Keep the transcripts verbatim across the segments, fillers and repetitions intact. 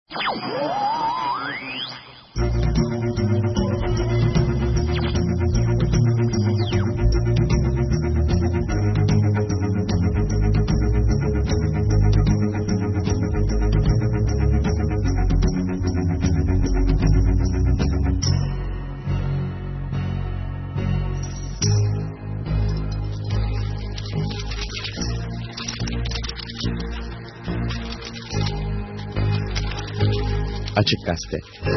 Açık Gazete.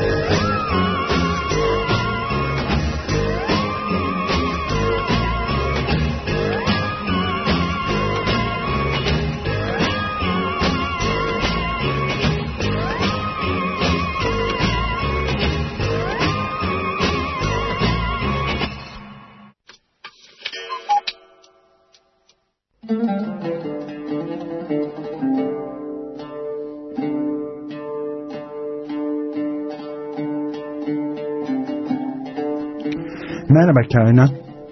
Merhaba kainat.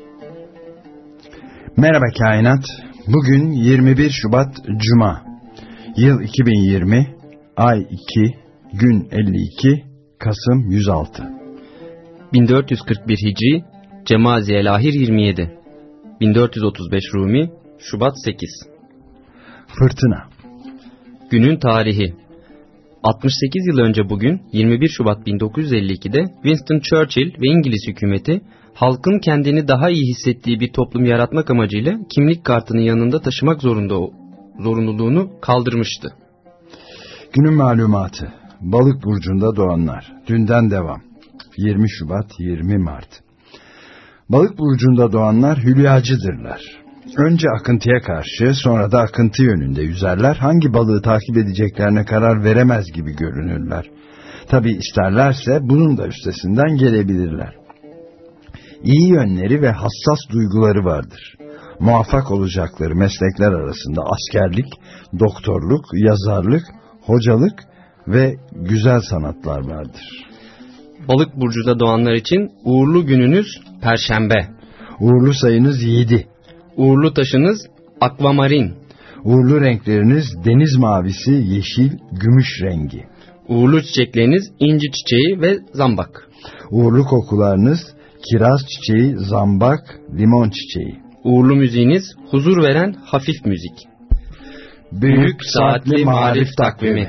Merhaba kainat. Bugün yirmi bir Şubat Cuma. Yıl iki bin yirmi, ay iki, gün elli iki, Kasım yüz altı. bin dört yüz kırk bir Hicri, Cemaziyel Ahir yirmi yedi. bin dört yüz otuz beş Rumi, Şubat sekiz. Fırtına. Günün tarihi. altmış sekiz yıl önce bugün yirmi bir Şubat bin dokuz yüz elli iki'de Winston Churchill ve İngiliz hükümeti halkın kendini daha iyi hissettiği bir toplum yaratmak amacıyla kimlik kartını yanında taşımak zorunda zorunluluğunu kaldırmıştı. Günün malumatı. Balık burcunda doğanlar. Dünden devam. yirmi Şubat yirmi Mart. Balık burcunda doğanlar hülyacıdırlar. Önce akıntıya karşı, sonra da akıntı yönünde yüzerler. Hangi balığı takip edeceklerine karar veremez gibi görünürler. Tabii isterlerse bunun da üstesinden gelebilirler. İyi yönleri ve hassas duyguları vardır. Muvaffak olacakları meslekler arasında askerlik, doktorluk, yazarlık, hocalık ve güzel sanatlar vardır. Balık burcunda doğanlar için uğurlu gününüz Perşembe. Uğurlu sayınız yedi. Uğurlu taşınız akvamarin. Uğurlu renkleriniz deniz mavisi, yeşil, gümüş rengi. Uğurlu çiçekleriniz inci çiçeği ve zambak. Uğurlu kokularınız kiraz çiçeği, zambak, limon çiçeği. Uğurlu müziğiniz huzur veren hafif müzik. Büyük Saatli Marif Takvimi.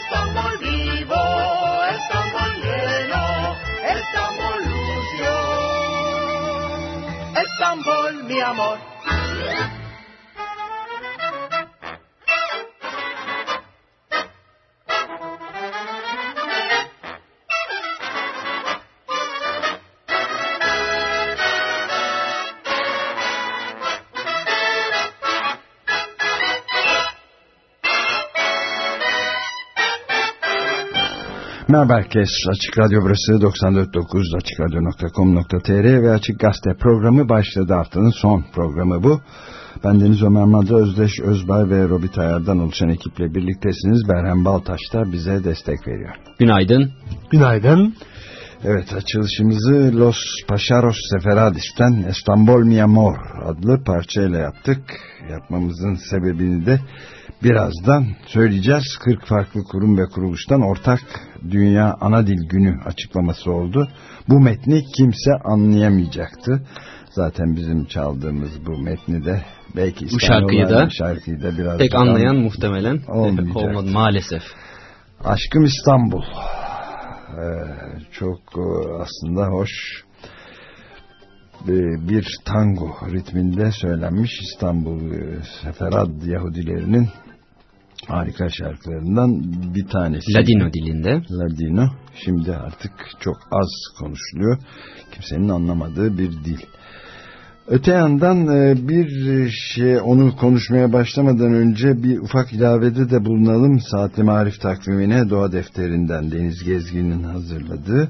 Estambul vivo, Estambul lleno, Estambul ilusión. Estambul, mi amor. Merhaba herkes. Açık Radyo burası doksan dört nokta dokuz açık radyo nokta com nokta tr ve Açık Gazete programı başladı. Haftanın son programı bu. Bendeniz Ömer Madra, Özdeş Özbay ve Robi Tayar'dan oluşan ekiple birliktesiniz. Berhem Baltaş da bize destek veriyor. Günaydın. Günaydın. Evet, açılışımızı Los Paşaros Seferadis'ten Estambul Mi Amor adlı parçayla yaptık. Yapmamızın sebebini de birazdan söyleyeceğiz. kırk farklı kurum ve kuruluştan ortak Dünya Ana Dil Günü açıklaması oldu. Bu metni kimse anlayamayacaktı. Zaten bizim çaldığımız bu metni de belki bu şarkıyı da, şarkıyı da biraz pek anlayan muhtemelen olmayacak. Olmadı maalesef. Aşkım İstanbul. Ee, çok aslında hoş bir tango ritminde söylenmiş İstanbul Seferad Yahudilerinin harika şarkılarından bir tanesi. Ladino dilinde. Ladino. Şimdi artık çok az konuşuluyor. Kimsenin anlamadığı bir dil. Öte yandan bir şey, onu konuşmaya başlamadan önce bir ufak ilavede de bulunalım. Saatli Marif takvimine Doğa Defteri'nden Deniz Gezgin'in hazırladığı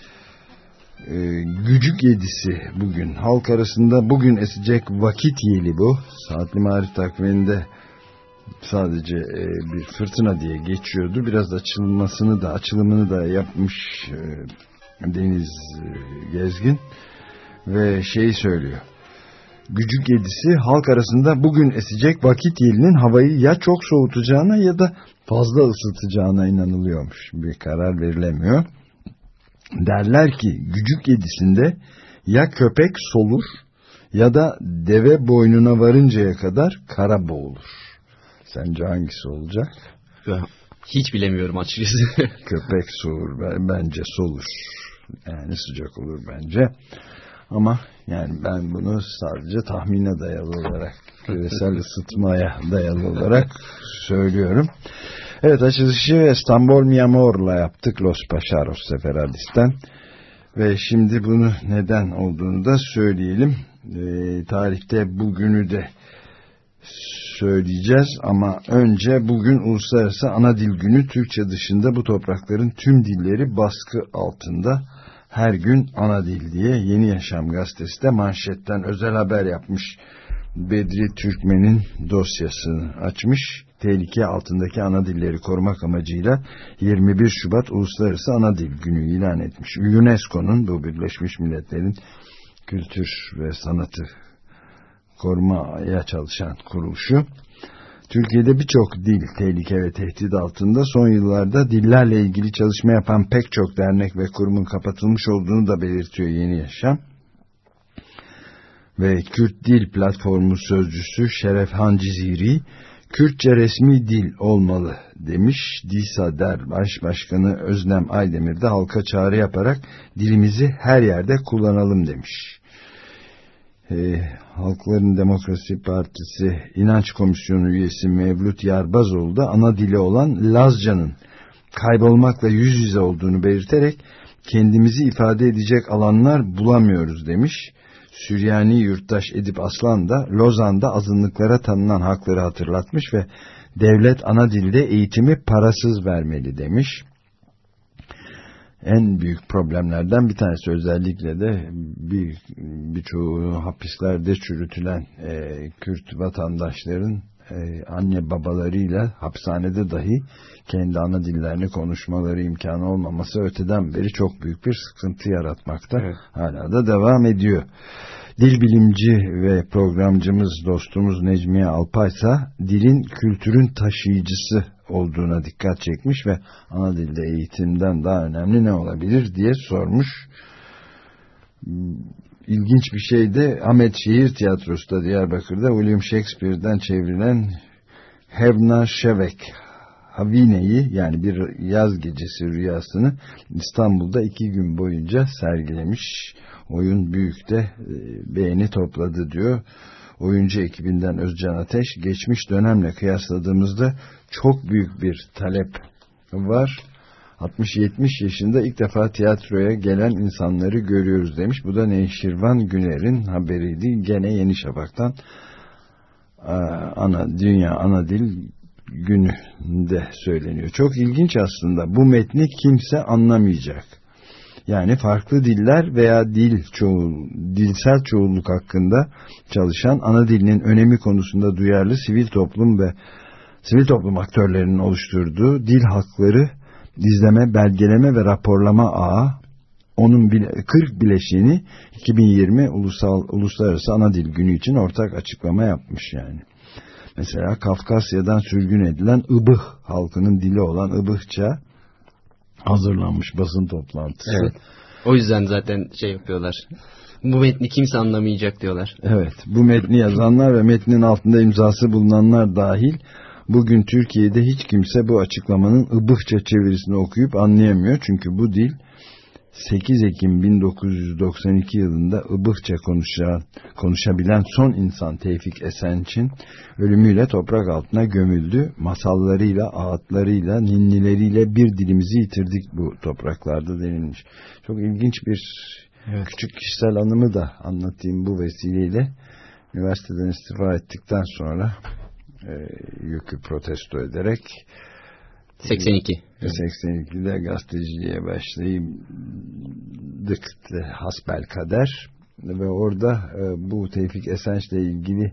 e, Gücük Yedisi bugün. Halk arasında bugün esecek vakit yeli bu. Saatli Marif takviminde sadece e, bir fırtına diye geçiyordu. Biraz açılmasını da açılımını da yapmış e, Deniz e, Gezgin ve şeyi söylüyor. Gücük Yedisi halk arasında bugün esecek vakit yelinin havayı ya çok soğutacağına ya da fazla ısıtacağına inanılıyormuş. Bir karar verilemiyor. Derler ki Gücük Yedisi'nde ya köpek solur ya da deve boynuna varıncaya kadar kara boğulur. Sence hangisi olacak? Hiç bilemiyorum açıkçası. Köpek soğur, bence solur. Yani sıcak olur bence. Ama yani ben bunu sadece tahmine dayalı olarak, küresel ısıtmaya dayalı olarak söylüyorum. Evet, açılışı Estambul Mi Amor'la yaptık Los Paşaros Seferadis'ten. Ve şimdi bunu neden olduğunu da söyleyelim. E, tarihte bugünü de söyleyeceğiz ama önce bugün Uluslararası Ana Dil Günü. Türkçe dışında bu toprakların tüm dilleri baskı altında. Her gün ana dil diye Yeni Yaşam gazetesi de manşetten özel haber yapmış. Bedri Türkmen'in dosyasını açmış. Tehlike altındaki ana dilleri korumak amacıyla yirmi bir Şubat Uluslararası Ana Dil Günü ilan etmiş. UNESCO'nun, bu Birleşmiş Milletler'in kültür ve sanatı korumaya çalışan kuruluşu. Türkiye'de birçok dil tehlike ve tehdit altında. Son yıllarda dillerle ilgili çalışma yapan pek çok dernek ve kurumun kapatılmış olduğunu da belirtiyor Yeni Yaşam. Ve Kürt Dil Platformu sözcüsü Şerefhan Ciziri, Kürtçe resmi dil olmalı demiş. DİSADER Baş Başkanı Özlem Aydemir de halka çağrı yaparak dilimizi her yerde kullanalım demiş. E, Halkların Demokrasi Partisi İnanç Komisyonu üyesi Mevlüt Yarbazoğlu da ana dili olan Lazca'nın kaybolmakla yüz yüze olduğunu belirterek kendimizi ifade edecek alanlar bulamıyoruz demiş. Süryani yurttaş Edip Aslan da Lozan'da azınlıklara tanınan hakları hatırlatmış ve devlet ana dilde eğitimi parasız vermeli demiş. En büyük problemlerden bir tanesi özellikle de bir birçoğu hapislerde çürütülen e, Kürt vatandaşların e, anne babalarıyla hapishanede dahi kendi ana dillerini konuşmaları imkanı olmaması öteden beri çok büyük bir sıkıntı yaratmakta. Evet. Hala da devam ediyor. Dil bilimci ve programcımız dostumuz Necmiye Alpaysa dilin kültürün taşıyıcısı olduğuna dikkat çekmiş ve ana dilde eğitimden daha önemli ne olabilir diye sormuş. İlginç bir şey de Ahmet Şehir Tiyatrosu'da Diyarbakır'da William Shakespeare'den çevrilen Hevna Şevek Havine'yi, yani bir yaz gecesi rüyasını İstanbul'da iki gün boyunca sergilemiş. Oyun büyük de beğeni topladı diyor. Oyuncu ekibinden Özcan Ateş, geçmiş dönemle kıyasladığımızda çok büyük bir talep var. altmış yetmiş yaşında ilk defa tiyatroya gelen insanları görüyoruz demiş. Bu da Neşirvan Güner'in haberiydi. Gene Yeni Şafak'tan ana Dünya Ana Dil Günü'nde söyleniyor. Çok ilginç aslında. Bu metni kimse anlamayacak. Yani farklı diller veya dil çoğul, dilsel çoğulluk hakkında çalışan, ana dilinin önemi konusunda duyarlı sivil toplum ve sivil toplum aktörlerinin oluşturduğu Dil Hakları İzleme, Belgeleme ve Raporlama Ağı, onun kırk bileşeni iki bin yirmi Ulusal, Uluslararası Ana Dil Günü için ortak açıklama yapmış yani. Mesela Kafkasya'dan sürgün edilen Ibıh halkının dili olan Ibıhça hazırlanmış basın toplantısı. Evet. O yüzden zaten şey yapıyorlar. Bu metni kimse anlamayacak diyorlar. Evet. Bu metni yazanlar ve metnin altında imzası bulunanlar dahil bugün Türkiye'de hiç kimse bu açıklamanın Ibıhça çevirisini okuyup anlayamıyor. Çünkü bu dil sekiz Ekim bin dokuz yüz doksan iki yılında Ibıhça konuşan, konuşabilen son insan Tevfik Esenç'in ölümüyle toprak altına gömüldü. Masallarıyla, ağıtlarıyla, ninnileriyle bir dilimizi yitirdik bu topraklarda denilmiş. Çok ilginç bir, evet, küçük kişisel anımı da anlatayım bu vesileyle. Üniversiteden istifa ettikten sonra e, yükü protesto ederek seksen iki seksen ikide gazeteciliğe başlayıp hasbelkader ve orada e, bu Tevfik Esenç'le ilgili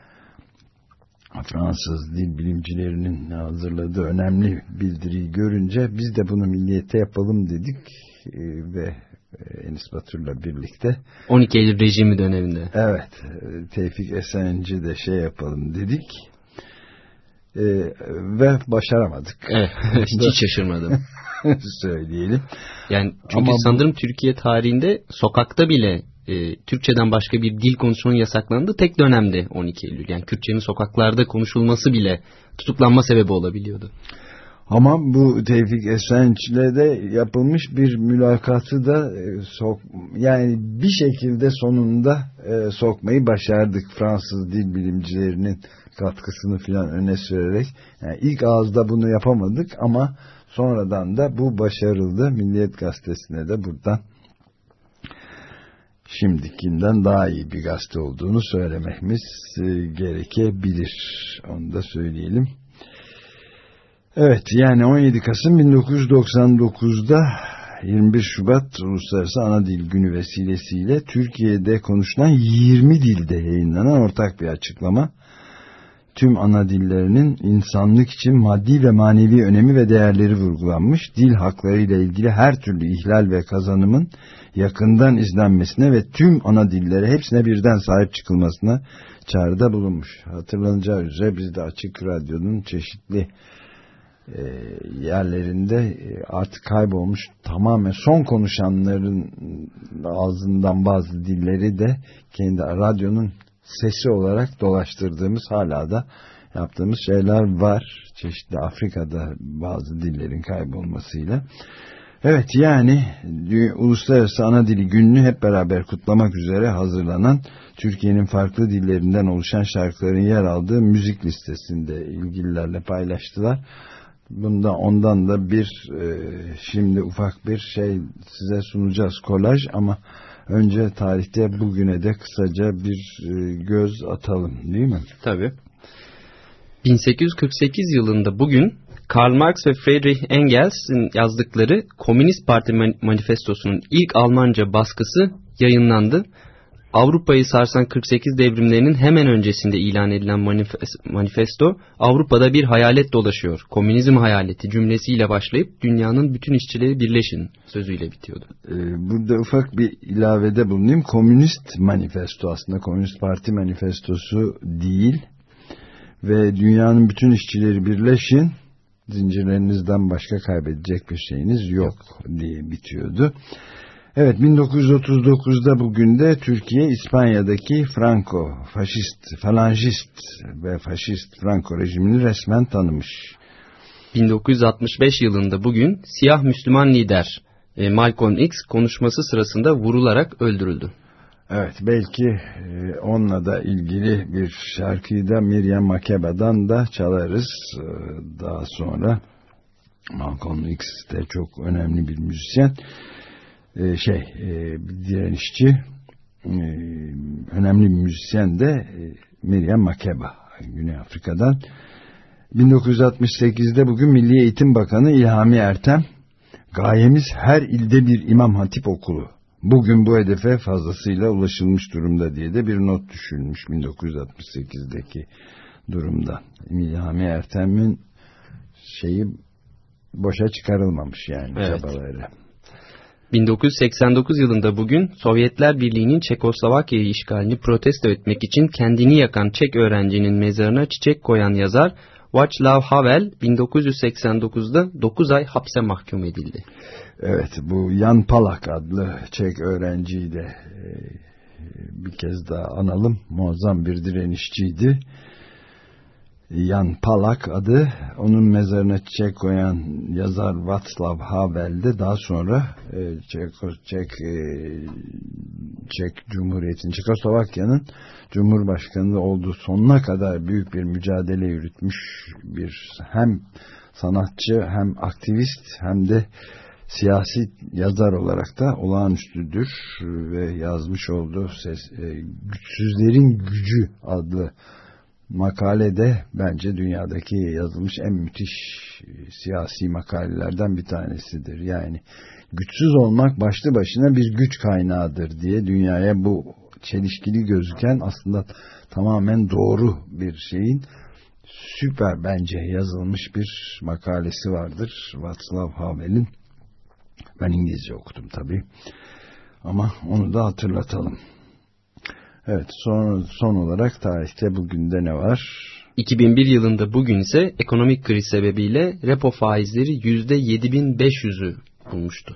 Fransız dil bilimcilerinin hazırladığı önemli bildiriyi görünce biz de bunu Milliyet'te yapalım dedik e, ve Enis Batur'la birlikte on iki Eylül rejimi döneminde, evet, Tevfik Esenç'i de şey yapalım dedik. Ee, ve başaramadık. Evet, hiç şaşırmadım. Söyleyelim. Yani çünkü Ama sanırım bu... Türkiye tarihinde sokakta bile e, Türkçeden başka bir dil konuşmanın yasaklandığı tek dönemde on iki Eylül. Yani Kürtçenin sokaklarda konuşulması bile tutuklanma sebebi olabiliyordu. Ama bu Tevfik Esenç'le de yapılmış bir mülakatı da e, sok, yani bir şekilde sonunda e, sokmayı başardık. Fransız dil bilimcilerinin katkısını filan öne sürerek. Yani ilk ağızda bunu yapamadık ama sonradan da bu başarıldı. Milliyet Gazetesi'ne de buradan şimdikinden daha iyi bir gazete olduğunu söylememiz e, gerekebilir. Onu da söyleyelim. Evet, yani on yedi Kasım bin dokuz yüz doksan dokuzda yirmi bir Şubat Uluslararası Ana Dil Günü vesilesiyle Türkiye'de konuşulan yirmi dilde yayınlanan ortak bir açıklama. Tüm ana dillerinin insanlık için maddi ve manevi önemi ve değerleri vurgulanmış. Dil hakları ile ilgili her türlü ihlal ve kazanımın yakından izlenmesine ve tüm ana dillere hepsine birden sahip çıkılmasına çağrıda bulunmuş. Hatırlanacağı üzere biz de Açık Radyo'nun çeşitli E, yerlerinde e, artık kaybolmuş tamamen son konuşanların ağzından bazı dilleri de kendi radyonun sesi olarak dolaştırdığımız, hala da yaptığımız şeyler var. Çeşitli Afrika'da bazı dillerin kaybolmasıyla. Evet, yani Uluslararası Ana Dili Günü'nü hep beraber kutlamak üzere hazırlanan Türkiye'nin farklı dillerinden oluşan şarkıların yer aldığı müzik listesinde ilgililerle paylaştılar. Bunda ondan da bir e, şimdi ufak bir şey size sunacağız, kolaj, ama önce tarihte bugüne de kısaca bir e, göz atalım, değil mi? Tabii. bin sekiz yüz kırk sekiz yılında bugün Karl Marx ve Friedrich Engels'in yazdıkları Komünist Parti Manifestosu'nun ilk Almanca baskısı yayınlandı. Avrupa'yı sarsan kırk sekiz devrimlerinin hemen öncesinde ilan edilen manifesto, Avrupa'da bir hayalet dolaşıyor, komünizm hayaleti cümlesiyle başlayıp dünyanın bütün işçileri birleşin sözüyle bitiyordu. Ee, burada ufak bir ilavede bulunayım. Komünist manifesto aslında Komünist Parti manifestosu değil ve dünyanın bütün işçileri birleşin, zincirlerinizden başka kaybedecek bir şeyiniz yok diye bitiyordu. Evet, bin dokuz yüz otuz dokuzda bugün de Türkiye İspanya'daki Franco, faşist, falangist ve faşist Franco rejimini resmen tanımış. bin dokuz yüz altmış beş yılında bugün siyah Müslüman lider e, Malcolm X konuşması sırasında vurularak öldürüldü. Evet, belki e, onunla da ilgili bir şarkıyı da Miriam Makeba'dan da çalarız e, daha sonra. Malcolm X de çok önemli bir müzisyen, e, şey e, bir direnişçi, e, önemli bir müzisyen de e, Miriam Makeba, Güney Afrika'dan. bin dokuz yüz altmış sekizde bugün Milli Eğitim Bakanı İlhami Ertem, gayemiz her ilde bir İmam Hatip okulu. Bugün bu hedefe fazlasıyla ulaşılmış durumda diye de bir not düşülmüş bin dokuz yüz altmış sekizdeki durumda. İlhami Ertem'in şeyi boşa çıkarılmamış yani, evet. Çabaları. bin dokuz yüz seksen dokuz yılında bugün Sovyetler Birliği'nin Çekoslovakya'yı işgalini protesto etmek için kendini yakan Çek öğrencinin mezarına çiçek koyan yazar Václav Havel bin dokuz yüz seksen dokuzda dokuz ay hapse mahkum edildi. Evet, bu Jan Palach adlı Çek öğrenciyi de e, bir kez daha analım. Muazzam bir direnişçiydi. Jan Palach adı, onun mezarına çiçek koyan yazar Václav Havel de daha sonra e, Çek, Çek, e, Çek Cumhuriyeti'nin, Çekoslovakya'nın Cumhurbaşkanı olduğu sonuna kadar büyük bir mücadele yürütmüş bir hem sanatçı hem aktivist hem de siyasi yazar olarak da olağanüstüdür ve yazmış olduğu ses, e, Güçsüzlerin Gücü adlı makalede bence dünyadaki yazılmış en müthiş siyasi makalelerden bir tanesidir. Yani güçsüz olmak başlı başına bir güç kaynağıdır diye dünyaya bu çelişkili gözüken aslında tamamen doğru bir şeyin süper bence yazılmış bir makalesi vardır Václav Havel'in. Ben İngilizce okudum tabii ama onu da hatırlatalım. Evet, son, son olarak tarihte bugün de ne var? iki bin bir yılında bugün ise ekonomik kriz sebebiyle repo faizleri yüzde yedi bin beş yüzü bulmuştu.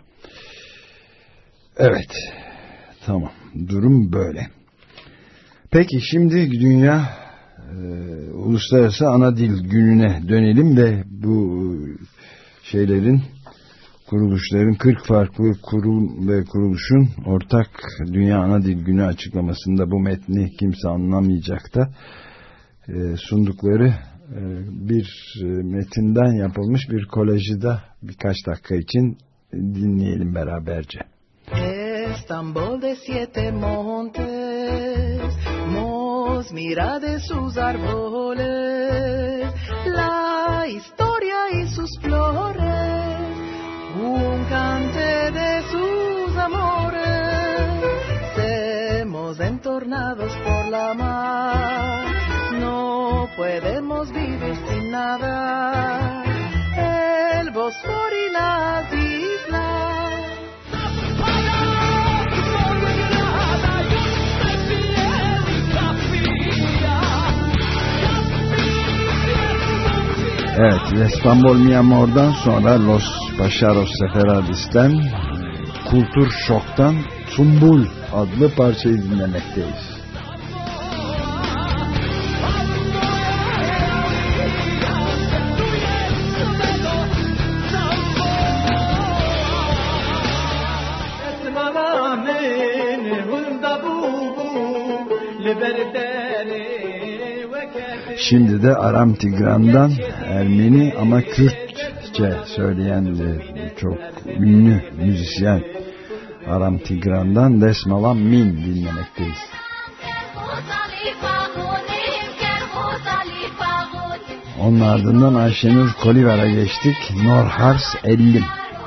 Evet, tamam, durum böyle. Peki şimdi dünya e, uluslararası ana dil gününe dönelim ve bu şeylerin, kuruluşların, kırk farklı kurum ve kuruluşun ortak Dünya Ana Dil Günü açıklamasında bu metni kimse anlamayacak da e, sundukları e, bir e, metinden yapılmış bir kolajı da birkaç dakika için dinleyelim beraberce. Estambul de siete montes, nos mira de sus árboles, la historia y sus flores, un cante de sus amores, semos entornados por la mar, no podemos vivir sin nada, el Bósforo y las islas. Evet, İstanbul Mi Amor'dan sonra Los Paşaros Seferadis'ten, Kultur Şok'tan Tumbul adlı parçayı dinlemekteyiz. Şimdi de Aram Tigran'dan, Ermeni ama Kürtçe söyleyen çok ünlü müzisyen Aram Tigran'dan Desmalam Min dinlemekteyiz. Onun ardından Ayşenur Kolivar'a geçtik. Norhars Ellim.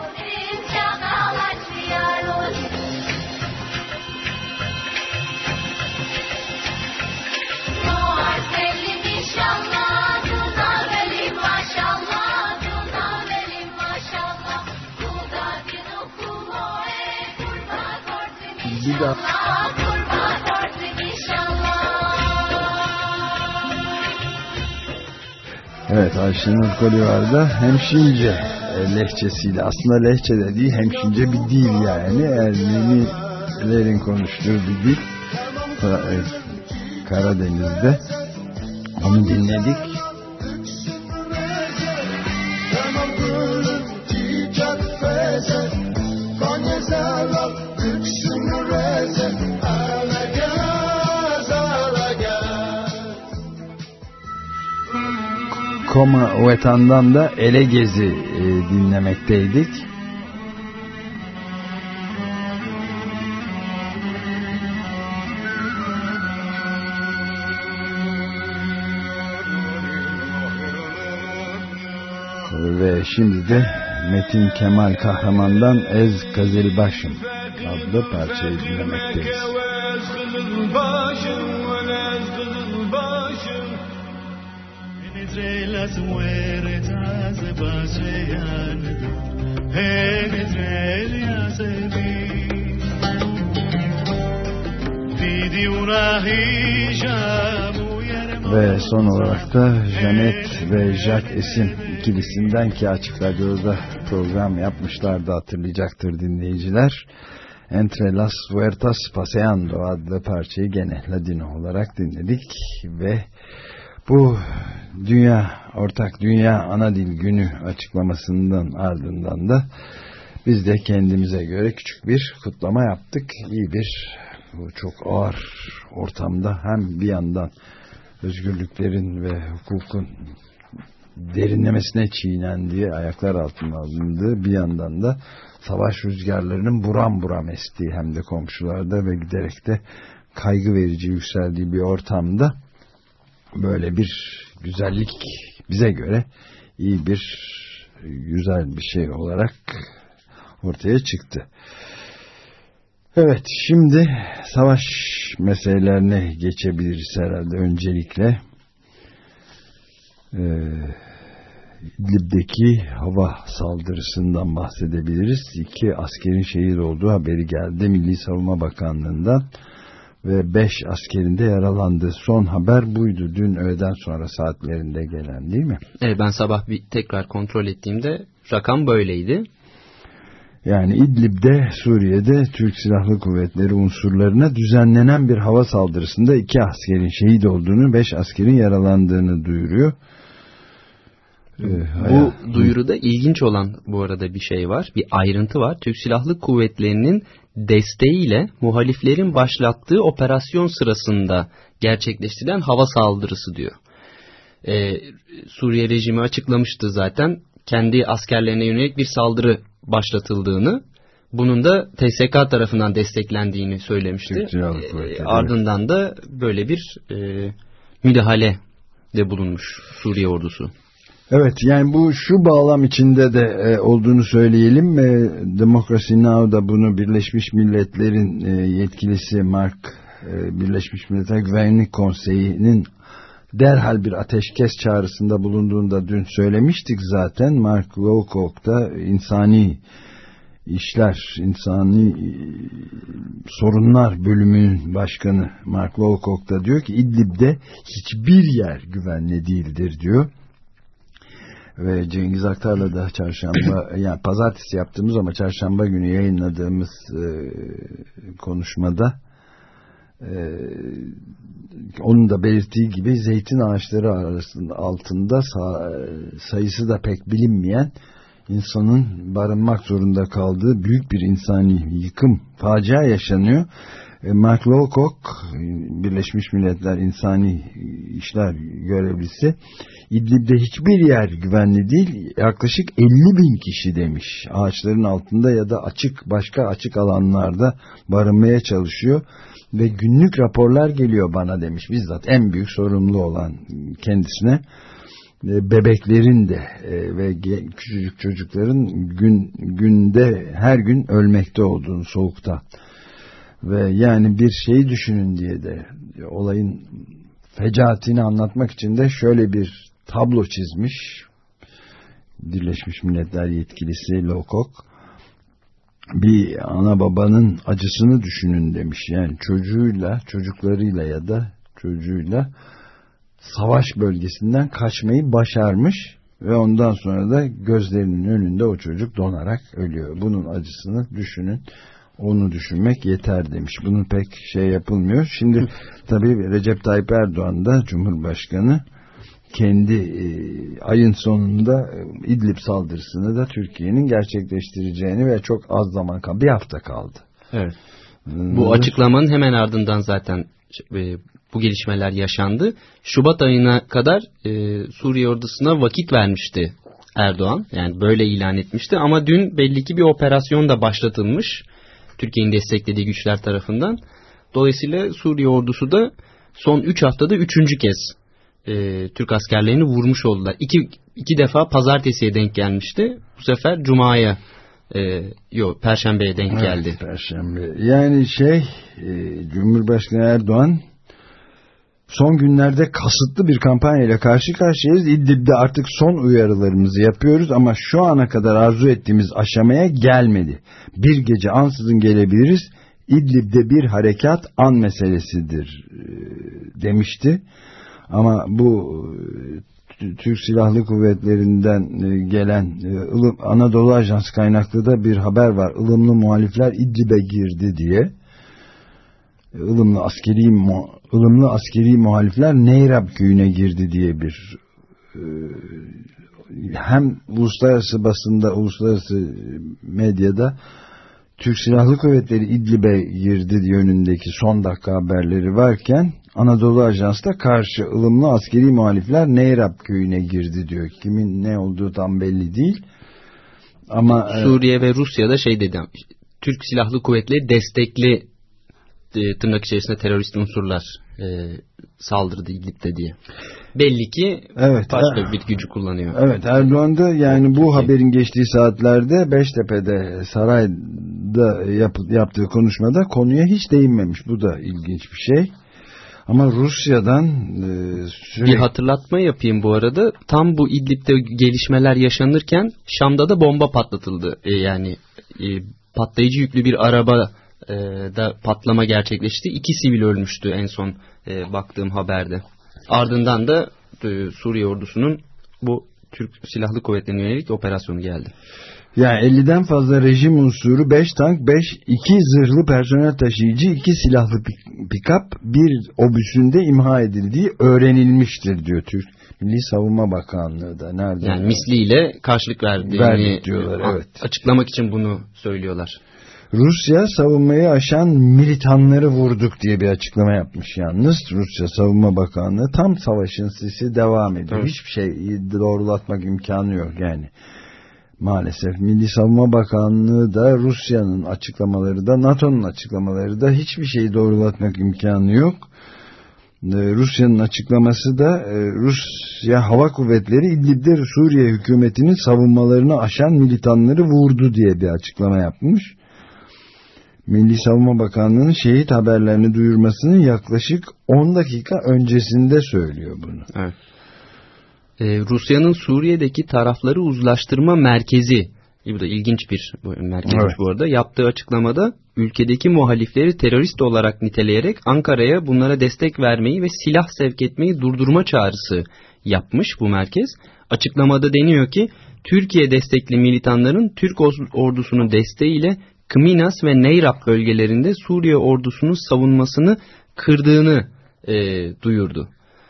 Bir daha. Evet, Ayşenur Kolivar'da Hemşince lehçesiyle, aslında lehçe de değil, Hemşince bir dil yani, Ermenilerin konuştuğu bir dil, Karadeniz'de onu dinledik. Koma Uetan'dan da Ele Gezi e, dinlemekteydik. Ve şimdi de Metin Kemal Kahraman'dan Ez Kazilbaşım adlı parçayı dinlemekteyiz. Ve son olarak da Janet ve Jacques Esin ikilisinden, ki Açık Radyo'da program yapmışlardı, hatırlayacaktır dinleyiciler. Entre las Vueltas Paseando adlı parçayı gene Ladino olarak dinledik ve bu dünya ortak dünya ana dil günü açıklamasından ardından da biz de kendimize göre küçük bir kutlama yaptık. İyi bir, bu çok ağır ortamda hem bir yandan özgürlüklerin ve hukukun derinlemesine çiğnendiği, ayaklar altına alındığı, bir yandan da savaş rüzgarlarının buram buram estiği, hem de komşularda ve giderek de kaygı verici yükseldiği bir ortamda böyle bir güzellik bize göre iyi bir, güzel bir şey olarak ortaya çıktı. Evet, şimdi savaş meselelerine geçebiliriz herhalde. Öncelikle e, İdlib'deki hava saldırısından bahsedebiliriz. İki askerin şehit olduğu haberi geldi Milli Savunma Bakanlığı'ndan ve beş askerin de yaralandığı son haber buydu. Dün öğleden sonra saatlerinde gelen, değil mi? Evet, ben sabah bir tekrar kontrol ettiğimde rakam böyleydi. Yani İdlib'de, Suriye'de Türk Silahlı Kuvvetleri unsurlarına düzenlenen bir hava saldırısında iki askerin şehit olduğunu, beş askerin yaralandığını duyuruyor. Ee, bu hayat... duyuruda ilginç olan bu arada bir şey var, bir ayrıntı var. Türk Silahlı Kuvvetleri'nin desteğiyle muhaliflerin başlattığı operasyon sırasında gerçekleştirilen hava saldırısı diyor. Ee, Suriye rejimi açıklamıştı zaten kendi askerlerine yönelik bir saldırı başlatıldığını, bunun da T S K tarafından desteklendiğini söylemişti. E, ardından da böyle bir e, müdahale de bulunmuş Suriye ordusu. Evet, yani bu şu bağlam içinde de e, olduğunu söyleyelim. E, Democracy Now'da bunu Birleşmiş Milletler'in e, yetkilisi Mark, e, Birleşmiş Milletler Güvenlik Konseyi'nin derhal bir ateşkes çağrısında bulunduğunda dün söylemiştik zaten. Mark Lowcock da insani işler, insani sorunlar bölümünün başkanı Mark Lowcock da diyor ki İdlib'de hiçbir yer güvenli değildir diyor. Ve Cengiz Aktar'la da çarşamba, yani pazartesi yaptığımız ama çarşamba günü yayınladığımız e, konuşmada e, onun da belirttiği gibi zeytin ağaçları arasında altında sayısı da pek bilinmeyen insanın barınmak zorunda kaldığı büyük bir insani yıkım, facia yaşanıyor. Mark Lowcock, Birleşmiş Milletler İnsani İşler Görevlisi, İdlib'de hiçbir yer güvenli değil, yaklaşık elli bin kişi demiş ağaçların altında ya da açık, başka açık alanlarda barınmaya çalışıyor ve günlük raporlar geliyor bana demiş, bizzat en büyük sorumlu olan kendisine, bebeklerin de ve küçücük çocukların gün günde her gün ölmekte olduğunu soğukta. Ve yani bir şeyi düşünün diye de olayın fecaatini anlatmak için de şöyle bir tablo çizmiş Birleşmiş Milletler yetkilisi Lowcock. Bir ana babanın acısını düşünün demiş. Yani çocuğuyla, çocuklarıyla ya da çocuğuyla savaş bölgesinden kaçmayı başarmış ve ondan sonra da gözlerinin önünde o çocuk donarak ölüyor. Bunun acısını düşünün. Onu düşünmek yeter demiş. Bunun pek şey yapılmıyor. Şimdi tabii Recep Tayyip Erdoğan da Cumhurbaşkanı kendi e, ayın sonunda e, İdlib saldırısını da Türkiye'nin gerçekleştireceğini ve çok az zaman kaldı. Bir hafta kaldı. Evet. Bu açıklamanın hemen ardından zaten e, bu gelişmeler yaşandı. Şubat ayına kadar e, Suriye ordusuna vakit vermişti Erdoğan. Yani böyle ilan etmişti ama dün belli ki bir operasyon da başlatılmış Türkiye'nin desteklediği güçler tarafından. Dolayısıyla Suriye ordusu da son üç haftada üçüncü kez e, Türk askerlerini vurmuş oldular. İki, iki defa pazartesiye denk gelmişti. Bu sefer Cuma'ya e, yok Perşembe'ye denk evet, geldi. Perşembe. Yani şey e, Cumhurbaşkanı Erdoğan son günlerde kasıtlı bir kampanyayla karşı karşıyayız. İdlib'de artık son uyarılarımızı yapıyoruz ama şu ana kadar arzu ettiğimiz aşamaya gelmedi. Bir gece ansızın gelebiliriz. İdlib'de bir harekat an meselesidir demişti. Ama bu Türk Silahlı Kuvvetleri'nden gelen Anadolu Ajansı kaynaklı da bir haber var. Ilımlı muhalifler İdlib'e girdi diye. Ilımlı askeri ılımlı askeri muhalifler Neyrab köyüne girdi diye bir hem uluslararası basında, uluslararası medyada Türk Silahlı Kuvvetleri İdlib'e girdi yönündeki son dakika haberleri varken Anadolu Ajansı da karşı ılımlı askeri muhalifler Neyrab köyüne girdi diyor. Kimin ne olduğu tam belli değil. Ama Suriye e, ve Rusya'da şey dedi. Türk Silahlı Kuvvetleri destekli e, tırnak içerisinde terörist unsurlar e, saldırdı İdlib'de diye. Belli ki evet, başka er, bir gücü kullanıyor. Evet, Erdoğan da yani bu haberin geçtiği saatlerde Beştepe'de sarayda yap, yaptığı konuşmada konuya hiç değinmemiş. Bu da ilginç bir şey. Ama Rusya'dan e, sürekli... Bir hatırlatma yapayım bu arada. Tam bu İdlib'de gelişmeler yaşanırken Şam'da da bomba patlatıldı. E, yani e, patlayıcı yüklü bir araba e, da patlama gerçekleşti. İki sivil ölmüştü en son e, baktığım haberde. Ardından da e, Suriye ordusunun bu Türk Silahlı Kuvvetleri'ne yönelik operasyonu geldi. Yani elliden fazla rejim unsuru, beş tank, beş, iki zırhlı personel taşıyıcı, iki silahlı pikap, bir obüsünde imha edildiği öğrenilmiştir diyor Türk Milli Savunma Bakanlığı da. Nerede? Yani misliyle karşılık verdiğini verdik diyorlar, evet. Açıklamak için bunu söylüyorlar. Rusya savunmayı aşan militanları vurduk diye bir açıklama yapmış yalnız. Rusya Savunma Bakanlığı tam savaşın sisi devam ediyor. Evet. Hiçbir şey doğrulatmak imkanı yok yani. Maalesef Milli Savunma Bakanlığı da Rusya'nın açıklamaları da NATO'nun açıklamaları da hiçbir şeyi doğrulatmak imkanı yok. Rusya'nın açıklaması da Rusya Hava Kuvvetleri İdlib'de Suriye hükümetinin savunmalarını aşan militanları vurdu diye bir açıklama yapmış. Milli Savunma Bakanlığı'nın şehit haberlerini duyurmasının yaklaşık on dakika öncesinde söylüyor bunu. Evet. Ee, Rusya'nın Suriye'deki tarafları uzlaştırma merkezi, bu da ilginç bir merkez evet. Bu arada, yaptığı açıklamada ülkedeki muhalifleri terörist olarak niteleyerek Ankara'ya bunlara destek vermeyi ve silah sevk etmeyi durdurma çağrısı yapmış bu merkez. Açıklamada deniyor ki Türkiye destekli militanların Türk ordusunun desteğiyle Kminas ve Neyrab bölgelerinde Suriye ordusunun savunmasını kırdığını e, duyurdu.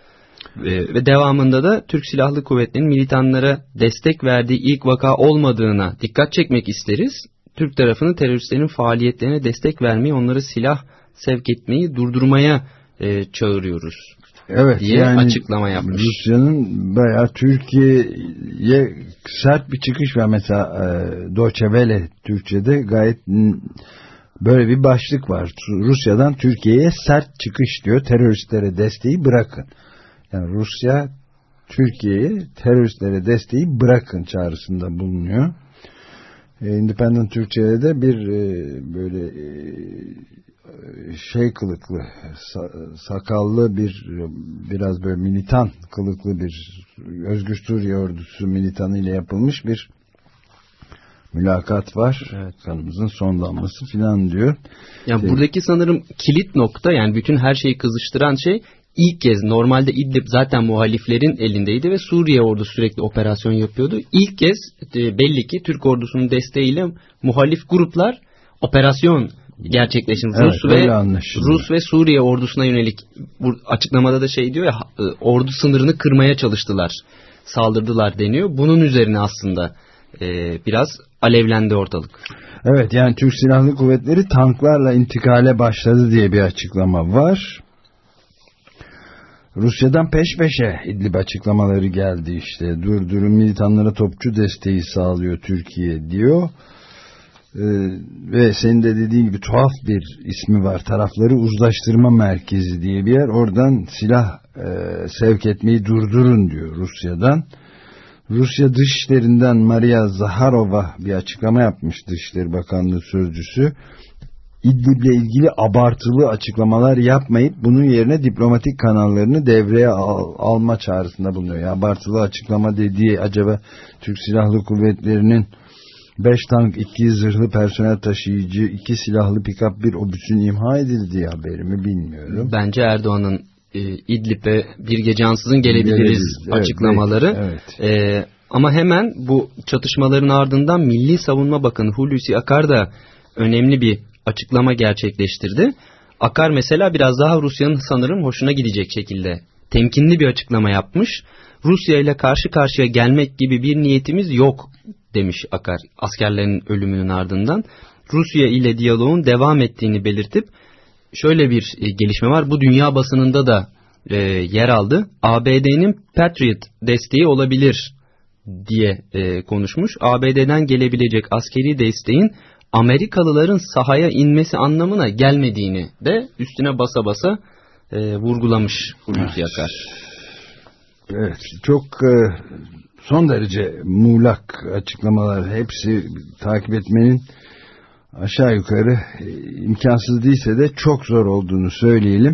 Ve, ve devamında da Türk Silahlı Kuvvetleri'nin militanlara destek verdiği ilk vaka olmadığına dikkat çekmek isteriz. Türk tarafının teröristlerin faaliyetlerine destek vermeyi, onlara silah sevk etmeyi durdurmaya e, çağırıyoruz. Evet, diye yani açıklama yapmış. Rusya'nın bayağı Türkiye'ye sert bir çıkış var. Mesela e, Deutsche Welle Türkçe'de gayet böyle bir başlık var. Rusya'dan Türkiye'ye sert çıkış diyor. Teröristlere desteği bırakın. Yani Rusya Türkiye'ye teröristlere desteği bırakın çağrısında bulunuyor. E, Independent Türkçe'de de bir e, böyle e, şey kılıklı, sakallı bir, biraz böyle militan kılıklı bir Özgür Suriye ordusu militanı ile yapılmış bir mülakat var. Evet. Kanımızın son damlası filan diyor. Yani şey, buradaki sanırım kilit nokta, yani bütün her şeyi kızıştıran şey, ilk kez normalde İdlib zaten muhaliflerin elindeydi ve Suriye ordusu sürekli operasyon yapıyordu. İlk kez belli ki Türk ordusunun desteğiyle muhalif gruplar operasyon gerçekleşti. Evet, Rus ve Rus ve Suriye ordusuna yönelik, bu açıklamada da şey diyor ya, ordu sınırını kırmaya çalıştılar, saldırdılar deniyor. Bunun üzerine aslında e, biraz alevlendi ortalık. Evet, yani Türk Silahlı Kuvvetleri tanklarla intikale başladı diye bir açıklama var. Rusya'dan peş peşe İdlib açıklamaları geldi işte. Durdurun, militanlara topçu desteği sağlıyor Türkiye diyor. Ee, ve senin de dediğin gibi tuhaf bir ismi var. Tarafları Uzlaştırma Merkezi diye bir yer. Oradan silah e, sevk etmeyi durdurun diyor Rusya'dan. Rusya Dışişleri'nden Maria Zaharova bir açıklama yapmış, Dışişleri Bakanlığı sözcüsü. İdlib'le ilgili abartılı açıklamalar yapmayıp bunun yerine diplomatik kanallarını devreye al, alma çağrısında bulunuyor. Yani abartılı açıklama dediği acaba Türk Silahlı Kuvvetleri'nin beş tank, iki zırhlı personel taşıyıcı, iki silahlı pikap, bir obüsün imha edildiği haberi mi bilmiyorum. Bence Erdoğan'ın e, İdlib'e bir gece ansızın gelebiliriz Gelebiliriz. açıklamaları. Evet, evet. E, ama hemen bu çatışmaların ardından Milli Savunma Bakanı Hulusi Akar da önemli bir açıklama gerçekleştirdi. Akar mesela biraz daha Rusya'nın sanırım hoşuna gidecek şekilde temkinli bir açıklama yapmış. Rusya ile karşı karşıya gelmek gibi bir niyetimiz yok demiş Akar askerlerin ölümünün ardından. Rusya ile diyaloğun devam ettiğini belirtip şöyle bir e, gelişme var. Bu dünya basınında da e, yer aldı. A B D'nin Patriot desteği olabilir diye e, konuşmuş. A B D'den gelebilecek askeri desteğin Amerikalıların sahaya inmesi anlamına gelmediğini de üstüne basa basa e, vurgulamış Hulusi Akar. Evet, çok e, son derece muğlak açıklamalar, hepsi takip etmenin aşağı yukarı e, imkansız değilse de çok zor olduğunu söyleyelim.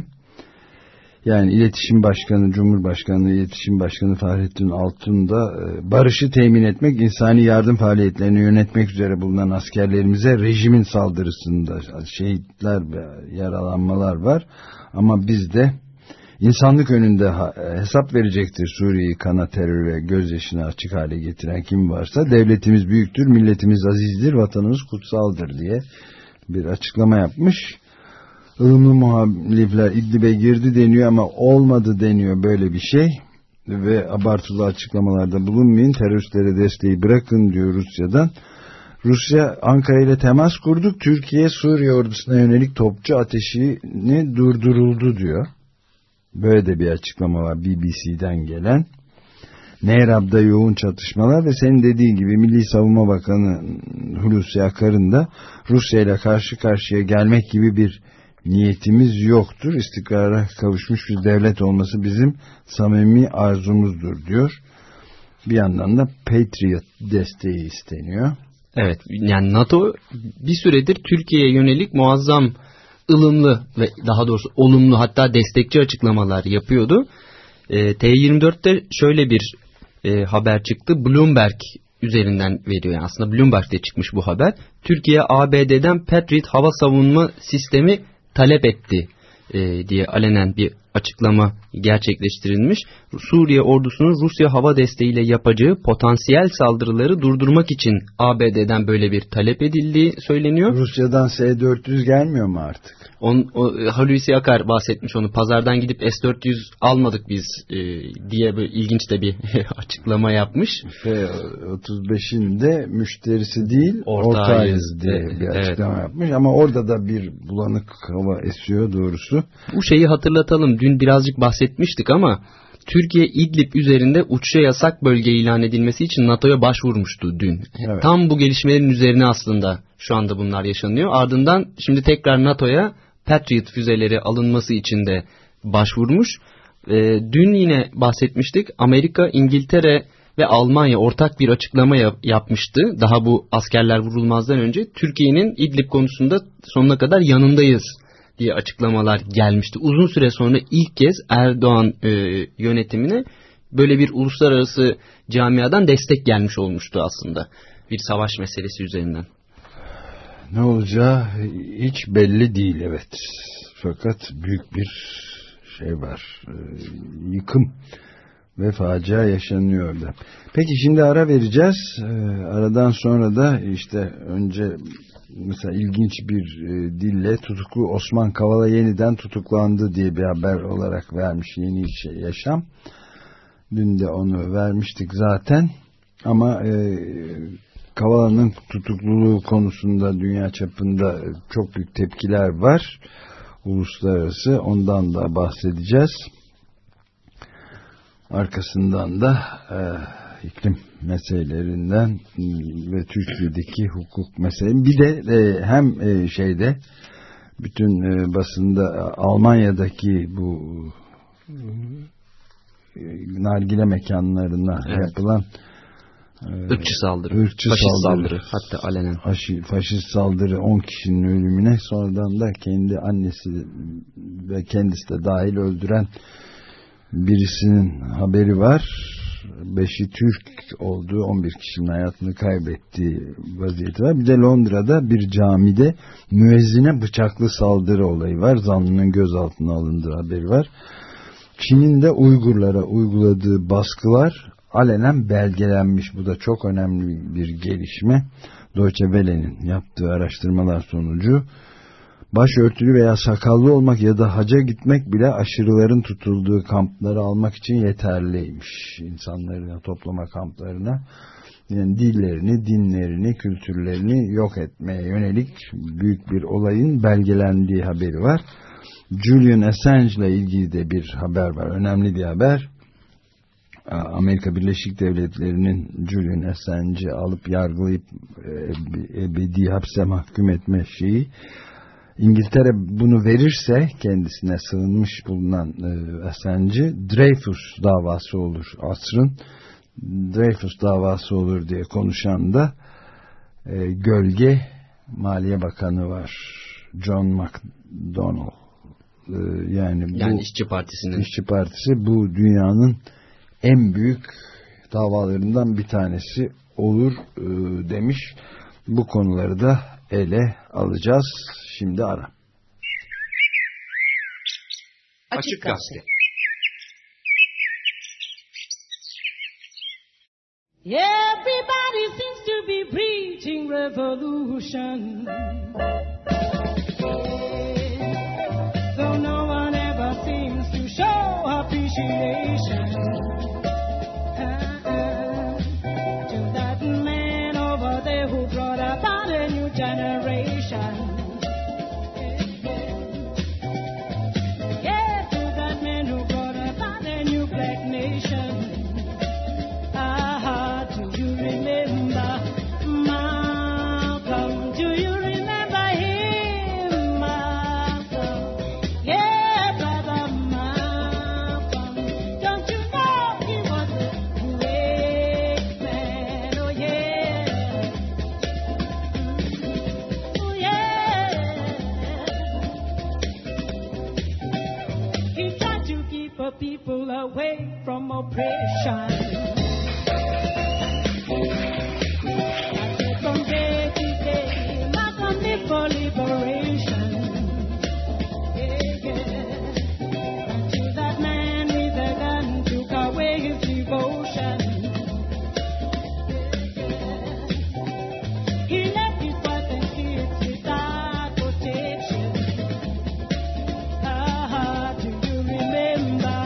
Yani İletişim Başkanı, Cumhurbaşkanlığı İletişim Başkanı Fahrettin Altun da e, barışı temin etmek, insani yardım faaliyetlerini yönetmek üzere bulunan askerlerimize rejimin saldırısında şehitler ve yaralanmalar var. Ama biz de insanlık önünde hesap verecektir Suriye'yi kana, terör ve gözyaşına açık hale getiren kim varsa. Devletimiz büyüktür, milletimiz azizdir, vatanımız kutsaldır diye bir açıklama yapmış. Ilımlı muhalifler İdlib'e girdi deniyor ama olmadı deniyor böyle bir şey. Ve abartılı açıklamalarda bulunmayın, teröristlere desteği bırakın diyor Rusya'dan. Rusya, Ankara ile temas kurduk, Türkiye Suriye ordusuna yönelik topçu ateşini durduruldu diyor. Böyle de bir açıklama var B B C'den gelen. Nehrab'da yoğun çatışmalar ve senin dediğin gibi Milli Savunma Bakanı Hulusi Akar'ın da Rusya ile karşı karşıya gelmek gibi bir niyetimiz yoktur. İstikrara kavuşmuş bir devlet olması bizim samimi arzumuzdur diyor. Bir yandan da Patriot desteği isteniyor. Evet, yani NATO bir süredir Türkiye'ye yönelik muazzam ılımlı ve daha doğrusu olumlu, hatta destekçi açıklamalar yapıyordu. E, T yirmi dört'te şöyle bir e, haber çıktı. Bloomberg üzerinden veriyor. Yani aslında Bloomberg'de çıkmış bu haber. Türkiye A B D'den Patriot hava savunma sistemi talep etti e, diye alenen bir açıklama gerçekleştirilmiş. Suriye ordusunun Rusya hava desteğiyle yapacağı potansiyel saldırıları durdurmak için A B D'den böyle bir talep edildiği söyleniyor. Rusya'dan S dört yüz gelmiyor mu artık? On, o, Hulusi Akar bahsetmiş onu. Pazardan gidip S dört yüz almadık biz e, diye böyle ilginç de bir açıklama yapmış. F otuz beş'in de müşterisi değil, ortağıyız, ortağıyız diye evet, bir açıklama evet. yapmış. Ama orada da bir bulanık hava esiyor doğrusu. Bu şeyi hatırlatalım. Dün birazcık bahsetmiştik ama Türkiye İdlib üzerinde uçuşa yasak bölge ilan edilmesi için NATO'ya başvurmuştu dün. Evet. Tam bu gelişmelerin üzerine aslında şu anda bunlar yaşanıyor. Ardından şimdi tekrar NATO'ya Patriot füzeleri alınması için de başvurmuş. E, dün yine bahsetmiştik. Amerika, İngiltere ve Almanya ortak bir açıklama yap- yapmıştı. Daha bu askerler vurulmazdan önce Türkiye'nin İdlib konusunda sonuna kadar yanındayız diye açıklamalar gelmişti. Uzun süre sonra ilk kez Erdoğan e, yönetimine böyle bir uluslararası camiadan destek gelmiş olmuştu aslında. Bir savaş meselesi üzerinden. Ne olacağı hiç belli değil, evet. Fakat büyük bir şey var. E, yıkım ve facia yaşanıyor orada. Peki şimdi ara vereceğiz. E, aradan sonra da işte önce mesela ilginç bir e, dille tutuklu Osman Kavala yeniden tutuklandı diye bir haber olarak vermiş Yeni şey, Yaşam. Dün de onu vermiştik zaten. Ama e, Kavala'nın tutukluluğu konusunda dünya çapında çok büyük tepkiler var. Uluslararası, ondan da bahsedeceğiz. arkasından da e, iklim meselelerinden ve Türkiye'deki hukuk meselesi. Bir de e, hem e, şeyde bütün e, basında Almanya'daki bu e, nargile mekanlarına evet. yapılan ırkçı saldırı, ırkçı faşist saldırı, saldırı, hatta alenen faşist saldırı, on kişinin ölümüne, sonradan da kendi annesi ve kendisi de dahil öldüren birisinin haberi var. Beşi Türk olduğu, on bir kişinin hayatını kaybettiği vaziyeti var. Bir de Londra'da bir camide müezzine bıçaklı saldırı olayı var. Zanlının gözaltına alındığı haberi var. Çin'in de Uygurlara uyguladığı baskılar alenen belgelenmiş. Bu da çok önemli bir gelişme. Deutsche Welle'nin yaptığı araştırmalar sonucu başörtülü veya sakallı olmak ya da haca gitmek bile aşırıların tutulduğu kampları almak için yeterliymiş. İnsanların toplama kamplarına, yani dillerini, dinlerini, kültürlerini yok etmeye yönelik büyük bir olayın belgelendiği haberi var. Julian Assange ile ilgili de bir haber var. Önemli bir haber. Amerika Birleşik Devletleri'nin Julian Assange'i alıp yargılayıp ebedi hapse mahkum etme şeyi, İngiltere bunu verirse kendisine sığınmış bulunan e, Assange'i, Dreyfus davası olur. Asrın Dreyfus davası olur diye konuşan da e, gölge Maliye Bakanı var. John McDonnell. E, yani bu, yani İşçi Partisi'nin. İşçi Partisi bu dünyanın en büyük davalarından bir tanesi olur e, demiş. Bu konuları da ele alacağız. Şimdi ara. Açık Gazete. Everybody seems to be preaching revolution. So no one ever seems to show appreciation uh-uh. to that man over there who brought about a new generation. Yeah, to that man who brought about a new black nation. People away from oppression. From day to day, Malcolm live for liberation. Yeah, yeah. Until that man with a gun took away his devotion. Yeah, yeah. He left his wife and kids without protection. Ah, do you remember?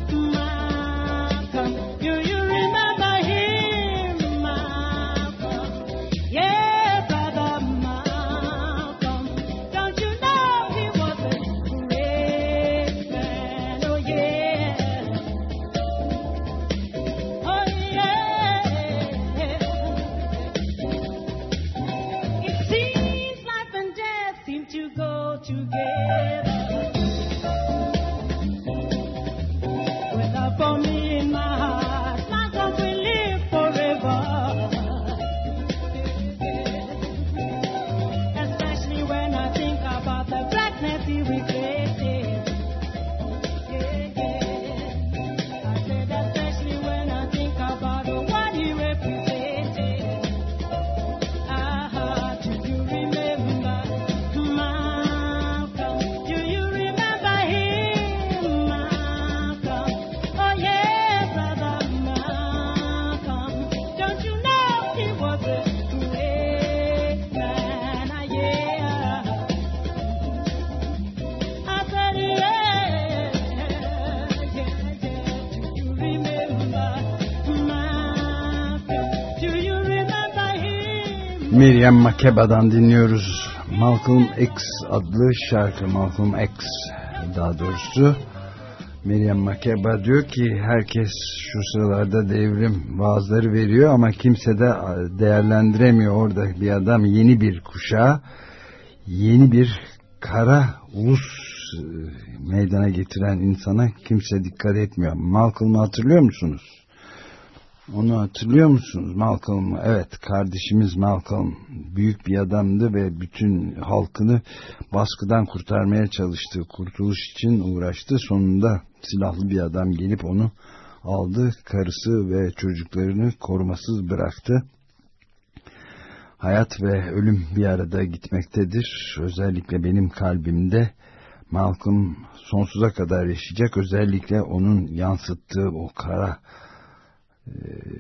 Miriam Makeba'dan dinliyoruz. Malcolm X adlı şarkı. Malcolm X daha doğrusu Miriam Makeba diyor ki herkes şu sıralarda devrim vaazları veriyor ama kimse de değerlendiremiyor. Orada bir adam yeni bir kuşağı, yeni bir kara ulus meydana getiren insana kimse dikkat etmiyor. Malcolm'u hatırlıyor musunuz? Onu hatırlıyor musunuz? Malcolm, evet, kardeşimiz Malcolm büyük bir adamdı ve bütün halkını baskıdan kurtarmaya çalıştı. Kurtuluş için uğraştı. Sonunda silahlı bir adam gelip onu aldı. Karısı ve çocuklarını korumasız bıraktı. Hayat ve ölüm bir arada gitmektedir. Özellikle benim kalbimde Malcolm sonsuza kadar yaşayacak. Özellikle onun yansıttığı o kara e,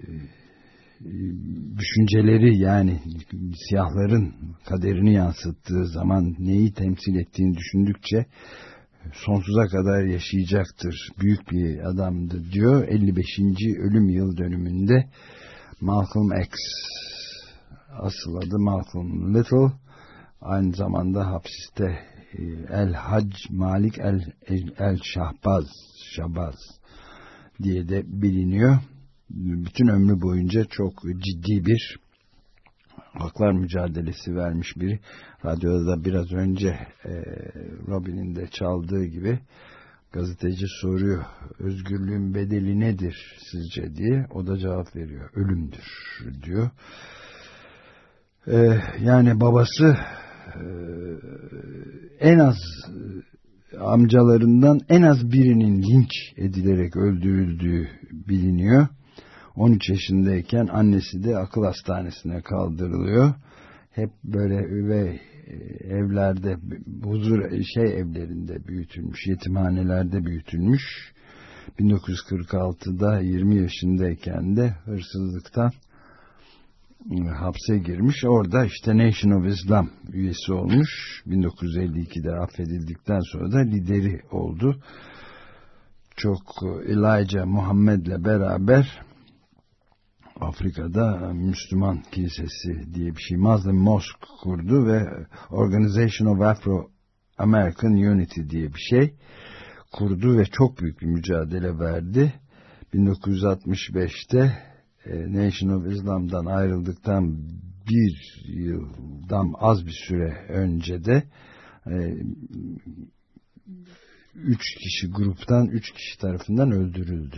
düşünceleri, yani siyahların kaderini yansıttığı zaman neyi temsil ettiğini düşündükçe sonsuza kadar yaşayacaktır. Büyük bir adamdı diyor. elli beşinci ölüm yıl dönümünde Malcolm X, asıl adı Malcolm Little, aynı zamanda hapiste El Hac Malik El, El, El Şahbaz Şahbaz diye de biliniyor. Bütün ömrü boyunca çok ciddi bir haklar mücadelesi vermiş biri. Radyoda da biraz önce e, Robin'in de çaldığı gibi gazeteci soruyor, özgürlüğün bedeli nedir sizce diye. O da cevap veriyor, ölümdür diyor. E, yani babası e, en az amcalarından en az birinin linç edilerek öldürüldüğü biliniyor. on üç yaşındayken annesi de akıl hastanesine kaldırılıyor. Hep böyle üvey evlerde, huzur şey evlerinde büyütülmüş, yetimhanelerde büyütülmüş. bin dokuz yüz kırk altıda yirmi yaşındayken de hırsızlıktan hapse girmiş. Orada işte Nation of Islam üyesi olmuş. bin dokuz yüz elli ikide affedildikten sonra da lideri oldu. Çok Elijah Muhammed'le beraber Afrika'da Müslüman Kilisesi diye bir şey, Muslim Mosque kurdu ve Organization of Afro-American Unity diye bir şey kurdu ve çok büyük bir mücadele verdi. bin dokuz yüz altmış beşte Nation of Islam'dan ayrıldıktan bir yıldan az bir süre önce de üç kişi gruptan üç kişi tarafından öldürüldü.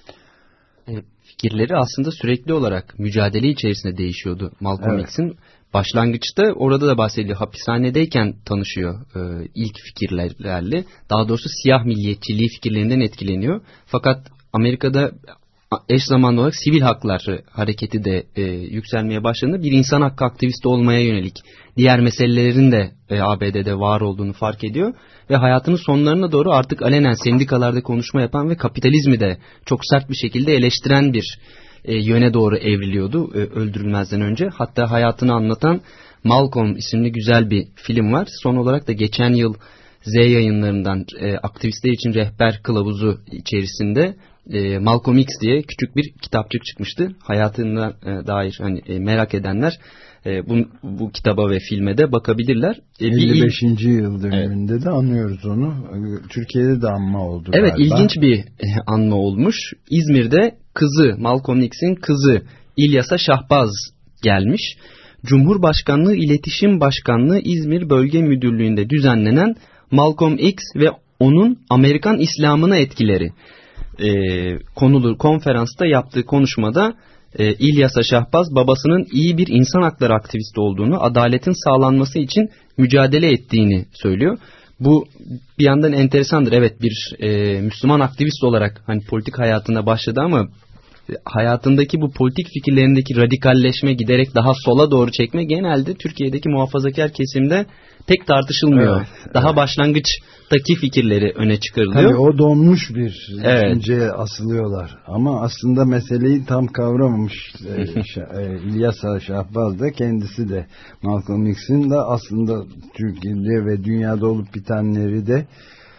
Fikirleri aslında sürekli olarak mücadele içerisinde değişiyordu Malcolm evet. X'in. Başlangıçta orada da bahsediliyor. Hapishanedeyken tanışıyor e, ilk fikirlerle. Daha doğrusu siyah milliyetçiliği fikirlerinden etkileniyor. Fakat Amerika'da eş zamanlı olarak sivil hakları hareketi de e, yükselmeye başladığında bir insan hakkı aktivisti olmaya yönelik diğer meselelerin de e, A B D'de var olduğunu fark ediyor. Ve hayatının sonlarına doğru artık alenen sendikalarda konuşma yapan ve kapitalizmi de çok sert bir şekilde eleştiren bir e, yöne doğru evriliyordu e, öldürülmezden önce. Hatta hayatını anlatan Malcolm isimli güzel bir film var. Son olarak da geçen yıl Z yayınlarından e, aktivistler için rehber kılavuzu içerisinde e, Malcolm X diye küçük bir kitapçık çıkmıştı. Hayatına e, dair hani e, merak edenler e, bu, bu kitaba ve filme de bakabilirler. E, elli beşinci yıl dönümünde evet. de anlıyoruz onu. Türkiye'de de anma oldu evet, galiba. ilginç bir e, anma olmuş. İzmir'de kızı, Malcolm X'in kızı İlyas'a Şahbaz gelmiş. Cumhurbaşkanlığı İletişim Başkanlığı İzmir Bölge Müdürlüğü'nde düzenlenen Malcolm X ve onun Amerikan İslam'ına etkileri e, konulu konferansta yaptığı konuşmada e, İlyas'a Şahbaz babasının iyi bir insan hakları aktivisti olduğunu, adaletin sağlanması için mücadele ettiğini söylüyor. Bu bir yandan enteresandır. Evet, bir e, Müslüman aktivist olarak hani politik hayatına başladı ama hayatındaki bu politik fikirlerindeki radikalleşme, giderek daha sola doğru çekme genelde Türkiye'deki muhafazakar kesimde pek tartışılmıyor. Evet, daha evet. başlangıçtaki fikirleri öne çıkarılıyor. Tabii o donmuş bir evet. düşünceye asılıyorlar. Ama aslında meseleyi tam kavramamış İlyas Şahbaz da, kendisi de Malcolm X'in de aslında Türkiye'de ve dünyada olup bitenleri de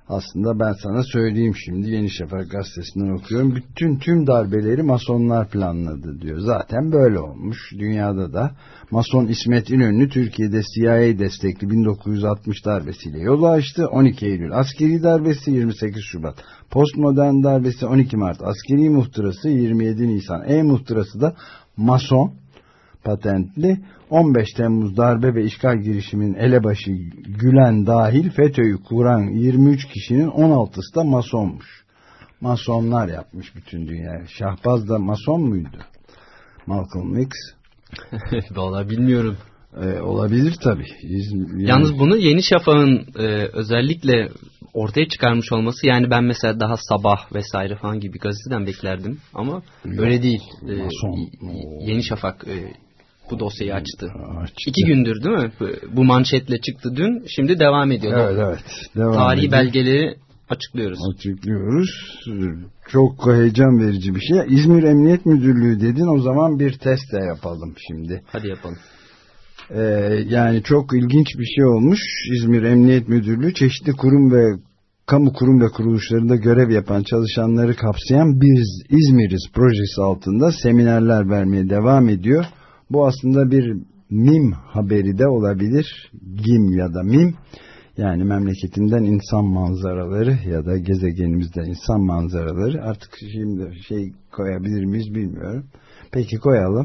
Aslında ben sana söyleyeyim şimdi, Yeni Şafak gazetesinden okuyorum. Bütün tüm darbeleri masonlar planladı diyor. Zaten böyle olmuş. Dünyada da Mason İsmet İnönü Türkiye'de C I A destekli bin dokuz yüz altmış darbesiyle yolu açtı. on iki Eylül askeri darbesi, yirmi sekiz Şubat postmodern darbesi, on iki Mart askeri muhtırası, yirmi yedi Nisan e-muhtırası da Mason patentli. on beş Temmuz darbe ve işgal girişiminin elebaşı Gülen dahil FETÖ'yü kuran yirmi üç kişinin on altısı da masonmuş. Masonlar yapmış bütün dünyayı. Şahbaz da mason muydu? Malcolm X. Vallahi bilmiyorum. Ee, olabilir tabii. Yani... Yalnız bunu Yeni Şafak'ın e, özellikle ortaya çıkarmış olması, yani ben mesela daha Sabah vesaire falan gibi gazeteden beklerdim ama Yok, öyle değil. E, Mason. Yeni Şafak e, bu dosyayı açtı. açtı. İki gündür değil mi? Bu manşetle çıktı dün. Şimdi devam ediyor. Evet evet. Devam Tarihi ediyor. belgeleri açıklıyoruz. Açıklıyoruz. Çok heyecan verici bir şey. İzmir Emniyet Müdürlüğü dedin. O zaman bir test de yapalım şimdi. Hadi yapalım. Ee, yani çok ilginç bir şey olmuş. İzmir Emniyet Müdürlüğü çeşitli kurum ve kamu kurum ve kuruluşlarında görev yapan çalışanları kapsayan Biz İzmiriz projesi altında seminerler vermeye devam ediyor. Bu aslında bir MİM haberi de olabilir. GİM ya da MİM. Yani memleketinden insan manzaraları ya da gezegenimizden insan manzaraları. Artık şimdi şey koyabilir miyiz bilmiyorum. Peki koyalım.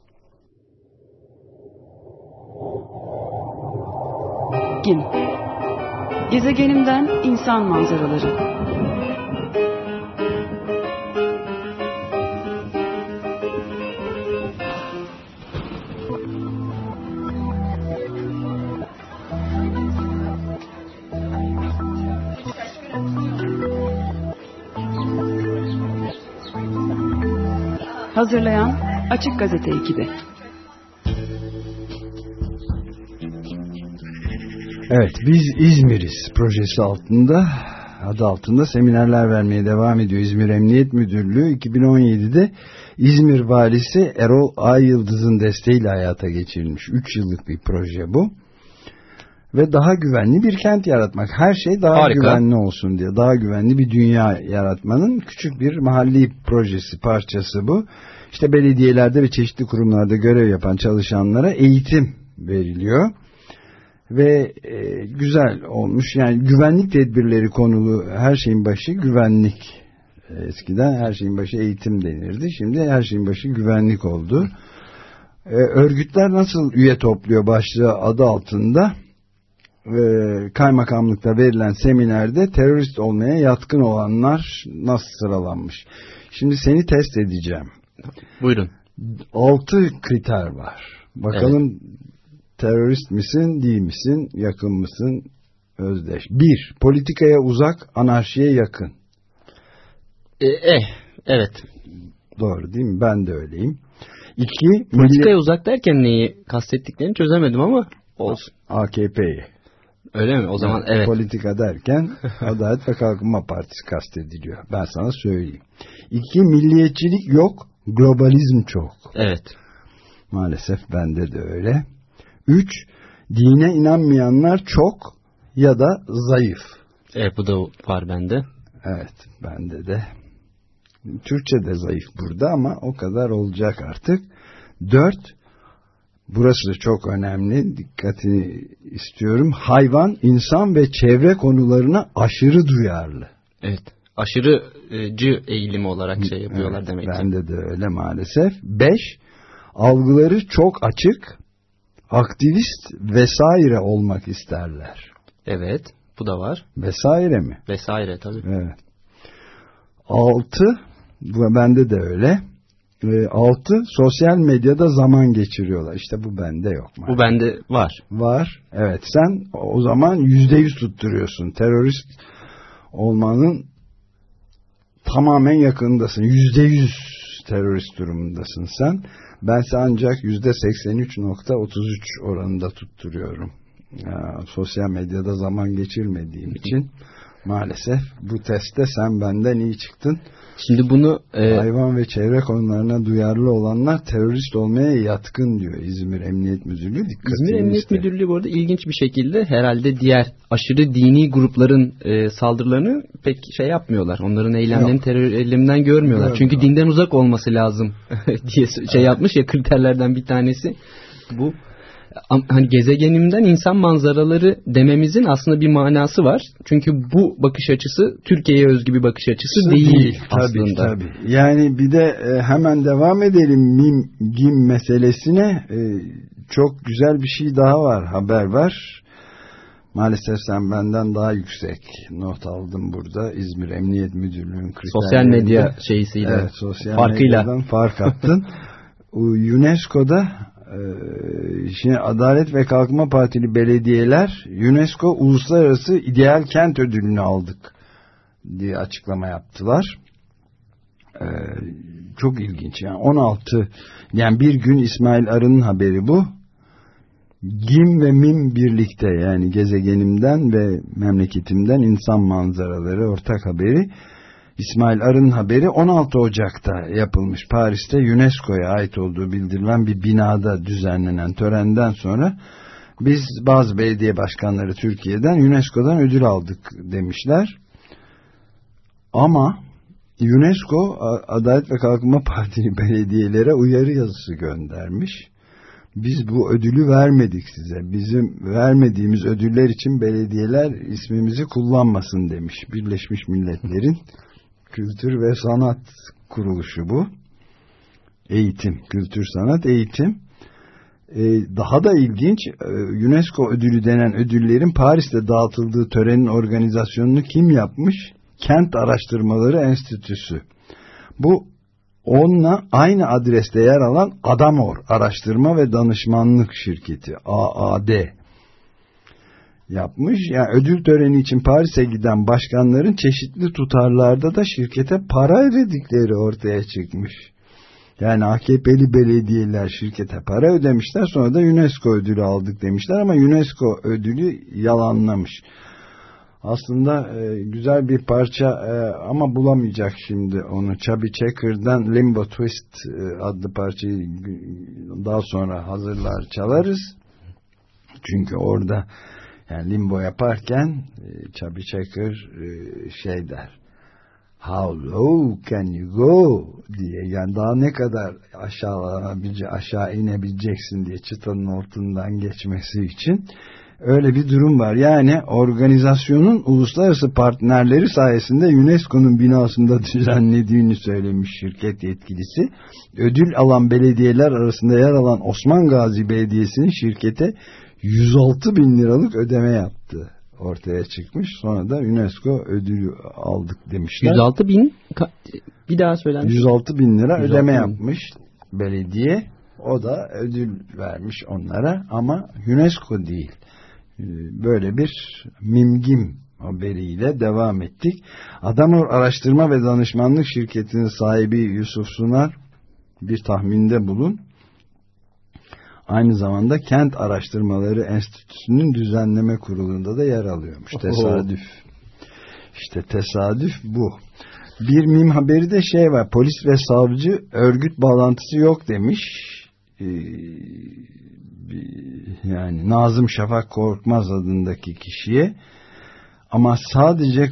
GİM. Gezegenimden insan manzaraları. Hazırlayan Açık Gazete ekibi. Evet, Biz İzmiriz projesi altında, adı altında seminerler vermeye devam ediyor İzmir Emniyet Müdürlüğü. iki bin on yedide İzmir Valisi Erol Ayyıldız'ın desteğiyle hayata geçirilmiş. üç yıllık bir proje bu. Ve daha güvenli bir kent yaratmak. Her şey daha Harika. güvenli olsun diye. Daha güvenli bir dünya yaratmanın küçük bir mahalli projesi, parçası bu. İşte belediyelerde ve çeşitli kurumlarda görev yapan çalışanlara eğitim veriliyor. Ve e, güzel olmuş. Yani güvenlik tedbirleri konulu, her şeyin başı güvenlik. Eskiden her şeyin başı eğitim denirdi. Şimdi her şeyin başı güvenlik oldu. E, örgütler nasıl üye topluyor başlığı adı altında e, kaymakamlıkta verilen seminerde terörist olmaya yatkın olanlar nasıl sıralanmış. Şimdi seni test edeceğim. Buyurun. Altı kriter var. Bakalım evet. Terörist misin, değil misin, yakın mısın, özdeş. Bir, politikaya uzak, anarşiye yakın. E, eh, evet. Doğru değil mi? Ben de öyleyim. İki, politikaya milli... uzak derken neyi kastettiklerini çözemedim ama olsun. A K P'yi. Öyle mi? O zaman yani, evet. Politika derken Adalet ve Kalkınma Partisi kastediliyor. Ben sana söyleyeyim. İki, milliyetçilik yok, globalizm çok. Evet. Maalesef bende de öyle. Üç, dine inanmayanlar çok ya da zayıf. Evet, bu da var bende. Evet, bende de. Türkçe de zayıf burada ama o kadar olacak artık. Dört, burası çok önemli, dikkatini istiyorum. Hayvan, insan ve çevre konularına aşırı duyarlı. Evet, aşırıcı eğilimi olarak şey yapıyorlar evet, demek ki. Bende de öyle maalesef. Beş, algıları çok açık, aktivist vesaire olmak isterler. Evet, bu da var. Vesaire mi? Vesaire tabii. Evet. Altı, bu bende de öyle. E, altı, sosyal medyada zaman geçiriyorlar. İşte bu bende yok. Maalesef. Bu bende var. Var. Evet, sen o zaman yüzde yüz tutturuyorsun. Terörist olmanın tamamen yakındasın. Yüzde yüz terörist durumundasın sen. Bense ancak yüzde seksen üç nokta otuz üç oranında tutturuyorum. Ya, sosyal medyada zaman geçirmediğim için Maalesef bu testte sen benden iyi çıktın. Şimdi bunu e... hayvan ve çevre konularına duyarlı olanlar terörist olmaya yatkın diyor İzmir Emniyet Müdürlüğü. İzmir Emniyet ister. Müdürlüğü bu arada ilginç bir şekilde herhalde diğer aşırı dini grupların e, saldırılarını pek şey yapmıyorlar. Onların eylemlerini Yok. terör eyleminden görmüyorlar. Görmüyor. Çünkü dinden uzak olması lazım diye şey evet. yapmış ya, kriterlerden bir tanesi bu. Hani gezegenimden insan manzaraları dememizin aslında bir manası var. Çünkü bu bakış açısı Türkiye'ye özgü bir bakış açısı değil, değil aslında. Tabii, tabii. Yani bir de e, hemen devam edelim mim gim meselesine. E, çok güzel bir şey daha var, haber var. Maalesef sen benden daha yüksek not aldım burada. İzmir Emniyet Müdürlüğü'nün kriterlerinde. Sosyal medya şeysiyle, evet, sosyal farkıyla. medyadan fark attın. UNESCO'da Şimdi Adalet ve Kalkınma Partili belediyeler UNESCO Uluslararası İdeal Kent Ödülünü aldık diye açıklama yaptılar. Ee, çok ilginç. Yani on altı yani bir gün İsmail Arı'nın haberi bu. Gim ve Mim birlikte, yani gezegenimden ve memleketimden insan manzaraları ortak haberi. İsmail Arı'nın haberi on altı Ocak'ta yapılmış Paris'te UNESCO'ya ait olduğu bildirilen bir binada düzenlenen törenden sonra biz bazı belediye başkanları Türkiye'den UNESCO'dan ödül aldık demişler. Ama UNESCO Adalet ve Kalkınma Partili belediyelere uyarı yazısı göndermiş. Biz bu ödülü vermedik size. Bizim vermediğimiz ödüller için belediyeler ismimizi kullanmasın demiş. Birleşmiş Milletler'in Kültür ve Sanat Kuruluşu bu. Eğitim, kültür, sanat, eğitim. Ee, daha da ilginç, UNESCO ödülü denen ödüllerin Paris'te dağıtıldığı törenin organizasyonunu kim yapmış? Kent Araştırmaları Enstitüsü. Bu onunla aynı adreste yer alan Adamor Araştırma ve Danışmanlık Şirketi, A A D yapmış. Yani ödül töreni için Paris'e giden başkanların çeşitli tutarlarda da şirkete para ödedikleri ortaya çıkmış. Yani A K P'li belediyeler şirkete para ödemişler, sonra da UNESCO ödülü aldık demişler ama UNESCO ödülü yalanlamış. Aslında e, güzel bir parça e, ama bulamayacak şimdi onu. Chubby Checker'dan Limbo Twist e, adlı parçayı daha sonra hazırlar çalarız. Çünkü orada yani limbo yaparken e, Chubby Checker e, şey der, how low can you go diye, yani daha ne kadar aşağı aşağı inebileceksin diye çıtanın altından geçmesi için. Öyle bir durum var. Yani organizasyonun uluslararası partnerleri sayesinde UNESCO'nun binasında düzenlediğini söylemiş şirket yetkilisi. Ödül alan belediyeler arasında yer alan Osman Gazi Belediyesi'nin şirkete yüz altı bin liralık ödeme yaptı ortaya çıkmış. Sonra da UNESCO ödülü aldık demişler. yüz altı bin bir daha söyler misin? yüz altı bin lira ödeme yapmış belediye. O da ödül vermiş onlara ama UNESCO değil. Böyle bir mimgim haberiyle devam ettik. Adamor Araştırma ve Danışmanlık Şirketi'nin sahibi Yusuf Sunar bir tahminde bulun. Aynı zamanda Kent Araştırmaları Enstitüsü'nün düzenleme kurulunda da yer alıyormuş. Tesadüf. İşte tesadüf bu. Bir mim haberi de şey var. Polis ve savcı örgüt bağlantısı yok demiş. Ee, yani Nazım Şafak Korkmaz adındaki kişiye, ama sadece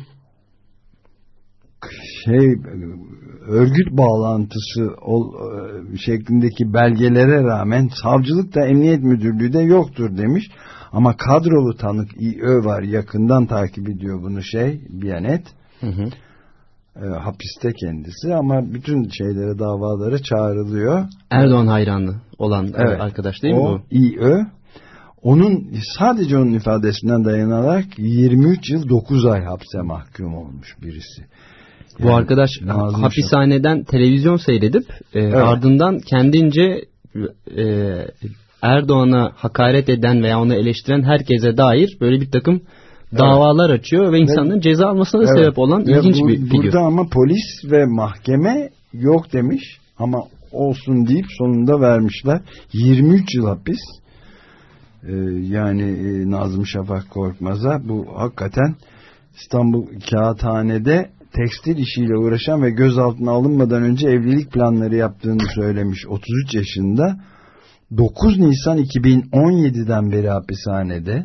şey örgüt bağlantısı ol, şeklindeki belgelere rağmen savcılık da emniyet müdürlüğü de yoktur demiş. Ama kadrolu tanık İ Ö var, yakından takip ediyor bunu şey Biyanet. Hı hı. E, hapiste kendisi ama bütün şeylere, davalara çağrılıyor. Erdoğan hayranı olan evet, arkadaş değil mi bu? İ Ö. Onun sadece onun ifadesinden dayanarak yirmi üç yıl dokuz ay hapse mahkum olmuş birisi. Yani bu arkadaş hapishaneden Şafak televizyon seyredip e, evet. ardından kendince e, Erdoğan'a hakaret eden veya onu eleştiren herkese dair böyle bir takım evet. davalar açıyor ve insanların evet. ceza almasına evet. sebep olan ve ilginç bu, bir figür. Burada ama polis ve mahkeme yok demiş ama olsun deyip sonunda vermişler. yirmi üç yıl hapis. Ee, yani e, Nazım Şafak Korkmaz'a bu hakikaten İstanbul Kağıthane'de tekstil işiyle uğraşan ve gözaltına alınmadan önce evlilik planları yaptığını söylemiş. otuz üç yaşında. dokuz Nisan iki bin on yedi'den beri hapishanede.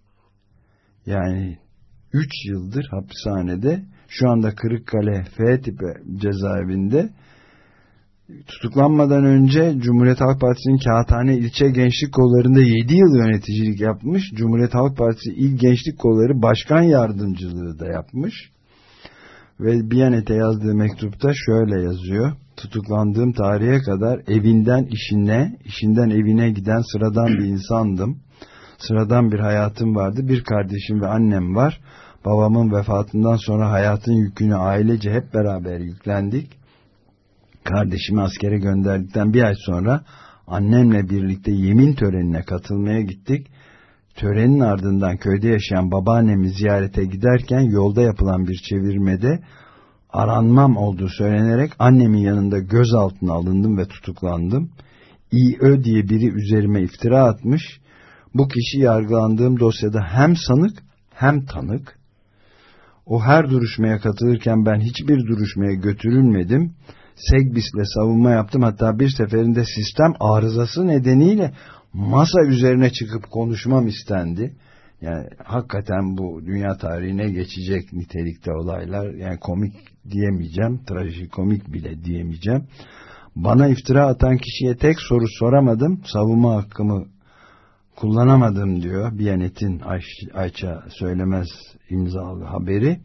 Yani üç yıldır hapishanede. Şu anda Kırıkkale F tipi cezaevinde. Tutuklanmadan önce Cumhuriyet Halk Partisi'nin Kağıthane İlçe Gençlik Kolları'nda yedi yıl yöneticilik yapmış. Cumhuriyet Halk Partisi İl Gençlik Kolları Başkan Yardımcılığı da yapmış. Ve Biyanet'e yazdığı mektupta şöyle yazıyor. Tutuklandığım tarihe kadar evinden işine, işinden evine giden sıradan bir insandım. Sıradan bir hayatım vardı. Bir kardeşim ve annem var. Babamın vefatından sonra hayatın yükünü ailece hep beraber yüklendik. Kardeşimi askere gönderdikten bir ay sonra annemle birlikte yemin törenine katılmaya gittik. Törenin ardından köyde yaşayan babaannemi ziyarete giderken yolda yapılan bir çevirmede aranmam olduğu söylenerek annemin yanında gözaltına alındım ve tutuklandım. İ.Ö. diye biri üzerime iftira atmış. Bu kişi yargılandığım dosyada hem sanık hem tanık. O her duruşmaya katılırken ben hiçbir duruşmaya götürülmedim. Segbis'le savunma yaptım. Hatta bir seferinde sistem arızası nedeniyle masa üzerine çıkıp konuşmam istendi. Yani hakikaten bu dünya tarihine geçecek nitelikte olaylar. Yani komik diyemeyeceğim, trajikomik bile diyemeyeceğim. Bana iftira atan kişiye tek soru soramadım. Savunma hakkımı kullanamadım diyor. Biyanet'in Ay Ayça Söylemez imzalı haberi.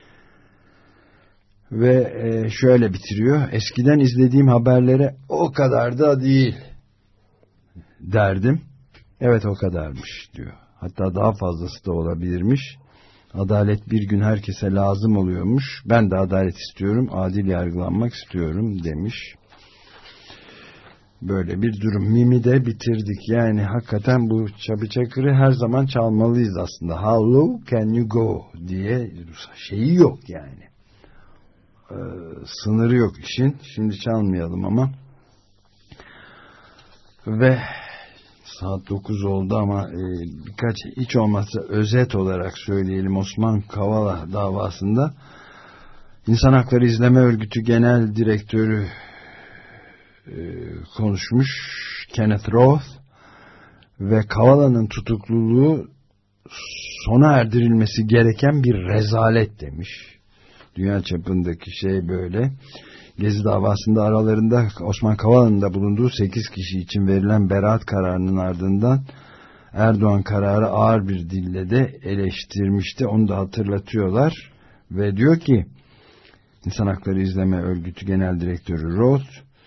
Ve şöyle bitiriyor. Eskiden izlediğim haberlere o kadar da değil derdim. Evet o kadarmış diyor. Hatta daha fazlası da olabilirmiş. Adalet bir gün herkese lazım oluyormuş. Ben de adalet istiyorum, adil yargılanmak istiyorum demiş. Böyle bir durum. Mimi de bitirdik. Yani hakikaten bu Çabı Çakır'ı her zaman çalmalıyız aslında. How low can you go diye şeyi yok yani. Ee, sınırı yok işin. Şimdi çalmayalım ama. Ve saat dokuz oldu ama e, birkaç hiç olmazsa özet olarak söyleyelim. Osman Kavala davasında İnsan Hakları İzleme Örgütü Genel Direktörü e, konuşmuş, Kenneth Roth, ve Kavala'nın tutukluluğu sona erdirilmesi gereken bir rezalet demiş. Dünya çapındaki şey böyle. Gezi davasında aralarında Osman Kavala'nın da bulunduğu sekiz kişi için verilen beraat kararının ardından Erdoğan kararı ağır bir dille de eleştirmişti. Onu da hatırlatıyorlar. Ve diyor ki İnsan Hakları İzleme Örgütü Genel Direktörü Roth,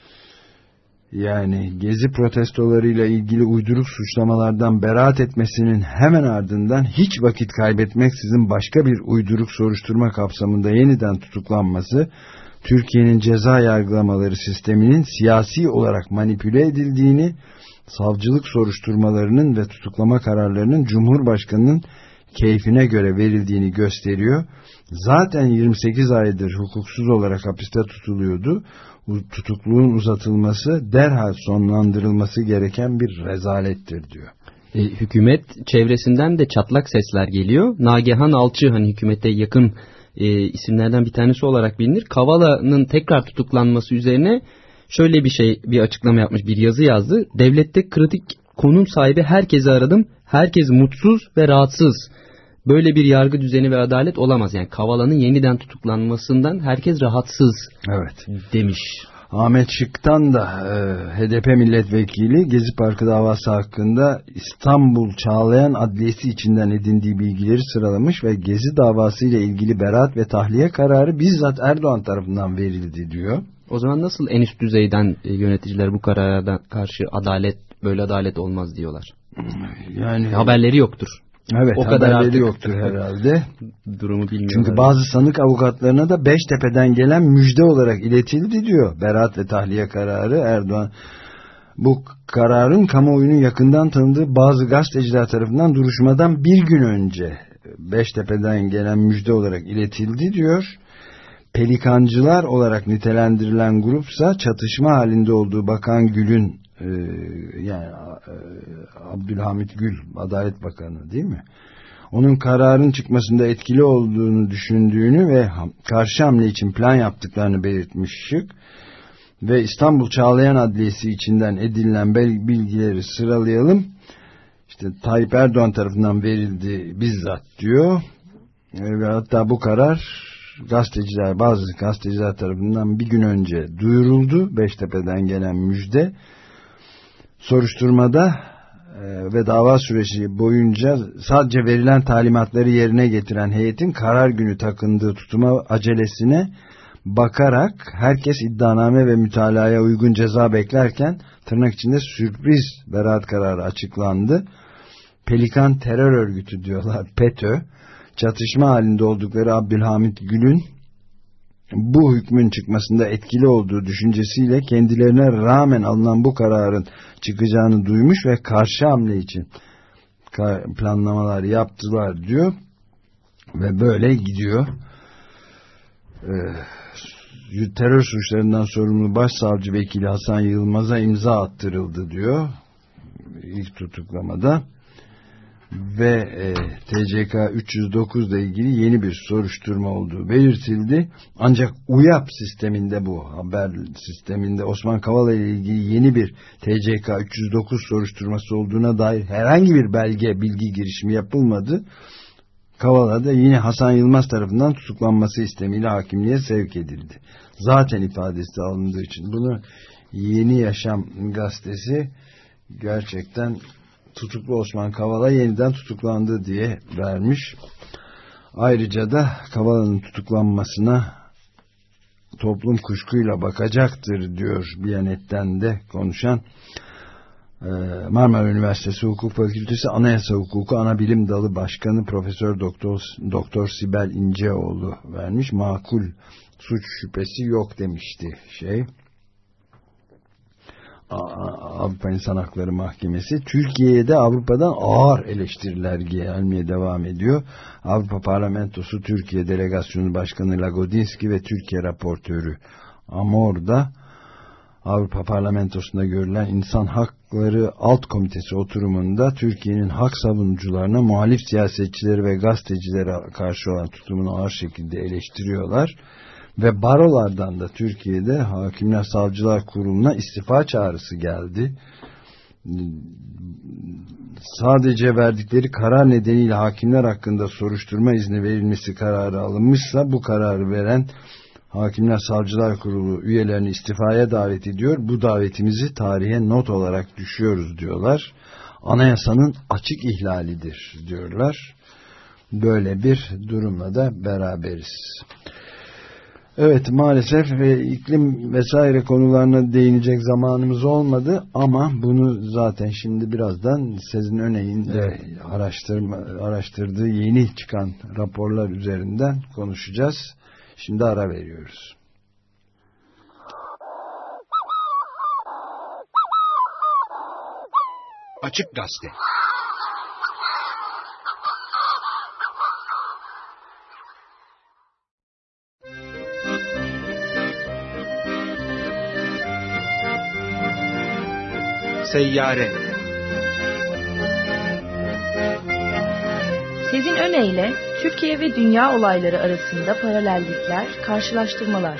yani Gezi protestolarıyla ilgili uyduruk suçlamalardan beraat etmesinin hemen ardından hiç vakit kaybetmeksizin başka bir uyduruk soruşturma kapsamında yeniden tutuklanması, Türkiye'nin ceza yargılamaları sisteminin siyasi olarak manipüle edildiğini, savcılık soruşturmalarının ve tutuklama kararlarının Cumhurbaşkanı'nın keyfine göre verildiğini gösteriyor. Zaten yirmi sekiz aydır hukuksuz olarak hapiste tutuluyordu. Tutukluğun uzatılması derhal sonlandırılması gereken bir rezalettir diyor. E, hükümet çevresinden de çatlak sesler geliyor. Nagihan Alçı, hani hükümete yakın e, isimlerden bir tanesi olarak bilinir. Kavala'nın tekrar tutuklanması üzerine şöyle bir şey, bir açıklama yapmış, bir yazı yazdı. Devlette kritik konum sahibi herkesi aradım. Herkes mutsuz ve rahatsız. Böyle bir yargı düzeni ve adalet olamaz. Yani Kavala'nın yeniden tutuklanmasından herkes rahatsız, evet, demiş. Ahmet Şık'tan da e, H D P milletvekili Gezi Parkı davası hakkında İstanbul Çağlayan Adliyesi içinden edindiği bilgileri sıralamış ve Gezi davası ile ilgili beraat ve tahliye kararı bizzat Erdoğan tarafından verildi diyor. O zaman nasıl en üst düzeyden e, yöneticiler bu karara karşı adalet, böyle adalet olmaz diyorlar? Yani haberleri yoktur. Evet, o kadar haberleri artık yoktur herhalde. Durumu bilmiyorlar. Çünkü bazı sanık avukatlarına da Beştepe'den gelen müjde olarak iletildi diyor. Beraat ve tahliye kararı Erdoğan. Bu kararın kamuoyunun yakından tanıdığı bazı gazeteciler tarafından duruşmadan bir gün önce Beştepe'den gelen müjde olarak iletildi diyor. Pelikancılar olarak nitelendirilen grupsa çatışma halinde olduğu Bakan Gül'ün, Ee, yani e, Abdülhamit Gül, Adalet Bakanı değil mi? onun kararın çıkmasında etkili olduğunu düşündüğünü ve karşı hamle için plan yaptıklarını belirtmiş Şık. Ve İstanbul Çağlayan Adliyesi içinden edinilen bilgileri sıralayalım. İşte Tayyip Erdoğan tarafından verildi bizzat diyor. Ve hatta bu karar gazeteciler, bazı gazeteciler tarafından bir gün önce duyuruldu. Beştepe'den gelen müjde. Soruşturmada e, ve dava süreci boyunca sadece verilen talimatları yerine getiren heyetin karar günü takındığı tutuma acelesine bakarak herkes iddianame ve mütalaya uygun ceza beklerken tırnak içinde sürpriz beraat kararı açıklandı. Pelikan terör örgütü diyorlar, PETÖ, çatışma halinde oldukları Abdülhamit Gül'ün bu hükmün çıkmasında etkili olduğu düşüncesiyle kendilerine rağmen alınan bu kararın çıkacağını duymuş ve karşı hamle için planlamalar yaptılar diyor ve böyle gidiyor. Ee, terör suçlarından sorumlu Başsavcı Vekili Hasan Yılmaz'a imza attırıldı diyor ilk tutuklamada. Ve e, T C K üç yüz dokuz ile ilgili yeni bir soruşturma olduğu belirtildi. Ancak U Y A P sisteminde, bu haber sisteminde Osman Kavala ile ilgili yeni bir T C K üç yüz dokuz soruşturması olduğuna dair herhangi bir belge, bilgi girişimi yapılmadı. Kavala da yine Hasan Yılmaz tarafından tutuklanması istemiyle hakimliğe sevk edildi. Zaten ifadesi alındığı için. Bunu Yeni Yaşam gazetesi gerçekten tutuklu Osman Kavala yeniden tutuklandı diye vermiş. Ayrıca da Kavala'nın tutuklanmasına toplum kuşkuyla bakacaktır diyor Biyanet'ten de konuşan Marmara Üniversitesi Hukuk Fakültesi Anayasa Hukuku Anabilim Dalı Başkanı Profesör Doktor Doktor Sibel İnceoğlu vermiş. Makul suç şüphesi yok demişti şey. Avrupa İnsan Hakları Mahkemesi. Türkiye'de Avrupa'dan ağır eleştiriler gelmeye devam ediyor. Avrupa Parlamentosu Türkiye Delegasyonu Başkanı Lagodinski ve Türkiye raportörü Amor da Avrupa Parlamentosu'nda görülen İnsan Hakları Alt Komitesi oturumunda Türkiye'nin hak savunucularına, muhalif siyasetçileri ve gazetecilere karşı olan tutumunu ağır şekilde eleştiriyorlar. Ve barolardan da Türkiye'de Hakimler Savcılar Kurulu'na istifa çağrısı geldi. Sadece verdikleri karar nedeniyle hakimler hakkında soruşturma izni verilmesi kararı alınmışsa bu kararı veren Hakimler Savcılar Kurulu üyelerini istifaya davet ediyor. Bu davetimizi tarihe not olarak düşüyoruz diyorlar. Anayasanın açık ihlalidir diyorlar. Böyle bir durumla da beraberiz. Evet, maalesef ve iklim vesaire konularına değinecek zamanımız olmadı ama bunu zaten şimdi birazdan Sezin Öney'in de araştırma, araştırdığı yeni çıkan raporlar üzerinden konuşacağız. Şimdi ara veriyoruz. Açık Gazete. Seyyare. Sezin Öneyle Türkiye ve dünya olayları arasında paralellikler, karşılaştırmalar.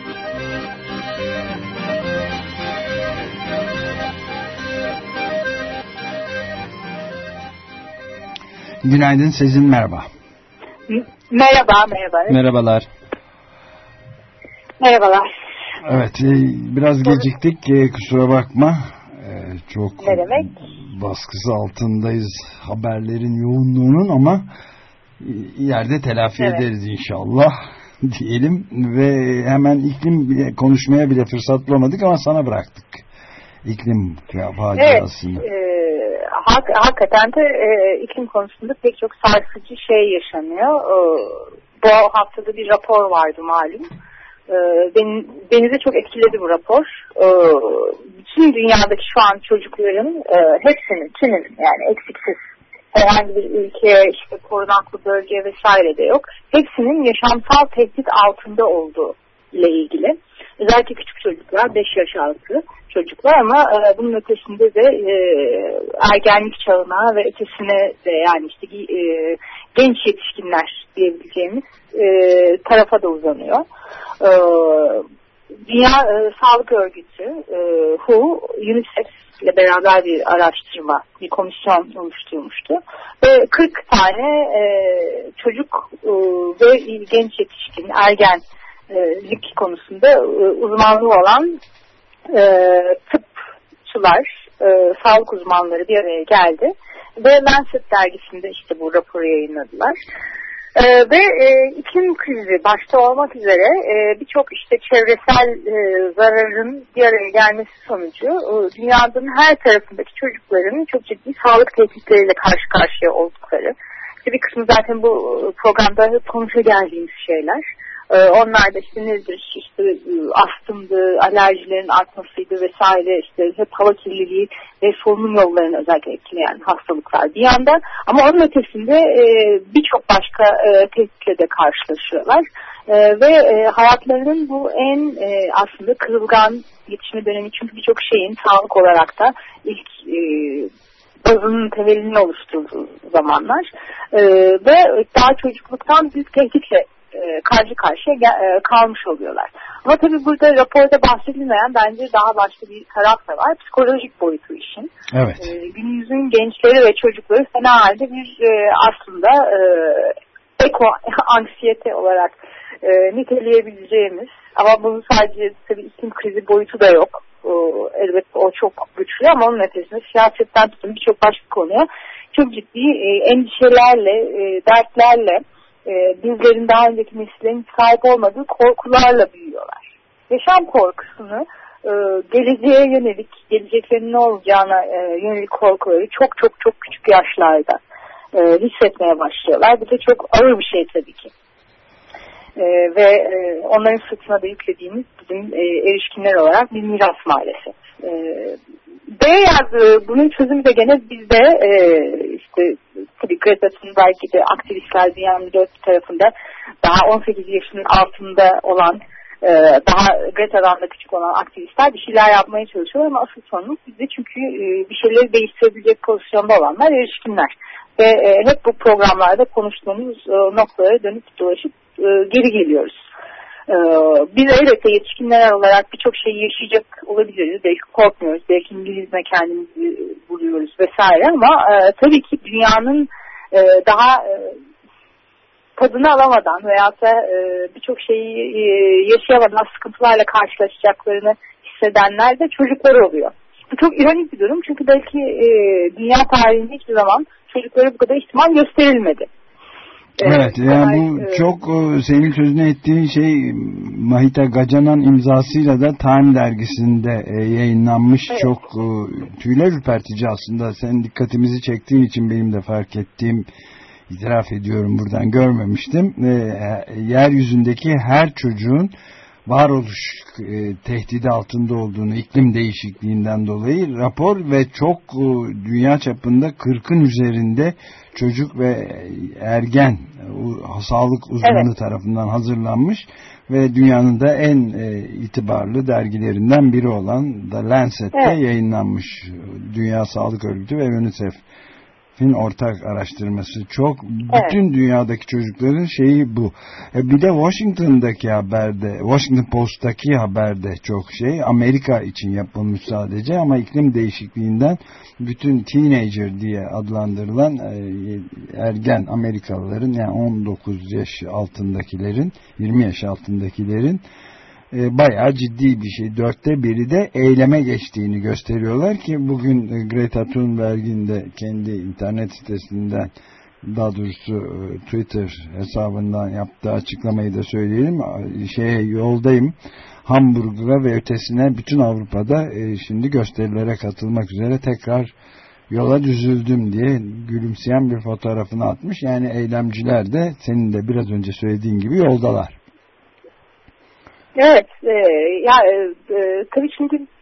Günaydın Sezin, merhaba. Merhaba, merhaba. Merhabalar. Merhabalar. Evet, biraz geciktik, kusura bakma. Çok ne demek? Baskısı altındayız haberlerin yoğunluğunun ama ileride telafi evet. ederiz inşallah diyelim ve hemen iklim konuşmaya bile fırsat bulamadık ama sana bıraktık. İklim faciasını. Evet, e, hak, hakikaten de e, iklim konusunda pek çok sarsıcı şey yaşanıyor. E, bu haftada bir rapor vardı malum. Beni, beni de çok etkiledi bu rapor. Bütün dünyadaki şu an çocukların hepsinin, tümünün yani eksiksiz herhangi bir ülke, işte korunaklı bölge vesaire de yok. Hepsinin yaşamsal tehdit altında olduğu ile ilgili. Özellikle küçük çocuklar, beş yaş altı çocuklar ama e, bunun ötesinde de e, ergenlik çağına ve ötesine de yani işte e, genç yetişkinler diyebileceğimiz e, tarafa da uzanıyor. E, Dünya e, Sağlık Örgütü, e, W H O, UNICEF ile beraber bir araştırma, bir komisyon oluşturmuştu. Ve kırk tane e, çocuk e, ve genç yetişkin, ergenlik konusunda e, uzmanlığı olan e, tıpçılar, e, sağlık uzmanları bir araya geldi. Ve Lancet dergisinde işte bu raporu yayınladılar. Ee, ve e, iklim krizi başta olmak üzere e, birçok işte çevresel e, zararın bir araya gelmesi sonucu e, dünyanın her tarafındaki çocukların çok ciddi sağlık tehditleriyle karşı karşıya oldukları. İşte bir kısmı zaten bu programda konuşa geldiğimiz şeyler. E, onlar da işte nedir? İşte e, astımdı, alerjilerin artmasıydı vesaire, işte hep hava kirliliği ve solunum yollarını özellikle etkileyen hastalıklar bir yanda. Ama onun ötesinde e, birçok başka e, tehditle de karşılaşıyorlar. E, ve e, hayatlarının bu en e, aslında kırılgan yetişme dönemi, çünkü birçok şeyin sağlık olarak da ilk e, bazının temelini oluşturduğu zamanlar. E, ve daha çocukluktan büyük tehditle E, karşı karşıya e, kalmış oluyorlar. Ama tabii burada raporda bahsedilmeyen bence daha başka bir taraf da var. Psikolojik boyutu işin. Evet. E, günümüzün gençleri ve çocukları fena halde bir e, aslında e, eko anksiyete olarak e, niteleyebileceğimiz, ama bunun sadece tabii iklim krizi boyutu da yok. E, elbette o çok güçlü ama onun ötesinde siyasetten tutun birçok başka konuya çok ciddi e, endişelerle, e, dertlerle, bizlerin daha önceki nesillerin sahip olmadığı korkularla büyüyorlar. Yaşam korkusunu, geleceğe yönelik, geleceklerin ne olacağına yönelik korkuları çok çok çok küçük yaşlarda hissetmeye başlıyorlar. Bu da çok ağır bir şey tabii ki. Ve onların sırtına da yüklediğimiz bizim erişkinler olarak bir miras maalesef. Ve yani bunun çözümü de gene bizde işte tabii Greta Thunberg gibi aktivistler dünyanın bir dört tarafında daha on sekiz yaşının altında olan, daha Greta'dan da küçük olan aktivistler bir şeyler yapmaya çalışıyorlar ama asıl sorunumuz bizde, çünkü bir şeyleri değiştirebilecek pozisyonda olanlar erişkinler. Ve hep bu programlarda konuştuğumuz noktalara dönüp dolaşıp geri geliyoruz. Biz elbette yetişkinler olarak birçok şeyi yaşayacak olabiliriz. Belki korkmuyoruz, belki İngilizce kendimizi buluyoruz vesaire, ama e, tabii ki dünyanın e, daha e, tadını alamadan veyahut da e, birçok şeyi e, yaşayamadan sıkıntılarla karşılaşacaklarını hissedenler de çocuklar oluyor. Bu çok ironik bir durum, çünkü belki e, dünya tarihinde hiçbir zaman çocuklara bu kadar ihtimam gösterilmedi. Evet, yani bu çok senin sözünü ettiğin şey Mahita Gacanan imzasıyla da Time dergisinde yayınlanmış. Evet. Çok tüyler ürpertici aslında. Sen dikkatimizi çektiğin için benim de fark ettiğim, itiraf ediyorum buradan, görmemiştim. Yeryüzündeki her çocuğun varoluş e, tehdidi altında olduğunu, iklim değişikliğinden dolayı rapor ve çok e, dünya çapında kırkın üzerinde çocuk ve ergen e, sağlık uzmanı evet. tarafından hazırlanmış ve dünyanın da en e, itibarlı dergilerinden biri olan The Lancet'te evet. yayınlanmış. Dünya Sağlık Örgütü ve UNICEF ortak araştırması. Çok bütün evet. dünyadaki çocukların şeyi bu. E bir de Washington'daki haberde, Washington Post'taki haberde çok şey Amerika için yapılmış sadece, ama iklim değişikliğinden bütün teenager diye adlandırılan e, ergen Amerikalıların, yani on dokuz yaş altındakilerin, yirmi yaş altındakilerin E, bayağı ciddi bir şey. Dörtte biri de eyleme geçtiğini gösteriyorlar ki bugün e, Greta Thunberg'in de kendi internet sitesinden, daha doğrusu e, Twitter hesabından yaptığı açıklamayı da söyleyelim. Şeye yoldayım. Hamburg'a ve ötesine bütün Avrupa'da e, şimdi gösterilere katılmak üzere tekrar yola düzüldüm diye gülümseyen bir fotoğrafını atmış. Yani eylemciler de senin de biraz önce söylediğin gibi yoldalar. Evet, e, ya e, tabii şimdi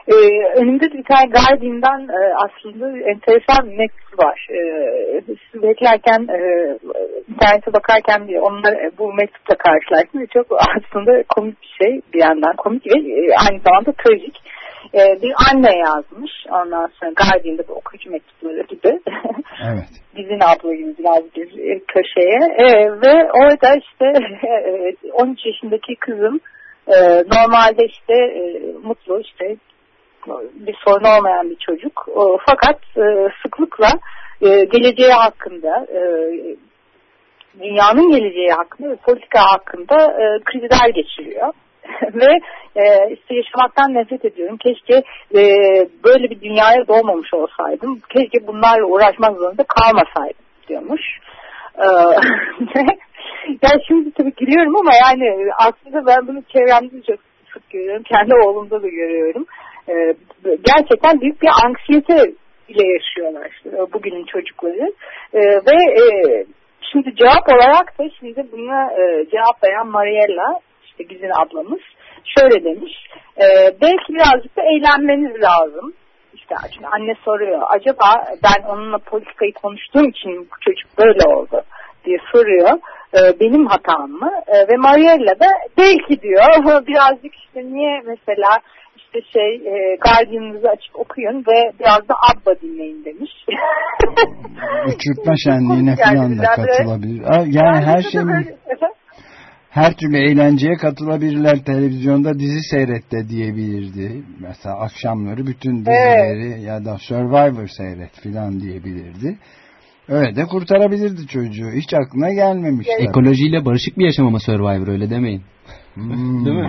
Ee, önümde bir tane Guardian'dan e, aslında enteresan bir mektup var. Ee, siz beklerken e, internete bakarken bir onlar e, bu mektupla karşılaştım. Çok aslında komik bir şey, bir yandan komik ve e, aynı zamanda trajik. Ee, bir anne yazmış. Ondan sonra Guardian'da bu okuyucu mektupları gibi. Evet. Bizim abla gibi biraz bir köşeye. Ee, ve orada işte on üç yaşındaki kızım e, normalde işte e, mutlu işte bir sorun olmayan bir çocuk. O, fakat e, sıklıkla e, geleceği hakkında, e, dünyanın geleceği hakkında ve politika hakkında e, krizler geçiriyor. Ve e, işte yaşamaktan nefret ediyorum. Keşke e, böyle bir dünyaya doğmamış olsaydım. Keşke bunlarla uğraşmak zorunda kalmasaydım diyormuş. E, yani şimdi tabii gülüyorum ama yani aslında ben bunu çevremde çok sık görüyorum. Kendi oğlumda da görüyorum. E, gerçekten büyük bir anksiyete ile yaşıyorlar işte, bugünün çocukları. E, ve e, şimdi cevap olarak da şimdi buna e, cevap veren Mariella, işte Güzin ablamız şöyle demiş. E, belki birazcık da eğlenmeniz lazım. İşte çünkü anne soruyor. Acaba ben onunla politikayı konuştuğum için bu çocuk böyle oldu diye soruyor. E, benim hatam mı? E, ve Mariella da belki diyor. Birazcık işte niye mesela işte şey e, Guardian'ınızı açıp okuyun ve biraz da ABBA dinleyin demiş. Uçurtma şenliğine falan da katılabilir. Yani her şey her türlü eğlenceye katılabilirler. Televizyonda dizi seyret de diyebilirdi. Mesela akşamları bütün dizileri evet. ya da Survivor seyret falan diyebilirdi. Öyle de kurtarabilirdi çocuğu. Hiç aklına gelmemiş. Evet. Ekolojiyle barışık bir yaşam ama Survivor, öyle demeyin. Hmm. Değil mi?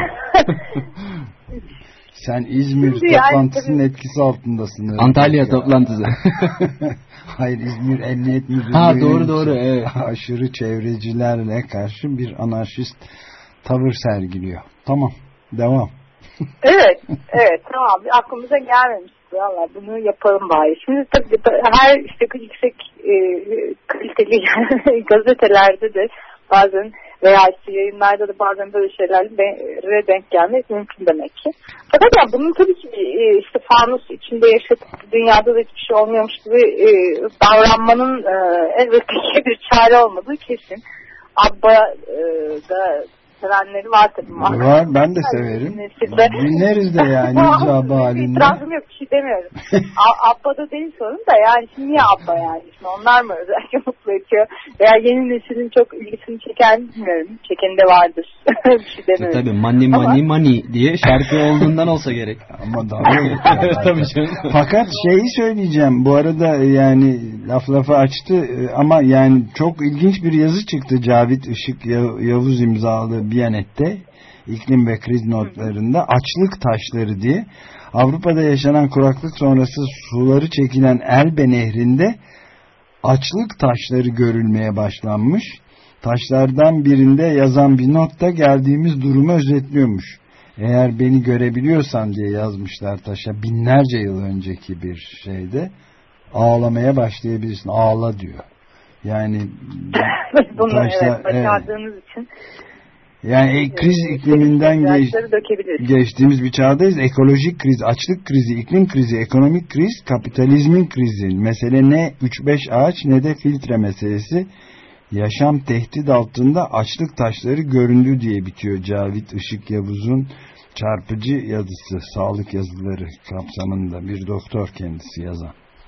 Sen İzmir Şimdi toplantısının yani, etkisi altındasın. Antalya toplantısı. Hayır, İzmir Emniyet Müdürlüğü. Ha doğru doğru. Evet. Aşırı çevrecilerle karşı bir anarşist tavır sergiliyor. Tamam, devam. evet, evet tamam. Aklımıza gelmemişti. Valla bunu yapalım bari. Şimdi tabii her işte yüksek e, kaliteli gazetelerde de bazen veya işte yayınlarda da bazen böyle şeylerle denk gelmek mümkün demek ki. Fakat ya bunun tabii ki işte fanus içinde yaşadık, dünyada da hiçbir şey olmuyormuş gibi e, davranmanın e, elbette ki bir çare olmadığı kesin. ABBA e, da sevenleri var tabii. Var, ben de severim. Dinleriz de yani icabı halinde. İtirazım yok, bir şey demiyorum. ABBA'da değil sorun da yani şimdi niye ABBA yani? Şimdi onlar mı özellikle mutlu ediyor? Veya yeni neslin çok ilgisini çeken bilmiyorum. Çekeni de vardır. Bir şey demiyorum. Tabii money money Ama... money diye şarkı olduğundan olsa gerek. Ama daha tabii canım. Fakat şeyi söyleyeceğim. Bu arada yani laf lafı açtı ama yani çok ilginç bir yazı çıktı. Cavit Işık Yavuz imzalı Biyanet'te iklim ve kriz notlarında açlık taşları diye Avrupa'da yaşanan kuraklık sonrası suları çekilen Elbe Nehri'nde açlık taşları görülmeye başlanmış. Taşlardan birinde yazan bir notta geldiğimiz durumu özetliyormuş. Eğer beni görebiliyorsan diye yazmışlar taşa, binlerce yıl önceki bir şeyde, ağlamaya başlayabilirsin. Ağla diyor. Yani bunu taşla, evet, başardığınız evet. için yani kriz ikliminden geç, geçtiğimiz bir çağdayız. Ekolojik kriz, açlık krizi, iklim krizi, ekonomik kriz, kapitalizmin krizi. Mesele ne üç beş ağaç ne de filtre meselesi. Yaşam tehdit altında açlık taşları göründü diye bitiyor Cavit Işık Yavuz'un çarpıcı yazısı, sağlık yazıları kapsamında, bir doktor kendisi yazan.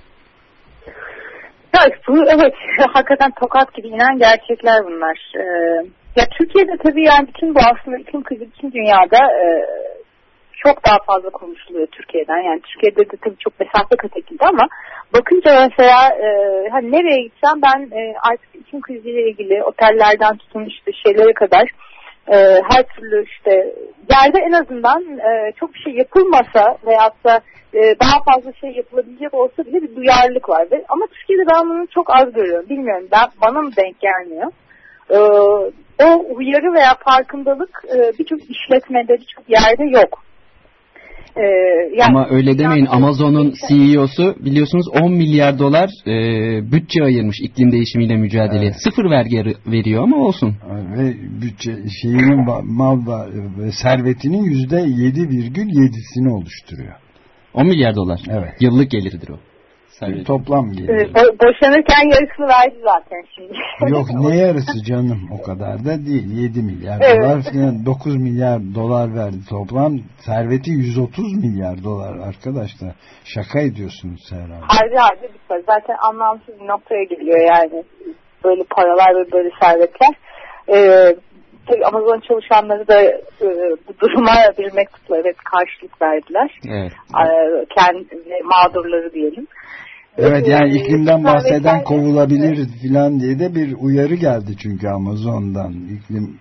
Evet, bu, evet hakikaten tokat gibi inen gerçekler bunlar. Ee, ya Türkiye'de tabii yani bütün bu aslında iklim krizi bütün dünyada e, çok daha fazla konuşuluyor Türkiye'den. Yani Türkiye'de de tabii çok mesafe kat edildi ama bakınca mesela e, hani nereye gitsem ben e, artık iklim kriziyle ilgili otellerden tutun işte şeylere kadar e, her türlü işte yerde en azından e, çok bir şey yapılmasa veyahut da e, daha fazla şey yapılabilecek olsa bile bir duyarlılık var. Ve, ama Türkiye'de ben bunu çok az görüyorum. Bilmiyorum, ben, bana mı denk gelmiyor? E, o uyarı veya farkındalık e, birçok işletmede, birçok yerde yok. Ee, yani ama öyle demeyin, Amazon'un C E O'su biliyorsunuz on milyar dolar e, bütçe ayırmış iklim değişimiyle mücadeleye. Evet. Sıfır vergi veriyor ama olsun. Ve bütçe şeyinin mal servetinin yüzde yedi virgül yedisini oluşturuyor. on milyar dolar. Evet. Yıllık geliridir o. Bir toplam gelir. Bo- boşanırken yarısını verdi zaten şimdi. Yok ne yarısı canım, o kadar da değil. yedi milyar evet. dolar falan, dokuz milyar dolar verdi toplam. Serveti yüz otuz milyar dolar arkadaşlar. Şaka ediyorsunuz herhalde. Harbi harbi bitmez. Zaten anlamsız bir noktaya geliyor yani. Böyle paralar ve böyle servetler. Ee, tabii Amazon çalışanları da e, bu duruma bir mektupla evet karşılık verdiler. Evet. Ee, kendi mağdurları diyelim. Evet yani iklimden bahseden kovulabilir filan diye de bir uyarı geldi çünkü Amazon'dan. İklim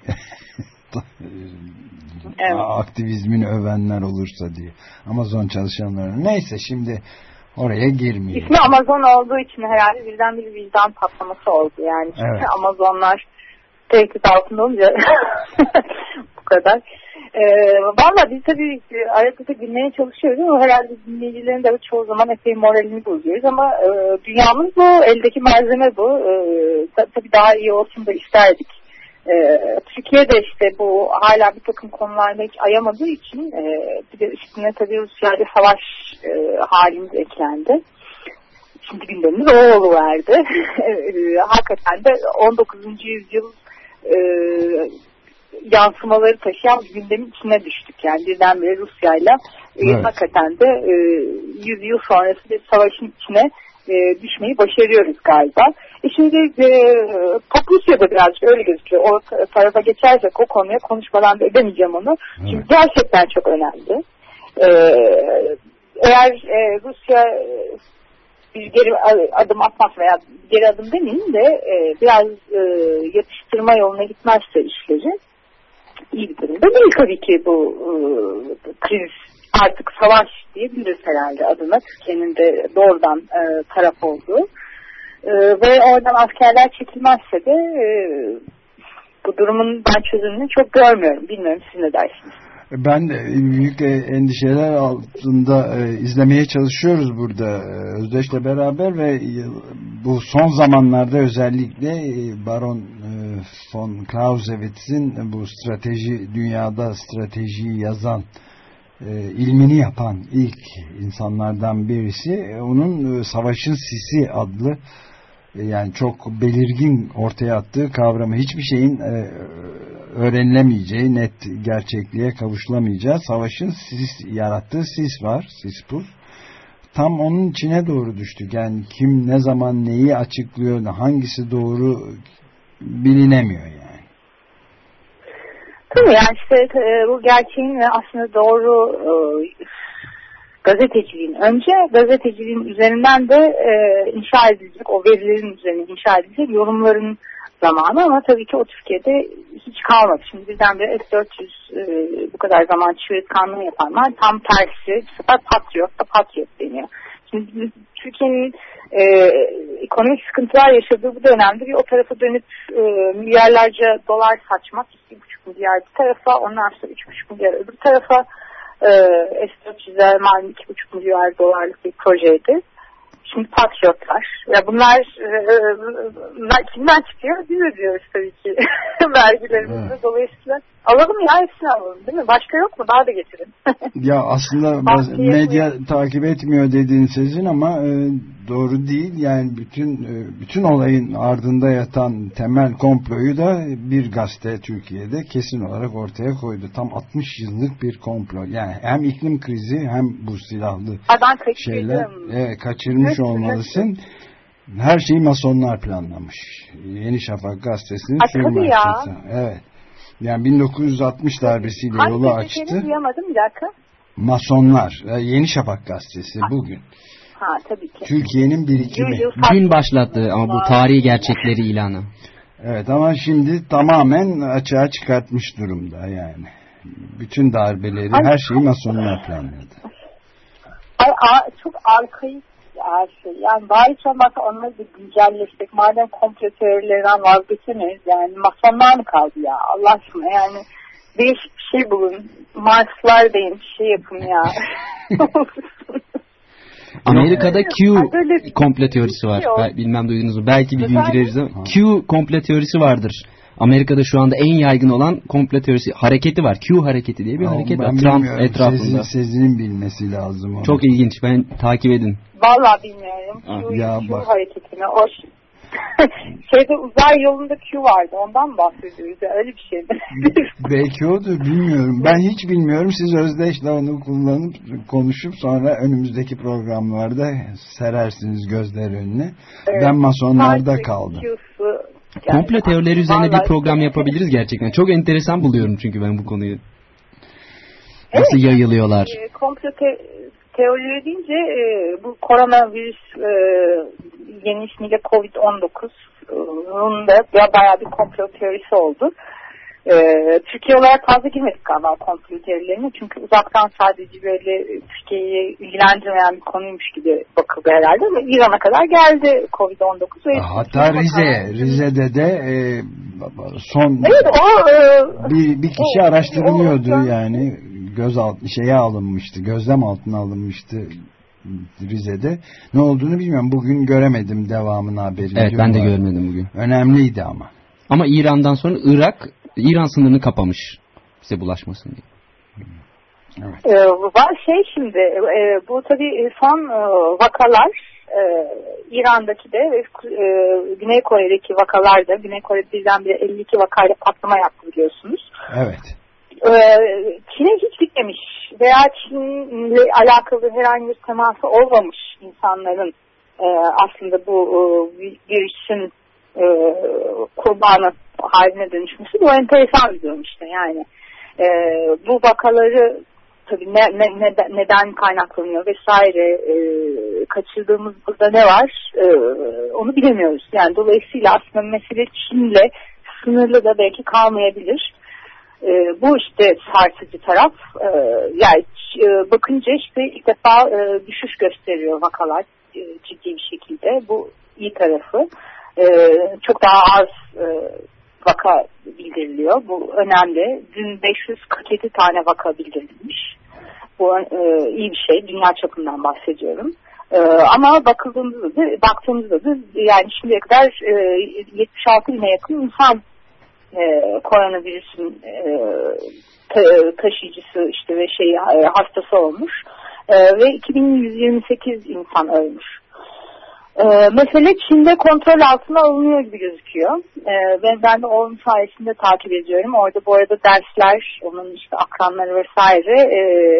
evet. aktivizmini övenler olursa diye. Amazon çalışanları. Neyse şimdi oraya girmeyelim. İsmi Amazon olduğu için herhalde birden bir vicdan patlaması oldu yani. Çünkü evet. Amazonlar tehdit altında olunca bu kadar. Ee, Valla biz tabii arada da dinlemeye çalışıyoruz ama herhalde dinleyicilerin de çoğu zaman epey moralini bozuyoruz ama e, dünyamız bu, eldeki malzeme bu. E, tabii daha iyi olsun da isterdik. E, Türkiye'de işte bu hala bir takım konularda hiç ayamadığı için e, bir de üstüne tabii Rusya'da savaş e, halimiz eklendi. Şimdi gündemimiz o oluverdi. e, hakikaten de on dokuzuncu yüzyıl e, yansımaları taşıyan bir gündemin içine düştük. Yani birdenbire Rusya'yla evet. e, hakikaten de e, yüz yıl sonrası bir savaşın içine e, düşmeyi başarıyoruz galiba. E şimdi e, Pop Rusya'da birazcık öyle gözüküyor. O tarafa geçersek o konuya konuşmadan da edemeyeceğim onu. Evet. Çünkü gerçekten çok önemli. E, eğer e, Rusya bir geri adım atmaz veya geri adım demeyeyim de e, biraz e, yatıştırma yoluna gitmezse işleri iyi bir durumda değil tabii ki bu e, kriz artık savaş diyebiliriz herhalde adına Türkiye'nin de doğrudan e, taraf olduğu e, ve oradan askerler çekilmezse de e, bu durumun ben çözümünü çok görmüyorum. Bilmiyorum siz ne dersiniz? Ben de büyük endişeler altında e, izlemeye çalışıyoruz burada e, Özdeş'le beraber ve e, bu son zamanlarda özellikle e, Baron e, von Clausewitz'in bu strateji, dünyada stratejiyi yazan, e, ilmini yapan ilk insanlardan birisi. E, onun e, Savaşın Sisi adlı e, yani çok belirgin ortaya attığı kavramı, hiçbir şeyin e, öğrenilemeyeceği, net gerçekliğe kavuşulamayacağı savaşın sis, yarattığı sis var, sispus. Tam onun içine doğru düştük. Yani kim ne zaman neyi açıklıyor, hangisi doğru bilinemiyor yani. Tabii yani işte e, bu gerçeğin ve aslında doğru e, gazeteciliğin önce gazeteciliğin üzerinden de e, inşa edilecek, o verilerin üzerine inşa edilecek yorumların zamanı ama tabii ki o Türkiye'de hiç kalmadı. Şimdi birdenbire S dört yüz e, bu kadar zaman çığırtkanlığı yapanlar tam tersi bu sefer Patriot da Patriot deniyor. Şimdi Türkiye'nin e, ekonomik sıkıntılar yaşadığı bu dönemde bir o tarafa dönüp e, milyarlarca dolar saçmak, iki buçuk milyar bir tarafa, ondan sonra üç buçuk milyar öbür tarafa e, S dört yüz'e malum iki buçuk milyar dolarlık bir projeydi. Şimdi Patriotlar. Ya bunlar e, kimden çıkıyor? Biz ödüyoruz tabii ki vergilerimizle. Evet. Dolayısıyla alalım ya, hepsini alalım değil mi? Başka yok mu? Daha da getirin. Ya aslında medya takip etmiyor dediğin sizin ama e, doğru değil. Yani bütün e, bütün olayın ardında yatan temel komployu da bir gazete Türkiye'de kesin olarak ortaya koydu. Tam altmış yıllık bir komplo. Yani hem iklim krizi hem bu silahlı şeyler e, kaçırmış evet, olmalısın. Evet. Her şeyi masonlar planlamış. Yeni Şafak gazetesinin firması. Evet. Yani bin dokuz yüz altmış darbesiyle hangi yolu açtı. Hangi duyamadım bir dakika. Masonlar. Yeni Şafak gazetesi ha. bugün. Ha tabii ki. Türkiye'nin birikimi. Dün başlattı ama bu tarihi gerçekleri ilanı. Evet ama şimdi tamamen açığa çıkartmış durumda yani. Bütün darbeleri, ay, her şeyi masonlar planladı. Ay, a, çok arkaik her şey. Yani bari olmazsa onları da güncelleştik. Madem komplo teorilerinden vazgeçemeyiz. Yani masonlar mı kaldı ya? Allah aşkına yani değişik bir şey bulun. Marslar deyin, bir şey yapın ya. Amerika'da Q komplo teorisi var. Bilmem duydunuz mu? Belki bir bilgi veririz ama Q komplo teorisi vardır. Amerika'da şu anda en yaygın olan komplo teorisi hareketi var. Q hareketi diye bir Ama hareket ben var. Trump bilmiyorum. etrafında. Sezin, Sezin'in bilmesi lazım onu. Çok ilginç. Ben takip edin. Vallahi bilmiyorum. Ah, Q, ya Q bak. hareketini. O ş- şeyde uzay yolunda Q vardı. Ondan mı bahsediyoruz? Ya, öyle bir şey mi? Belki odur, bilmiyorum. Ben hiç bilmiyorum. Siz Özdeş'le onu kullanıp konuşup sonra önümüzdeki programlarda serersiniz gözler önüne. Evet. Ben masonlarda Sadece kaldım. Q'su, yani Komplo teorileri üzerine bir vallahi- program yapabiliriz gerçekten. Çok enteresan buluyorum çünkü ben bu konuyu. Evet. Nasıl yayılıyorlar? E, komplo te- teorileri deyince e, bu koronavirüs e, yeni ismiyle kovid on dokuz'un da bayağı bir komplo teorisi oldu. E, Türkiye olarak fazla girmedik galiba komplo teorilerine. Çünkü uzaktan sadece böyle Türkiye'yi ilgilendirmeyen bir konuymuş gibi bakıldı herhalde. Ama İran'a kadar geldi kovid on dokuz. Ve Hatta Rize, Rize'de de e, son evet, o, e, bir, bir kişi o, araştırılıyordu o, o, yani göz alt, şeye alınmıştı, gözlem altına alınmıştı Rize'de. Ne olduğunu bilmiyorum. Bugün göremedim devamını haberini. Evet, ben de var. görmedim bugün. Önemliydi ama. Ama İran'dan sonra Irak, İran sınırını kapamış bize bulaşmasın diye. Evet. Ee, var şey şimdi e, bu tabii son e, vakalar e, İran'daki de ve e, Güney Kore'deki vakalar da Güney Kore birdenbire elli iki vakayla patlama yaptı biliyorsunuz. Evet. Ee, Çin'e hiç gitmemiş veya Çin'le alakalı herhangi bir teması olmamış insanların e, aslında bu e, virüsün e, kurbanı haline dönüşmesi bu enteresan bir durum işte yani. E, bu vakaları tabii ne, ne, ne, neden kaynaklanıyor vesaire e, kaçırdığımız burada ne var e, onu bilemiyoruz. Yani dolayısıyla aslında mesele Çin'le sınırlı da belki kalmayabilir. E, bu işte sarsıcı taraf. E, yani e, bakınca işte ilk defa e, düşüş gösteriyor vakalar e, ciddi bir şekilde. Bu iyi tarafı. E, çok daha az e, vaka bildiriliyor. Bu önemli. Dün beş yüz kırk yedi tane vaka bildirilmiş. Bu e, iyi bir şey. Dünya çapından bahsediyorum. E, ama bakıldığımızda da, baktığımızda da yani şimdiye kadar e, yetmiş altı bine yakın insan e, koronavirüsün e, ta, taşıyıcısı işte ve şey e, hastası olmuş. E, ve iki bin yüz yirmi sekiz insan ölmüş. Ee, mesele Çin'de kontrol altına alınıyor gibi gözüküyor. Ee, ben, ben de onun sayesinde takip ediyorum. Orada bu arada dersler, onun işte akranları vesaire e,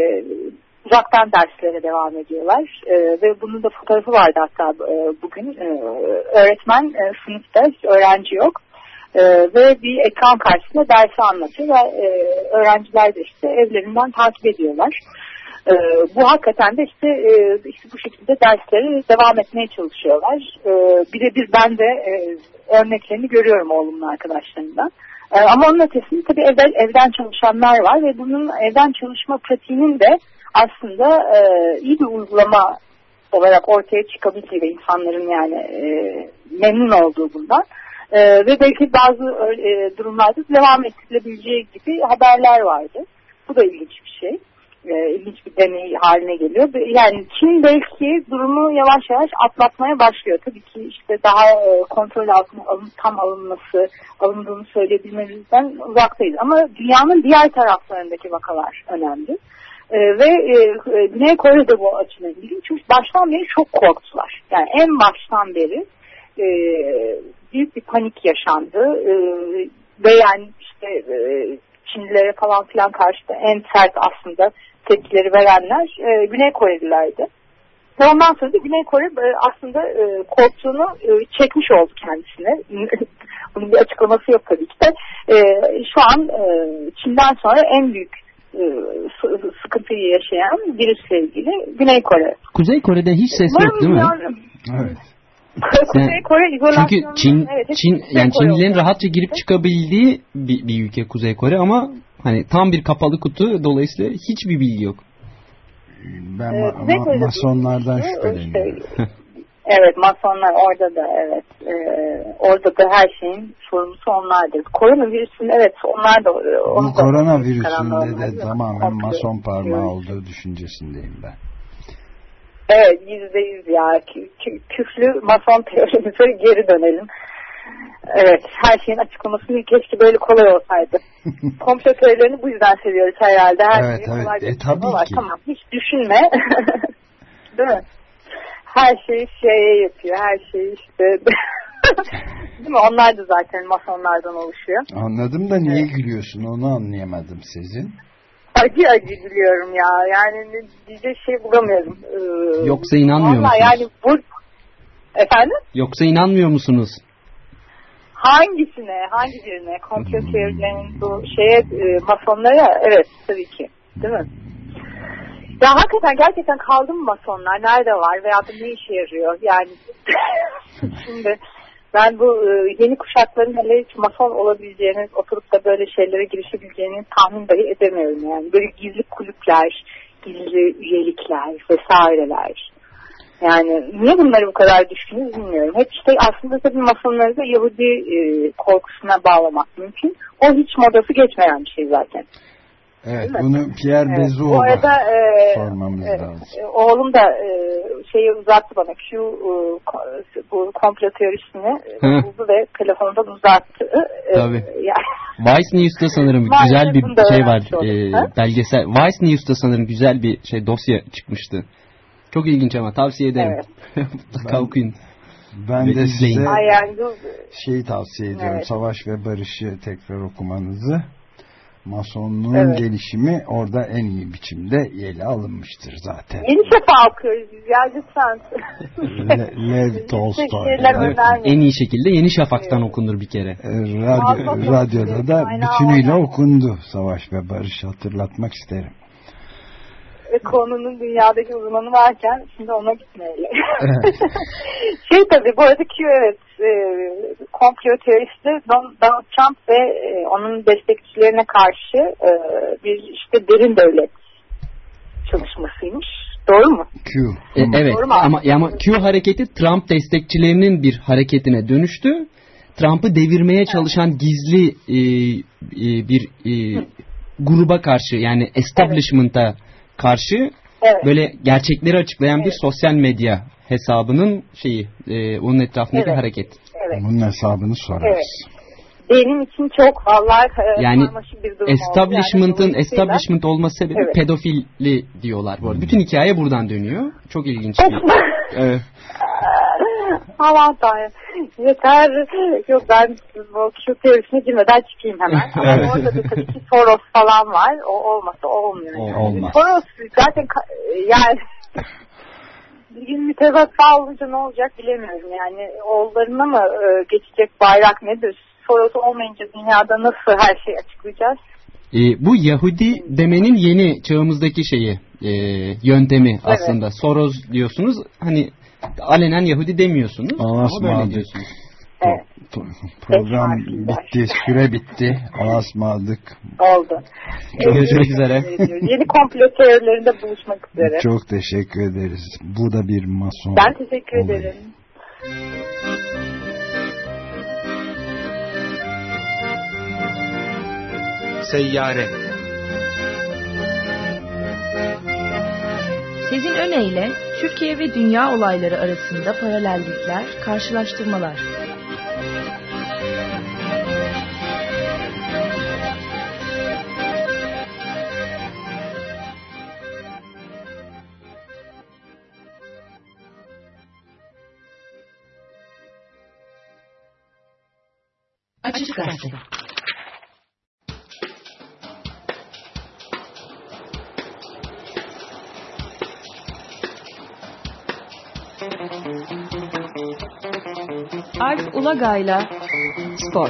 uzaktan derslere devam ediyorlar. E, ve bunun da fotoğrafı vardı hatta e, bugün. E, öğretmen e, sınıfta, hiç öğrenci yok. E, ve bir ekran karşısında dersi anlatıyor ve e, öğrenciler de işte evlerinden takip ediyorlar. Ee, bu hakikaten de işte, e, işte bu şekilde dersleri devam etmeye çalışıyorlar. Ee, birebir ben de e, örneklerini görüyorum oğlumun arkadaşlarından. Ee, ama onun ötesinde tabii evden, evden çalışanlar var ve bunun evden çalışma pratiğinin de aslında e, iyi bir uygulama olarak ortaya çıkabildiği ve insanların yani e, memnun olduğu bundan. E, ve belki bazı e, durumlarda devam ettirilebileceği gibi haberler vardı. Bu da ilginç bir şey. E, ilginç bir deney haline geliyor. Yani Çin belki durumu yavaş yavaş atlatmaya başlıyor. Tabii ki işte daha e, kontrol altına alın, tam alınması, alındığını söyleyebilmemizden uzaktayız. Ama dünyanın diğer taraflarındaki vakalar önemli. E, ve e, Güney Kore'de bu açıdan ilginç. Çünkü baştan beri çok korktular. Yani en baştan beri e, büyük bir panik yaşandı. E, ve yani işte e, Çinlilere falan filan karşı da en sert aslında tepkileri verenler e, Güney Korelilerdi. Ve ondan sonra da Güney Kore e, aslında e, korktuğunu e, çekmiş oldu kendisine. Bunun bir açıklaması yok tabii ki de. E, şu an e, Çin'den sonra en büyük e, sıkıntıyı yaşayan virüsle ilgili Güney Kore. Kuzey Kore'de hiç ses yok değil mi? Yani, evet. Kuzey Kore izolasyonu. Çünkü Çin, evet, Çin yani Çinlilerin rahatça girip çıkabildiği bir, bir ülke Kuzey Kore ama hani tam bir kapalı kutu, dolayısıyla hiçbir bilgi yok. Ben ma- ma- masonlardan şüpheleniyorum. Evet, masonlar orada da evet. Ee, orada da her şeyin sorumlusu onlardır. Koronavirüsün evet onlar da onu Bu koronavirüsünde de tamamen mason parmağı olduğu düşüncesindeyim ben. Evet, yüzde yüz ya. Kü- kü- küflü mason teorimize geri dönelim. Evet, her şeyin açıklaması keşke böyle kolay olsaydı. Komplo teorilerini bu yüzden seviyoruz herhalde. Her evet, şeyin evet. kolay bir E, tabii var. ki. Tamam, hiç düşünme. Değil mi? Her şeyi şeye yapıyor, her şeyi işte... Değil mi? Onlar da zaten masonlardan oluşuyor. Anladım da niye evet. gülüyorsun, onu anlayamadım Sezin. Acı acı gülüyorum ya. Yani diyecek şey bulamıyorum. Ee, Yoksa inanmıyor musunuz? Yani bu... Efendim? Yoksa inanmıyor musunuz? Hangisine? Hangi birine? Komplo teorilerinin bu şeye, e, masonlara, evet tabii ki. Değil mi? Ya hakikaten gerçekten kaldı mı masonlar? Nerede var? Veya da ne işe yarıyor? Yani şimdi ben bu e, yeni kuşakların hele hiç mason olabileceğini, oturup da böyle şeylere girişebileceğini tahmin dahi edemiyorum. Yani böyle gizli kulüpler, gizli üyelikler vesaireler. Yani niye bunları bu kadar düşünüyoruz bilmiyorum. Hep işte aslında tabii masonları da Yahudi e, korkusuna bağlamak mümkün. O hiç modası geçmeyen bir şey zaten. Evet, bunu Pierre evet. Bezoğlu'na Bu arada e, sormamız e, lazım. oğlum da e, şeyi uzattı bana. Q e, bu komplo teorisini buldu ve telefondan uzattı. E, Tabii. Yani. Vice News'ta sanırım güzel bir şey var. E, belgesel. Vice News'ta sanırım güzel bir şey dosya çıkmıştı. Çok ilginç ama tavsiye ederim. Evet. Mutlaka okuyun. Ben de size Ay yani, şeyi tavsiye ediyorum. evet. Savaş ve Barış'ı tekrar okumanızı. Masonluğun evet. gelişimi orada en iyi biçimde ele alınmıştır zaten. Yeni Şafak okuyoruz biz ya lütfen. Le, Lev Tolstoy. Evet. En iyi şekilde Yeni Şafak'tan evet. okunur bir kere. Radyo, radyoda da bütünüyle okundu Savaş ve Barış, hatırlatmak isterim. Ve konunun dünyadaki uzmanı varken şimdi ona gitmeyelim. şey tabii bu arada Q evet e, komplo teorisi Donald Trump ve e, onun destekçilerine karşı e, bir işte derin devlet çalışmasıymış. Doğru mu? Q. E, evet ama, ama Q hareketi Trump destekçilerinin bir hareketine dönüştü. Trump'ı devirmeye çalışan evet. gizli e, e, bir e, gruba karşı yani establishment'a evet. karşı evet. böyle gerçekleri açıklayan evet. bir sosyal medya hesabının şeyi e, onun etrafındaki evet. hareket. Evet. Bunun hesabını sorarız. Evet. Benim için çok vallahi yani bir durum establishment'ın yani establishment olması sebebi evet. pedofili diyorlar bu arada. Bütün hikaye buradan dönüyor. Çok ilginç bir. Evet. Aman Tanrım. Yeter. Yok ben bu Q teorisine girmeden çıkayım hemen. Ama orada da tabii ki Soros falan var. O olmasa olmuyor. O, yani. olmaz. Soros zaten yani bir gün mütevazı olunca ne olacak bilemiyorum. Yani oğullarına mı geçecek bayrak nedir? Soros olmayınca dünyada nasıl her şeyi açıklayacağız? E, bu Yahudi demenin yeni çağımızdaki şeyi e, yöntemi evet. aslında. Soros diyorsunuz. Hani alenen Yahudi demiyorsunuz. Ama böyle diyorsunuz. Evet. Program bitti, süre bitti. Alasmadık. Oldu. Görüşmek üzere. Yeni komplo teorilerinde buluşmak üzere. Çok teşekkür ederiz. Bu da bir mason. Ben teşekkür olayı. ederim. Seyyare. Sezin Öne Türkiye ve dünya olayları arasında paralellikler, karşılaştırmalar. Açık Gazete. Alp Ulagay'la Spor.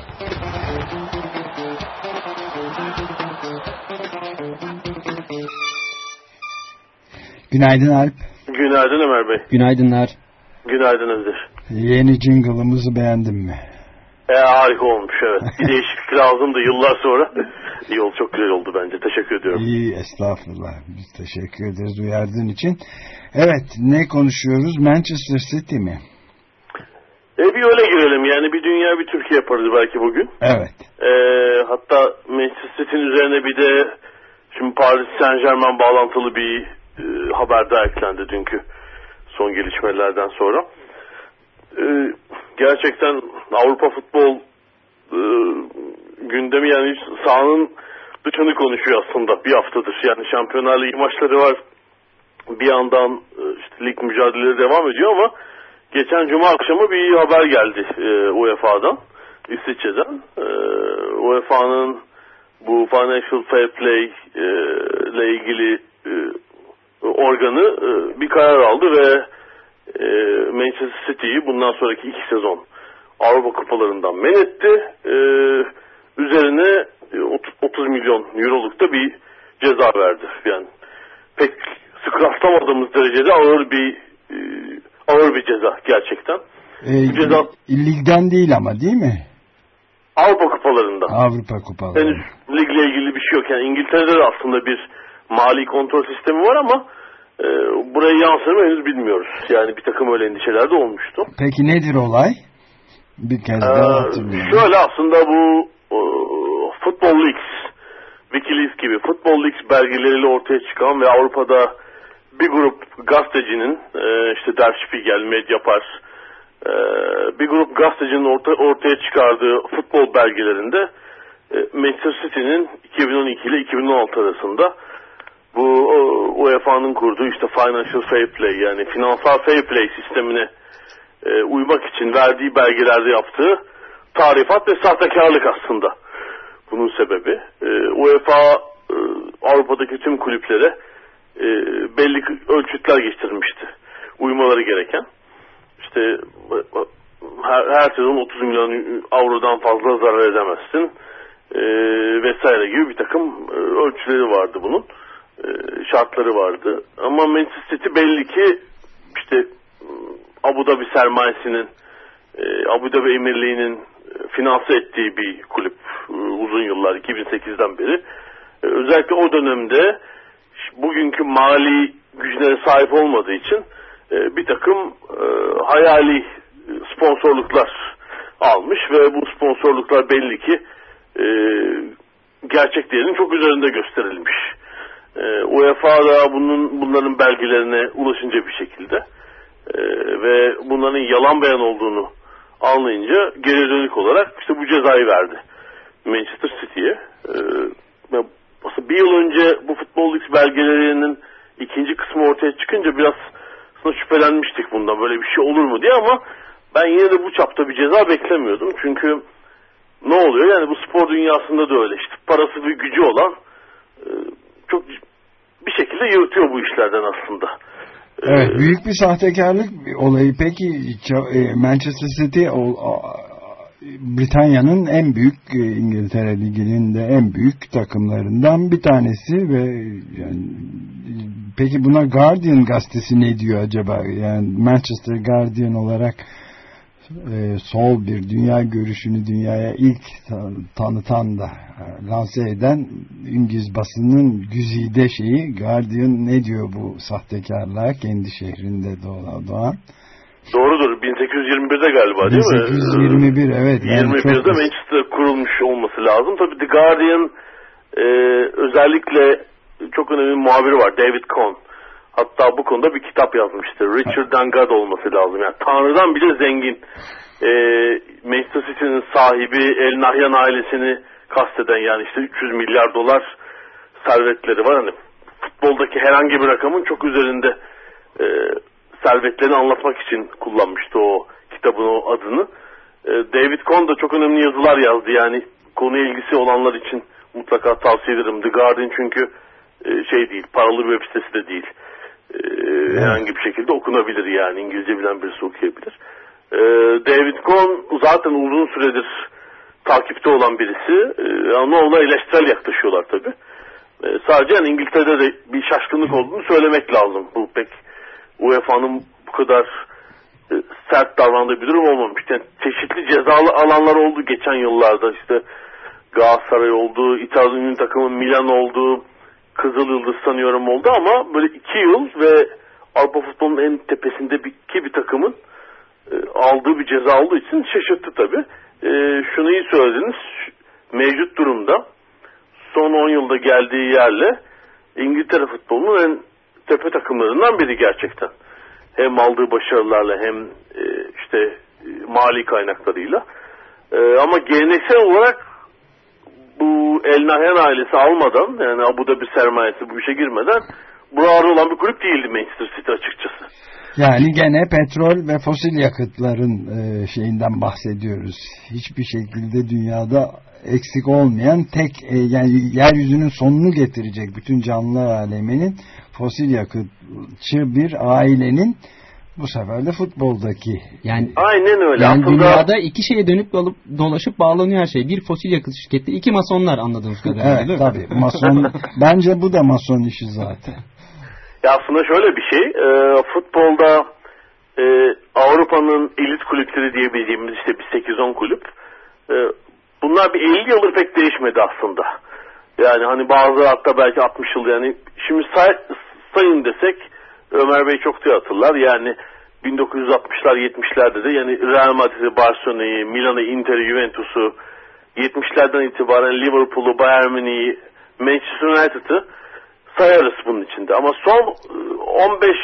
Günaydın Alp. Günaydın Ömer Bey. Günaydınlar. Günaydın Özdeş. Yeni jingle'ımızı beğendin mi? E, harika olmuş evet. Bir değişiklik lazımdı yıllar sonra. İyi oldu, çok güzel oldu bence. Teşekkür ediyorum. İyi, estağfurullah. Biz teşekkür ederiz uyardığın için. Evet, ne konuşuyoruz? Manchester City mi? E, bir öyle girelim. Yani bir dünya bir Türkiye yaparız belki bugün. Evet. E, hatta Manchester City'nin üzerine bir de şimdi Paris Saint-Germain bağlantılı bir e, haber daha eklendi dünkü son gelişmelerden sonra. E, gerçekten Avrupa futbol e, gündemi yani sahanın dışını konuşuyor aslında bir haftadır. Yani Şampiyonlar Ligi maçları var. Bir yandan işte lig mücadeleleri devam ediyor ama geçen cuma akşamı bir haber geldi e, U E F A'dan, İsviçre'den. E, U E F A'nın bu Financial Fair Play e, ile ilgili e, organı e, bir karar aldı ve e, Manchester City'yi bundan sonraki iki sezon Avrupa kupalarından men etti. E, üzerine otuz milyon euroluk da bir ceza verdi. Yani pek sık rastlamadığımız derecede ağır bir e, ağır bir ceza gerçekten. E, Bu ceza ligden değil ama değil mi? Avrupa kupalarından. Avrupa kupaları. Henüz ligle ilgili bir şey yok. Yani İngiltere'de de aslında bir mali kontrol sistemi var ama e, buraya yansır mı henüz bilmiyoruz. Yani bir takım öyle endişeler de olmuştu. Peki nedir olay? Bir kez daha ee, hatırlıyorum. Şöyle aslında bu e, Football Leaks, Wikileaks gibi Football Leaks belgeleriyle ortaya çıkan ve Avrupa'da bir grup gazetecinin e, işte Der Spiegel, Mediapart, e, bir grup gazetecinin orta, ortaya çıkardığı futbol belgelerinde e, Manchester City'nin iki bin on iki ile iki bin on altı arasında bu U E F A'nın kurduğu işte Financial Fair Play yani finansal fair play sistemine e, uymak için verdiği belgelerde yaptığı tarifat ve sahtekarlık aslında bunun sebebi. E, U E F A e, Avrupa'daki tüm kulüplere e, belli ölçütler geçirmişti. Uymaları gereken. İşte her, her sezon otuz milyon avrodan fazla zarar edemezsin e, vesaire gibi bir takım e, ölçüleri vardı bunun. E, şartları vardı. Ama Manchester City belli ki işte Abu Dhabi sermayesinin e, Abu Dhabi Emirliği'nin e, finanse ettiği bir kulüp e, uzun yıllar iki bin sekizden beri. E, özellikle o dönemde bugünkü mali güçlere sahip olmadığı için e, bir takım e, hayali sponsorluklar almış ve bu sponsorluklar belli ki e, gerçek değerinin çok üzerinde gösterilmiş. E, U E F A da bunun, bunların belgelerine ulaşınca bir şekilde e, ve bunların yalan beyan olduğunu anlayınca geri dönük olarak işte bu cezayı verdi Manchester City'ye. E, aslında bir yıl önce bu Football Leaks belgelerinin ikinci kısmı ortaya çıkınca biraz şüphelenmiştik bundan, böyle bir şey olur mu diye, ama ben yine de bu çapta bir ceza beklemiyordum. Çünkü ne oluyor? Yani bu spor dünyasında da öyle. İşte parası ve gücü olan çok bir şekilde yırtıyor bu işlerden aslında. Evet, büyük bir sahtekarlık olayı. Peki Manchester City Britanya'nın en büyük, İngiltere Ligi'nin de en büyük takımlarından bir tanesi ve yani, peki buna Guardian gazetesi ne diyor acaba? Yani Manchester Guardian olarak e, sol bir dünya görüşünü dünyaya ilk tanıtan da e, lanse eden İngiliz basının güzide şeyi Guardian ne diyor bu sahtekarlığa kendi şehrinde doğan? Doğrudur. bin sekiz yüz yirmi birde galiba değil mi? bin sekiz yüz yirmi bir evet. Yani yirmi birde Manchester kurulmuş olması lazım. Tabii The Guardian e, özellikle çok önemli bir muhabiri var, David Cohn. Hatta bu konuda bir kitap yazmıştı. Richard and God olması lazım. Yani Tanrı'dan bile zengin. E, Manchester City'nin sahibi El Nahyan ailesini kasteden, yani işte üç yüz milyar dolar servetleri var. Hani futboldaki herhangi bir rakamın çok üzerinde e, servetlerini anlatmak için kullanmıştı o kitabın o adını. E, David Cohn da çok önemli yazılar yazdı. Yani konuya ilgisi olanlar için mutlaka tavsiye ederim. The Guardian çünkü e, şey değil, paralı bir web sitesi de değil. E, evet. Herhangi bir şekilde okunabilir yani. İngilizce bilen birisi okuyabilir. E, David Cohn zaten uzun süredir takipte olan birisi. E, ama ona eleştirel yaklaşıyorlar tabii. E, sadece yani İngiltere'de de bir şaşkınlık olduğunu söylemek lazım. Bu pek U E F A'nın bu kadar e, sert davrandığı bir durum olmamış. Yani çeşitli cezalı alanlar oldu geçen yıllarda. İşte Galatasaray oldu, İtalyan takımı Milan oldu, Kızıl Yıldız sanıyorum oldu, ama böyle iki yıl ve Avrupa futbolunun en tepesinde bir, iki bir takımın e, aldığı bir ceza olduğu için şaşırttı tabii. E, şunu iyi söylediniz, mevcut durumda son on yılda geldiği yerle İngiltere futbolunun en tepe takımlarından biri gerçekten. Hem aldığı başarılarla hem e, işte mali kaynaklarıyla. E, ama geleneksel olarak bu El Nahyan ailesi almadan, yani Abu Dhabi sermayesi bu işe girmeden buralarda olan bir kulüp değildi Manchester City açıkçası. Yani gene petrol ve fosil yakıtların e, şeyinden bahsediyoruz. Hiçbir şekilde dünyada eksik olmayan tek e, yani yeryüzünün sonunu getirecek bütün canlılar aleminin fosil yakıtçı bir ailenin bu sefer de futboldaki. Yani aynen öyle. Yani aslında dünyada iki şeye dönüp dolaşıp, dolaşıp bağlanıyor her şey. Bir fosil yakıt şirketi, iki masonlar anladığımız kadarıyla. Evet tabii. Mason, bence bu da mason işi zaten. Ya aslında şöyle bir şey, e, futbolda e, Avrupa'nın elit kulüpleri diyebileceğimiz işte bir sekiz on kulüp, e, bunlar bir elli yıldır pek değişmedi aslında. Yani hani bazı hatta belki altmış yıl, yani şimdi say, sayın desek Ömer Bey çok iyi hatırlar. Yani bin dokuz yüz altmışlar yetmişlerde de yani Real Madrid'i, Barcelona'yı, Milan'ı, Inter'i, Juventus'u, yetmişlerden itibaren Liverpool'u, Bayern Münih'i, Manchester United'ı sayarız bunun içinde. Ama son on beş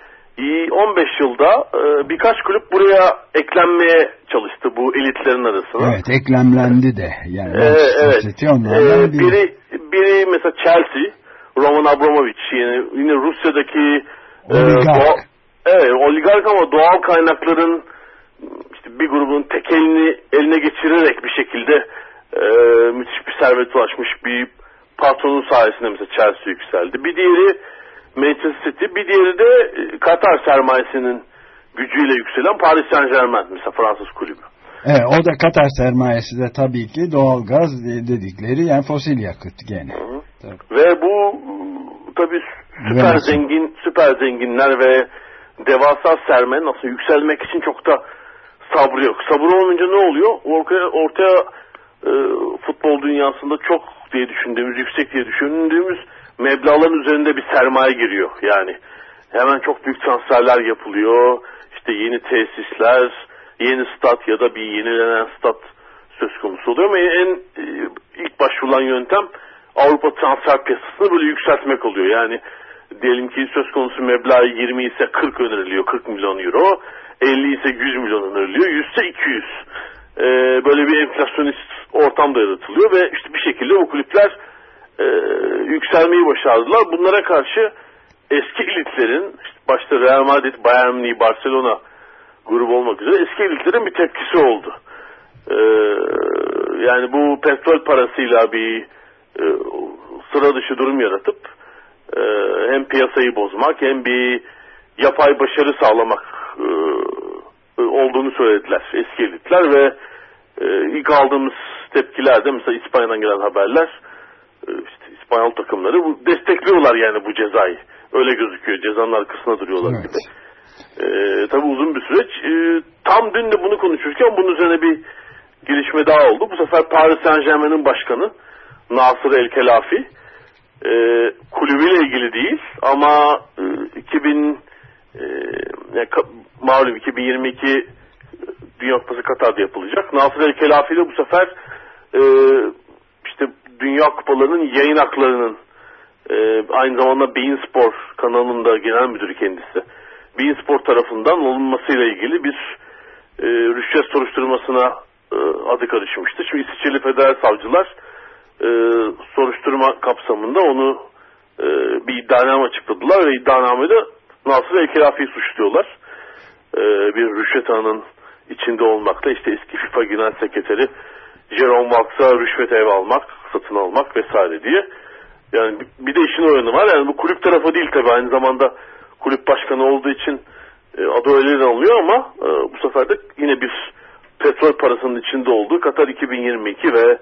on beş yılda birkaç kulüp buraya eklenmeye çalıştı bu elitlerin arasına. Evet, eklemlendi de. Yani ee, evet. Ee, biri. biri biri mesela Chelsea, Roman Abramovich, yani yine Rusya'daki oligark. E, doğa, evet, oligark ama doğal kaynakların işte bir grubun tekelini eline geçirerek bir şekilde e, müthiş bir servete ulaşmış bir patronun sayesinde mesela Chelsea yükseldi. Bir diğeri Manchester City, bir diğeri de Katar sermayesinin gücüyle yükselen Paris Saint-Germain, mesela Fransız kulübü. Evet, o da Katar sermayesi de tabii ki doğalgaz dedikleri, yani fosil yakıt gene. Ve bu tabii süper ve zengin, süper zenginler ve devasa sermayenin aslında yükselmek için çok da sabrı yok. Sabır olmayınca ne oluyor? Ortaya, ortaya e, futbol dünyasında çok diye düşündüğümüz, yüksek diye düşündüğümüz meblağların üzerinde bir sermaye giriyor. Yani hemen çok büyük transferler yapılıyor. İşte yeni tesisler, yeni stat ya da bir yenilenen stat söz konusu oluyor. Ama en e, ilk başvurulan yöntem Avrupa transfer piyasasını böyle yükseltmek oluyor. Yani diyelim ki söz konusu meblağ yirmi ise kırk öneriliyor, kırk milyon euro. elli ise yüz milyon öneriliyor, yüz ise iki yüz. Ee, böyle bir enflasyonist ortam da yaratılıyor ve işte bir şekilde o kulüpler e, yükselmeyi başardılar. Bunlara karşı eski elitlerin, işte başta Real Madrid, Bayern Münih, Barcelona grubu olmak üzere eski elitlerin bir tepkisi oldu. Ee, yani bu petrol parasıyla bir e, sıra dışı durum yaratıp e, hem piyasayı bozmak hem bir yapay başarı sağlamak e, olduğunu söylediler eski elitler ve e, ilk aldığımız tepkilerde mesela İspanya'dan gelen haberler, e, işte İspanyol takımları bu, destekliyorlar yani bu cezayı. Öyle gözüküyor. Cezanın arkasında duruyorlar evet. gibi. E, tabii uzun bir süreç. E, tam dün de bunu konuşurken bunun üzerine bir gelişme daha oldu. Bu sefer Paris Saint-Germain'in başkanı Nasır El-Khelaifi e, kulübüyle ilgili değil ama e, iki bin e, yani, malum iki bin yirmi iki Dünya Kupası Katar'da yapılacak. Nasır El-Khelaifi ile bu sefer e, işte Dünya Kupalarının yayın haklarının e, aynı zamanda Bein Spor kanalının da genel müdürü kendisi. Bein Spor tarafından olunmasıyla ilgili bir e, rüşvet soruşturmasına e, adı karışmıştı. Şimdi İsviçreli Federal Savcılar e, soruşturma kapsamında onu e, bir iddianame açıkladılar ve iddianamede Nasır El-Khelaifi'yi suçluyorlar. E, bir rüşvet ağının içinde olmakla, işte eski FIFA Genel Sekreteri Jerome Valks'a rüşvet ev almak, satın almak vesaire diye. Yani bir de işin oyunu var. Yani bu kulüp tarafı değil tabii, aynı zamanda kulüp başkanı olduğu için e, adı öyle anılıyor ama e, bu sefer de yine bir petrol parasının içinde olduğu Katar iki bin yirmi iki ve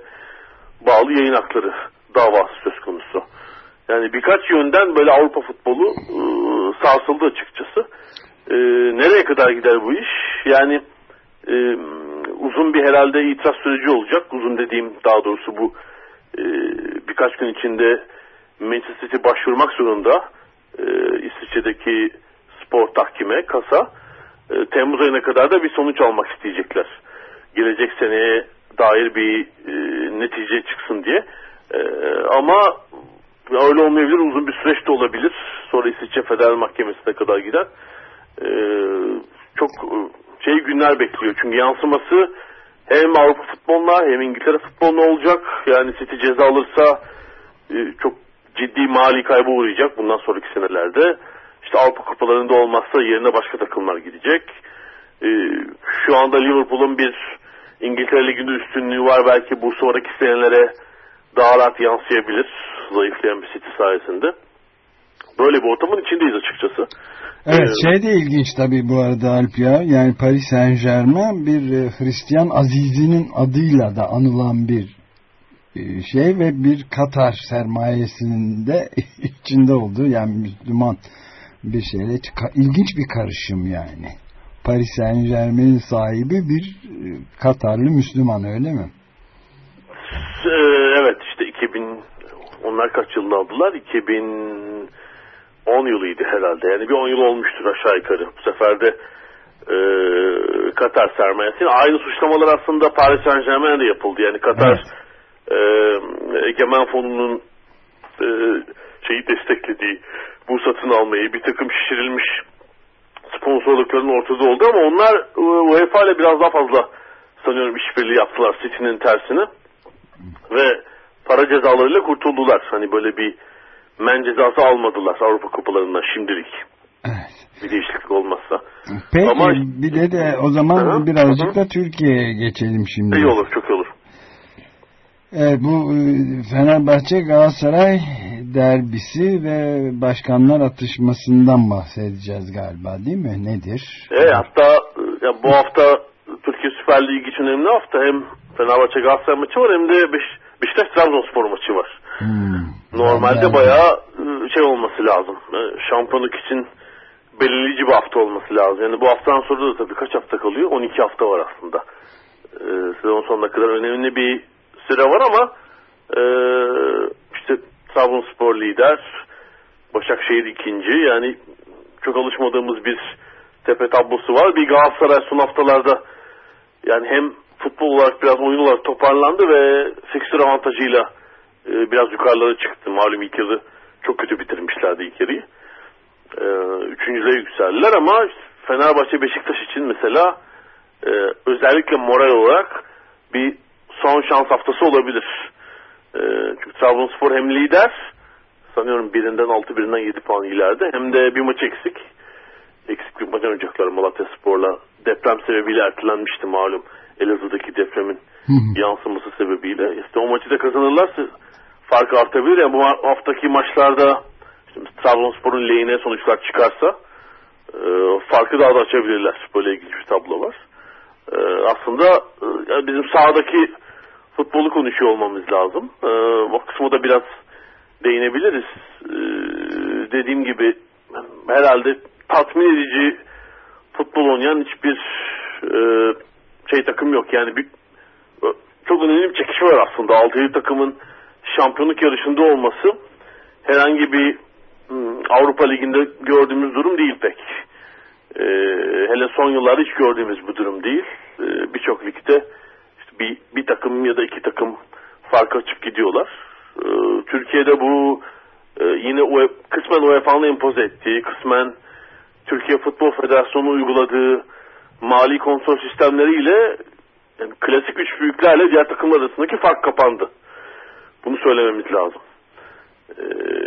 bağlı yayın hakları davası söz konusu. Yani birkaç yönden böyle Avrupa futbolu e, sarsıldı açıkçası. E, nereye kadar gider bu iş? Yani e, uzun bir herhalde itiraz süreci olacak. Uzun dediğim daha doğrusu bu e, birkaç gün içinde Manchester City başvurmak zorunda. E, İsviçre'deki spor tahkime, kasa. E, Temmuz ayına kadar da bir sonuç almak isteyecekler. Gelecek seneye dair bir e, netice çıksın diye. E, ama öyle olmayabilir, uzun bir süreç de olabilir. Sonra İsviçre Federal Mahkemesi'ne kadar giden. E, çok şey günler bekliyor. Çünkü yansıması hem Avrupa futboluna hem İngiltere futboluna olacak. Yani City ceza alırsa e, çok ciddi mali kaybı uğrayacak bundan sonraki senelerde. İşte Avrupa kupalarında olmazsa yerine başka takımlar gidecek. E, şu anda Liverpool'un bir İngiltere Ligi'nde üstünlüğü var. Belki bu sonraki senelere daha rahat yansıyabilir. Zayıflayan bir City sayesinde. Böyle bir ortamın içindeyiz açıkçası. Evet, ee, şey de ilginç tabii bu arada Alp ya. Yani Paris Saint-Germain bir e, Hristiyan Azizi'nin adıyla da anılan bir e, şey ve bir Katar sermayesinin de içinde olduğu, yani Müslüman bir şeyle ilginç bir karışım yani. Paris Saint-Germain'in sahibi bir e, Katarlı Müslüman, öyle mi? Evet, işte iki bin, onlar kaç yılında aldılar? iki bin on yılıydı herhalde. Yani bir on yıl olmuştur aşağı yukarı. Bu sefer de e, Katar sermayesi. Aynı suçlamalar aslında Paris Saint-Germain'de yapıldı. Yani Katar evet. e, Egemen Fonu'nun e, şeyi desteklediği bu satın almayı, bir takım şişirilmiş sponsorlukların ortada oldu ama onlar UEFA ile biraz daha fazla sanıyorum işbirliği yaptılar City'nin tersine ve para cezalarıyla kurtuldular. Hani böyle bir men cezası almadılar Avrupa kupalarından şimdilik. Evet. Bir değişiklik olmazsa. Peki ama bir de de o zaman hı, birazcık hı. da Türkiye'ye geçelim şimdi. İyi olur, çok iyi olur. Evet, bu Fenerbahçe Galatasaray derbisi ve başkanlar atışmasından bahsedeceğiz galiba, değil mi? Nedir? Evet, hatta ya bu hafta Türkiye Süper Ligi için önemli hafta. Hem Fenerbahçe Galatasaray maçı var hem de Beş, Beşiktaş Trabzonspor maçı var. Hmm. Normalde yani bayağı şey olması lazım. Şampiyonluk için belirleyici bir hafta olması lazım. Yani bu haftadan sonra da tabii kaç hafta kalıyor? on iki hafta var aslında. Ee, sezon sonuna kadar önemli bir süre var ama e, işte Trabzonspor lider, Başakşehir ikinci. Yani çok alışmadığımız bir tepe tablosu var. Bir Galatasaray son haftalarda yani hem futbol olarak biraz oyun olarak toparlandı ve fikstür avantajıyla e, biraz yukarılara çıktı. Malum ilk yarı çok kötü bitirmişlerdi ilk yarıyı. E, üçüncülüğe yükseldiler ama Fenerbahçe Beşiktaş için mesela e, özellikle moral olarak bir son şans haftası olabilir. E, çünkü Trabzonspor hem lider, sanıyorum birinden altı birinden yedi puan ileride, hem de bir maç eksik. Eksik bir maç oynayacaklar Malatyaspor'la. Deprem sebebiyle ertelenmişti malum. Elazığ'daki depremin hı hı. yansıması sebebiyle. İşte o maçı da kazanırlarsa fark artabilir. Yani bu haftaki maçlarda işte Trabzonspor'un lehine sonuçlar çıkarsa e, farkı daha da açabilirler. Böyle ilginç bir tablo var. E, aslında e, yani bizim sahadaki futbolu konuşuyor olmamız lazım. E, o kısmı da biraz değinebiliriz. E, dediğim gibi herhalde tatmin edici futbol oynayan hiçbir e, şey takım yok. Yani bir, çok önemli bir çekişme var aslında. altı yedi takımın şampiyonluk yarışında olması herhangi bir m, Avrupa Ligi'nde gördüğümüz durum değil pek. E, hele son yıllarda hiç gördüğümüz bir durum değil. E, Birçok ligde işte bir, bir takım ya da iki takım fark açıp gidiyorlar. E, Türkiye'de bu e, yine UEFA, kısmen U E F A'nın empoze ettiği, kısmen Türkiye Futbol Federasyonu uyguladığı mali kontrol sistemleriyle yani klasik üç büyüklerle diğer takımlar arasındaki fark kapandı. Bunu söylememiz lazım. Ee,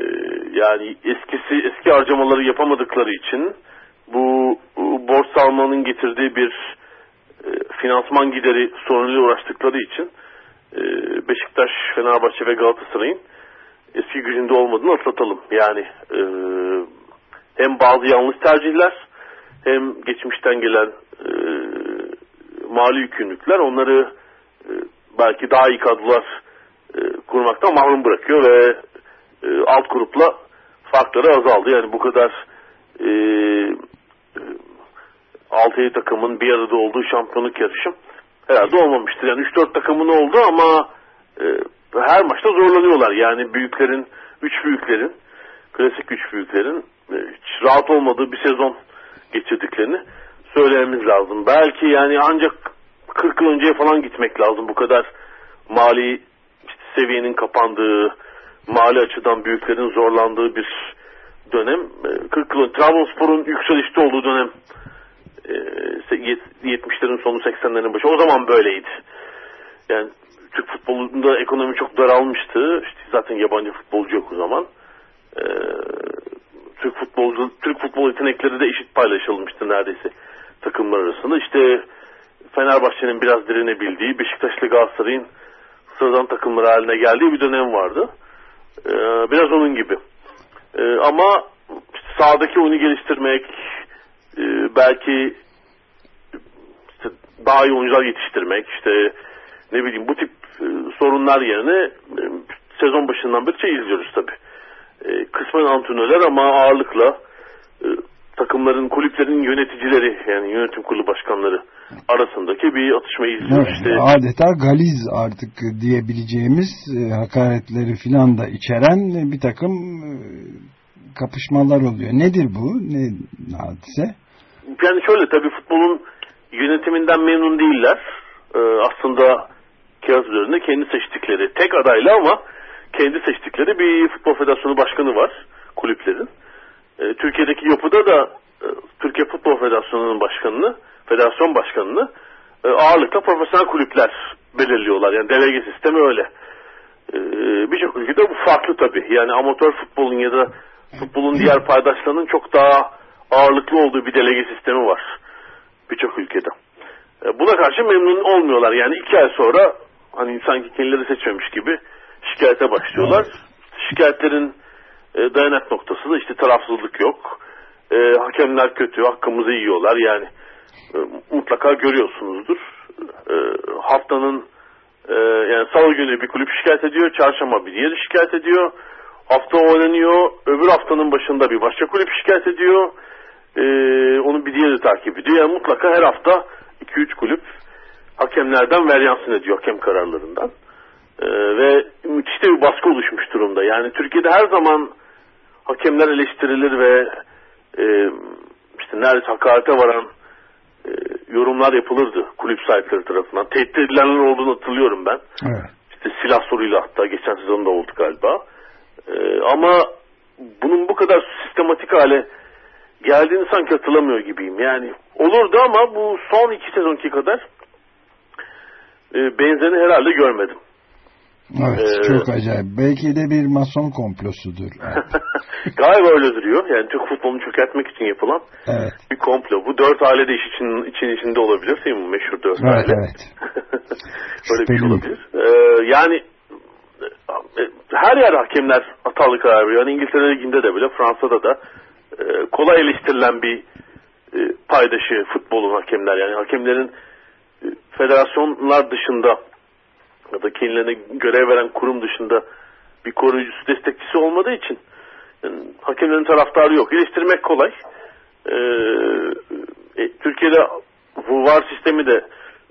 yani eskisi eski harcamaları yapamadıkları için bu, bu borç salmanın getirdiği bir e, finansman gideri sorunuyla uğraştıkları için e, Beşiktaş, Fenerbahçe ve Galatasaray'ın eski gücünde olmadığını atlatalım. Yani e, hem bazı yanlış tercihler hem geçmişten gelen e, mali yükümlülükler onları e, belki daha iyi kadrolar e, kurmaktan mahrum bırakıyor ve e, alt grupla farkları azaldı. Yani bu kadar e, e, altı yedi takımın bir arada olduğu şampiyonluk yarışı herhalde olmamıştır. Yani üç dört takımın oldu ama e, her maçta zorlanıyorlar. Yani büyüklerin, üç büyüklerin, klasik üç büyüklerin e, hiç rahat olmadığı bir sezon geçirdiklerini söylememiz lazım. Belki yani ancak kırk yıl önceye falan gitmek lazım. Bu kadar mali işte seviyenin kapandığı, mali açıdan büyüklerin zorlandığı bir dönem. kırk yıl önce Trabzonspor'un yükselişte olduğu dönem yetmişlerin sonu seksenlerin başı o zaman böyleydi. Yani Türk futbolunda ekonomi çok daralmıştı. İşte zaten yabancı futbolcu yok o zaman. Ee, Türk futbolcu Türk futbol yetenekleri de eşit paylaşılmıştı neredeyse takımlar arasında. İşte Fenerbahçe'nin biraz direnebildiği, Beşiktaş'la Galatasaray'ın sıradan takımlar haline geldiği bir dönem vardı. Ee, biraz onun gibi. Ee, ama işte sahadaki oyunu geliştirmek, e, belki işte daha iyi oyuncular yetiştirmek, işte ne bileyim bu tip e, sorunlar yerine e, sezon başından beri şey izliyoruz tabii. E, kısmen antrenörler ama ağırlıkla e, takımların, kulüplerin yöneticileri, yani yönetim kurulu başkanları arasındaki bir atışmayı izliyoruz. Evet, işte. Adeta galiz artık diyebileceğimiz e, hakaretleri filan da içeren bir takım e, kapışmalar oluyor. Nedir bu? Ne hadise? Yani şöyle, tabii futbolun yönetiminden memnun değiller. Ee, aslında kağıt üzerinde kendi seçtikleri, tek adaylı ama kendi seçtikleri bir futbol federasyonu başkanı var kulüplerin. Ee, Türkiye'deki yapıda da e, Türkiye Futbol Federasyonu'nun başkanını, federasyon başkanını e, ağırlıkla profesyonel kulüpler belirliyorlar. Yani delege sistemi öyle. Ee, Birçok ülkede bu farklı tabii. Yani amatör futbolun ya da futbolun diğer paydaşlarının çok daha ağırlıklı olduğu bir delege sistemi var birçok ülkede. Buna karşı memnun olmuyorlar. Yani iki ay sonra hani sanki kendileri seçmemiş gibi şikayete başlıyorlar. Şikayetlerin dayanak noktası da işte tarafsızlık yok. E, hakemler kötü, hakkımızı yiyorlar. Yani e, mutlaka görüyorsunuzdur. E, haftanın e, yani salı günü bir kulüp şikayet ediyor, çarşamba bir diğeri şikayet ediyor. Hafta oynanıyor, öbür haftanın başında bir başka kulüp şikayet ediyor. Ee, onu bir diğeri takip ediyor. Yani mutlaka her hafta iki üç kulüp hakemlerden varyansın ediyor, hakem kararlarından. Ee, ve müthiş de bir baskı oluşmuş durumda. Yani Türkiye'de her zaman hakemler eleştirilir ve e, işte neredeyse hakarete varan e, yorumlar yapılırdı kulüp sahipleri tarafından. Tehdit edilenler olduğunu hatırlıyorum ben. Evet. İşte silah soruyla hatta geçen sezonda oldu galiba. Ee, ama bunun bu kadar sistematik hale geldiğini sanki hatırlamıyor gibiyim. Yani olurdu ama bu son iki sezonki kadar e, benzerini herhalde görmedim. Evet, ee, çok acayip. Belki de bir mason komplosudur. Galiba öyle duruyor. Yani Türk futbolunu çökertmek için yapılan evet. bir komplo. Bu dört aile de iş için, için içinde olabilir değil mi? Meşhur dört evet, aile. Evet. Öyle bir şey olabilir. Ee, yani her yer hakemler hatalı karar veriyor. Yani İngiltere Ligi'nde de bile, Fransa'da da e, kolay eleştirilen bir e, paydaşı futbolun hakemler. Yani hakemlerin e, federasyonlar dışında ya da kendilerine görev veren kurum dışında bir koruyucusu, destekçisi olmadığı için yani, hakemlerin taraftarı yok. Eleştirmek kolay. E, e, Türkiye'de bu V A R sistemi de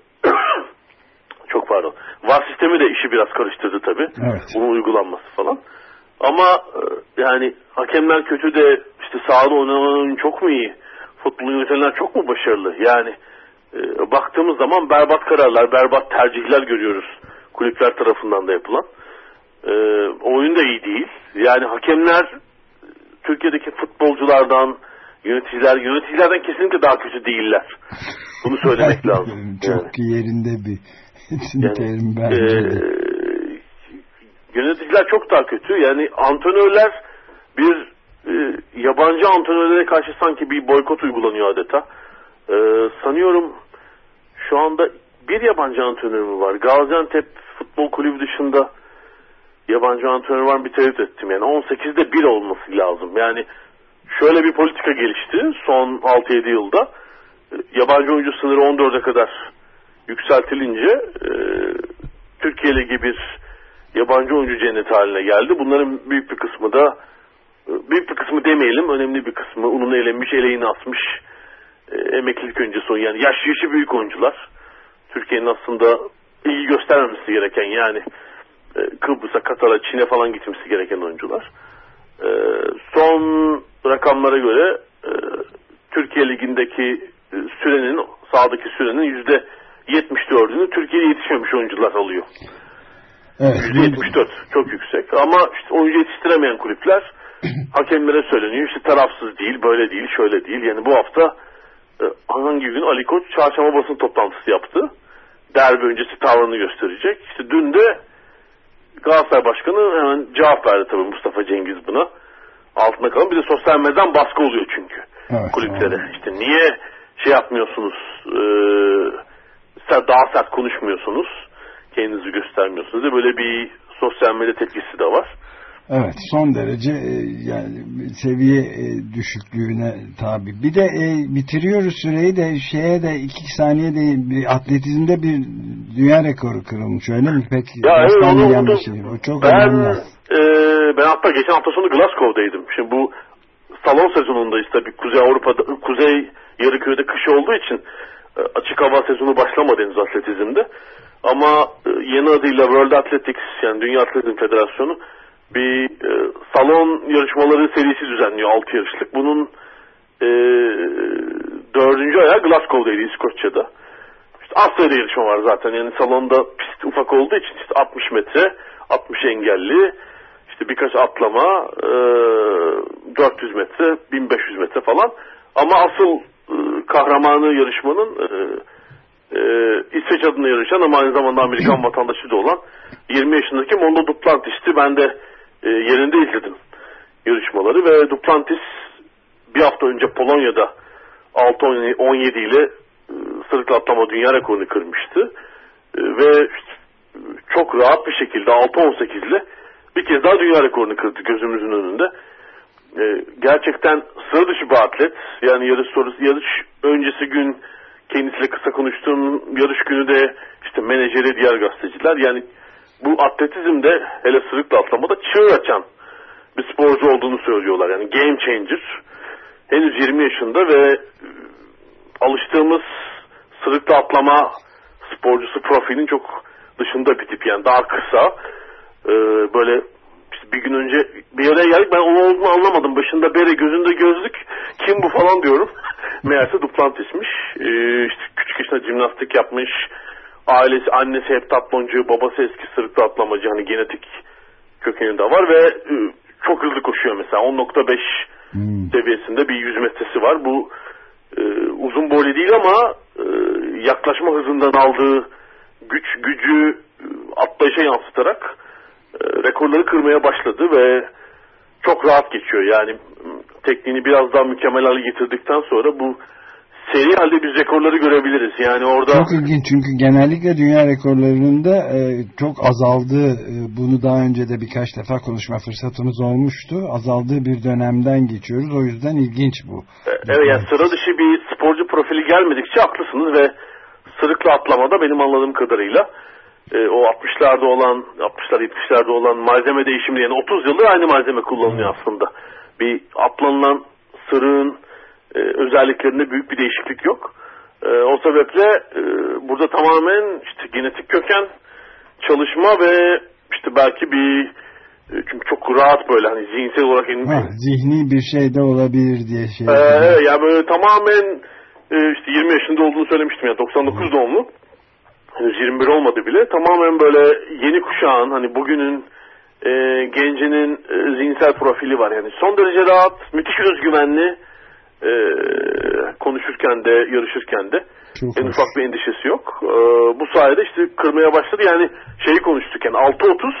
çok pardon. V A R sistemi de işi biraz karıştırdı tabii. Evet. Bunun uygulanması falan. Ama yani hakemler kötü de işte sahada oynanan çok mu iyi? Futbolu yönetenler çok mu başarılı? Yani e, baktığımız zaman berbat kararlar, berbat tercihler görüyoruz kulüpler tarafından da yapılan. E, oyun da iyi değil. Yani hakemler Türkiye'deki futbolculardan, yöneticiler, yöneticilerden kesinlikle daha kötü değiller. Bunu söylemek lazım. Çok yani. yerinde bir yani, e, yöneticiler çok daha kötü. Yani antrenörler bir e, yabancı antrenörlere karşı sanki bir boykot uygulanıyor adeta. E, sanıyorum şu anda bir yabancı antrenör mü var? Gaziantep Futbol Kulübü dışında yabancı antrenör var mı bir tereddüt ettim. Yani on sekizde bir olması lazım. Yani şöyle bir politika gelişti son altı yedi yılda. E, yabancı oyuncu sınırı on dörde kadar yükseltilince e, Türkiye Ligi bir yabancı oyuncu cenneti haline geldi. Bunların büyük bir kısmı da büyük bir kısmı demeyelim, önemli bir kısmı ununu elenmiş, eleğini asmış e, emeklilik öncesi oyun. Yani yaş yaşı büyük oyuncular. Türkiye'nin aslında ilgi göstermemesi gereken, yani e, Kıbrıs'a, Katar'a, Çin'e falan gitmesi gereken oyuncular. E, son rakamlara göre e, Türkiye Ligi'ndeki e, sürenin, sahadaki sürenin yüzde yetmiş dördünü Türkiye'ye yetişmemiş oyuncular alıyor. Evet. yüzde yetmiş dört çok yüksek ama işte oyuncu yetiştiremeyen kulüpler hakemlere söyleniyor. İşte tarafsız değil, böyle değil, şöyle değil. Yani bu hafta hangi gün Ali Koç çarşamba basın toplantısı yaptı. Derbi öncesi tavrını gösterecek. İşte dün de Galatasaray Başkanı hemen cevap verdi tabii Mustafa Cengiz buna. Altında kalın. Bir de sosyal medyadan baskı oluyor çünkü evet, kulüplere. Evet. İşte niye şey yapmıyorsunuz, e, daha sert konuşmuyorsunuz, kendinizi göstermiyorsunuz diye böyle bir sosyal medya tepkisi de var. Evet, son derece e, yani seviye e, düşüklüğüne tabi. Bir de e, bitiriyoruz süreyi de şeye de iki saniye de bir atletizmde bir dünya rekoru kırılmış öyle mi? Peki. Ya evet, onu, onu, şey. O çok ben önemli. e, ben hatta geçen hafta sonu Glasgow'daydım. Şimdi bu salon sezonundayız tabii. Kuzey Avrupa'da, Kuzey Yarıköy'de kış olduğu için e, açık hava sezonu başlamadı henüz atletizmde. Ama e, yeni adıyla World Athletics, yani Dünya Atletizm Federasyonu bir e, salon yarışmaları serisi düzenliyor, altı yarışlık. Bunun e, dördüncü ayağı Glasgow'daydı, İskoçya'da. İşte az sayıda yarışma var zaten. Yani salonda pist ufak olduğu için işte altmış metre, altmış engelli, işte birkaç atlama, e, dört yüz metre, bin beş yüz metre falan. Ama asıl e, kahramanı yarışmanın e, e, İsveç adına yarışan ama aynı zamanda Amerikan vatandaşı da olan yirmi yaşındaki Mondo Duplantis'ti. Ben de e, yerinde izledim yarışmaları ve Duplantis bir hafta önce Polonya'da altı on yedi ile e, sırıkla atlama dünya rekorunu kırmıştı. E, ve çok rahat bir şekilde altı on sekiz ile bir kez daha dünya rekorunu kırdı gözümüzün önünde. E, gerçekten sıra dışı bir atlet. Yani yarış sonrası, yarış öncesi gün kendisiyle kısa konuştuğum, yarış günü de işte menajeri, diğer gazeteciler, yani bu atletizmde hele sırıkla atlamada çığır açan bir sporcu olduğunu söylüyorlar. Yani game changer. Henüz yirmi yaşında ve alıştığımız sırıkla atlama sporcusu profilinin çok dışında bir tip. Yani daha kısa. Ee, böyle işte bir gün önce bir yere geldik. Ben onu olduğunu anlamadım. Başında bere, gözünde gözlük. Kim bu falan diyorum. Meğerse Duplantis'miş. Ee, işte küçük yaşında jimnastik yapmış. Ailesi, annesi heptatloncu, babası eski sırıkla atlamacı, hani genetik kökeni de var ve e, çok hızlı koşuyor mesela. on nokta beş hmm. seviyesinde bir yüz metresi var. Bu e, uzun boylu değil ama e, yaklaşma hızından aldığı güç, gücü e, atlayışa yansıtarak e, rekorları kırmaya başladı ve çok rahat geçiyor. Yani tekniğini biraz daha mükemmel hale getirdikten sonra bu seri halde biz rekorları görebiliriz. Yani orada çok ilginç çünkü genellikle dünya rekorlarında e, çok azaldığı, e, bunu daha önce de birkaç defa konuşma fırsatımız olmuştu. Azaldığı bir dönemden geçiyoruz. O yüzden ilginç bu. E, evet, yani sıra dışı bir sporcu profili gelmedikçe haklısınız ve sırıkla atlamada benim anladığım kadarıyla e, o altmışlarda olan, altmışlar yetmişlerde olan malzeme değişimi, yani otuz yıldır aynı malzeme kullanılıyor hmm. aslında. Bir atlanılan sırığın Ee, özelliklerinde büyük bir değişiklik yok. Ee, o sebeple e, burada tamamen işte genetik köken, çalışma ve işte belki bir e, çünkü çok rahat böyle hani zihinsel olarak ha, zihni bir şey de olabilir diye şey. Ee, ya yani böyle tamamen e, işte yirmi yaşında olduğunu söylemiştim ya, doksan dokuz hmm. doğumlu. Henüz yirmi bir olmadı bile. Tamamen böyle yeni kuşağın, hani bugünün e, gencinin e, zihinsel profili var. Yani son derece rahat, müthiş özgüvenli. Ee, konuşurken de yarışırken de çok en hoş. Ufak bir endişesi yok. Ee, bu sayede işte kırmaya başladı. Yani şeyi konuştuk, yani altı otuz,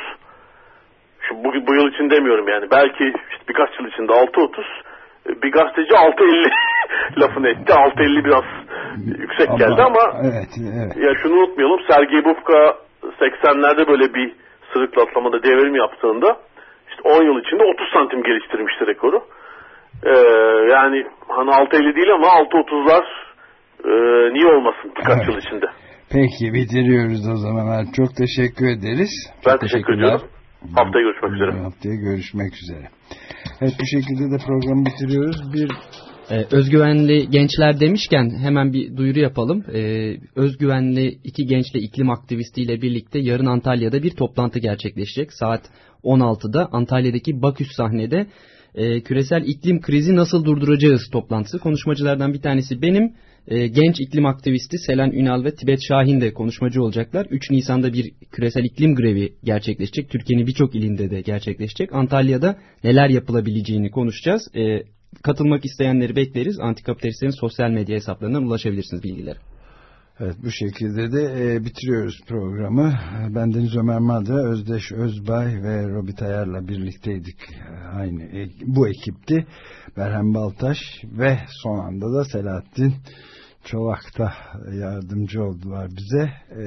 şu bugün bu yıl için demiyorum yani, belki işte birkaç yıl içinde altı otuz, bir gazeteci altı elli lafını etti. altı elli biraz yüksek ama, geldi ama evet, evet. Ya şunu unutmayalım, Sergey Bubka seksenlerde böyle bir sırıkla atlamada devrim yaptığında işte on yıl içinde otuz santim geliştirmişti rekoru. Ee, yani hani altı elli değil ama altı otuzlar e, niye olmasın birkaç evet. yıl içinde. Peki bitiriyoruz o zaman. Çok teşekkür ederiz. Ben çok teşekkür ediyorum. Haftaya görüşmek üzere. Haftaya görüşmek üzere. Evet, bu şekilde de programı bitiriyoruz. Bir Ee, özgüvenli gençler demişken hemen bir duyuru yapalım. Ee, özgüvenli iki gençle iklim aktivistiyle birlikte yarın Antalya'da bir toplantı gerçekleşecek. Saat on altıda Antalya'daki Baküs sahnede e, küresel iklim krizi nasıl durduracağız toplantısı. Konuşmacılardan bir tanesi benim. E, genç iklim aktivisti Selen Ünal ve Tibet Şahin de konuşmacı olacaklar. üç Nisan'da bir küresel iklim grevi gerçekleşecek. Türkiye'nin birçok ilinde de gerçekleşecek. Antalya'da neler yapılabileceğini konuşacağız. E, katılmak isteyenleri bekleriz. Antikapitalistlerin sosyal medya hesaplarından ulaşabilirsiniz bilgilere. Evet, bu şekilde de e, bitiriyoruz programı. Bendeniz Ömer Madra, Özdeş Özbay ve Robi Tayar'la birlikteydik. Aynı e, bu ekipti. Berhem Baltaş ve son anda da Selahattin Çolak'ta yardımcı oldular bize. E,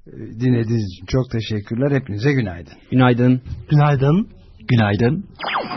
dinlediğiniz için çok teşekkürler. Hepinize günaydın. Günaydın. Günaydın. Günaydın.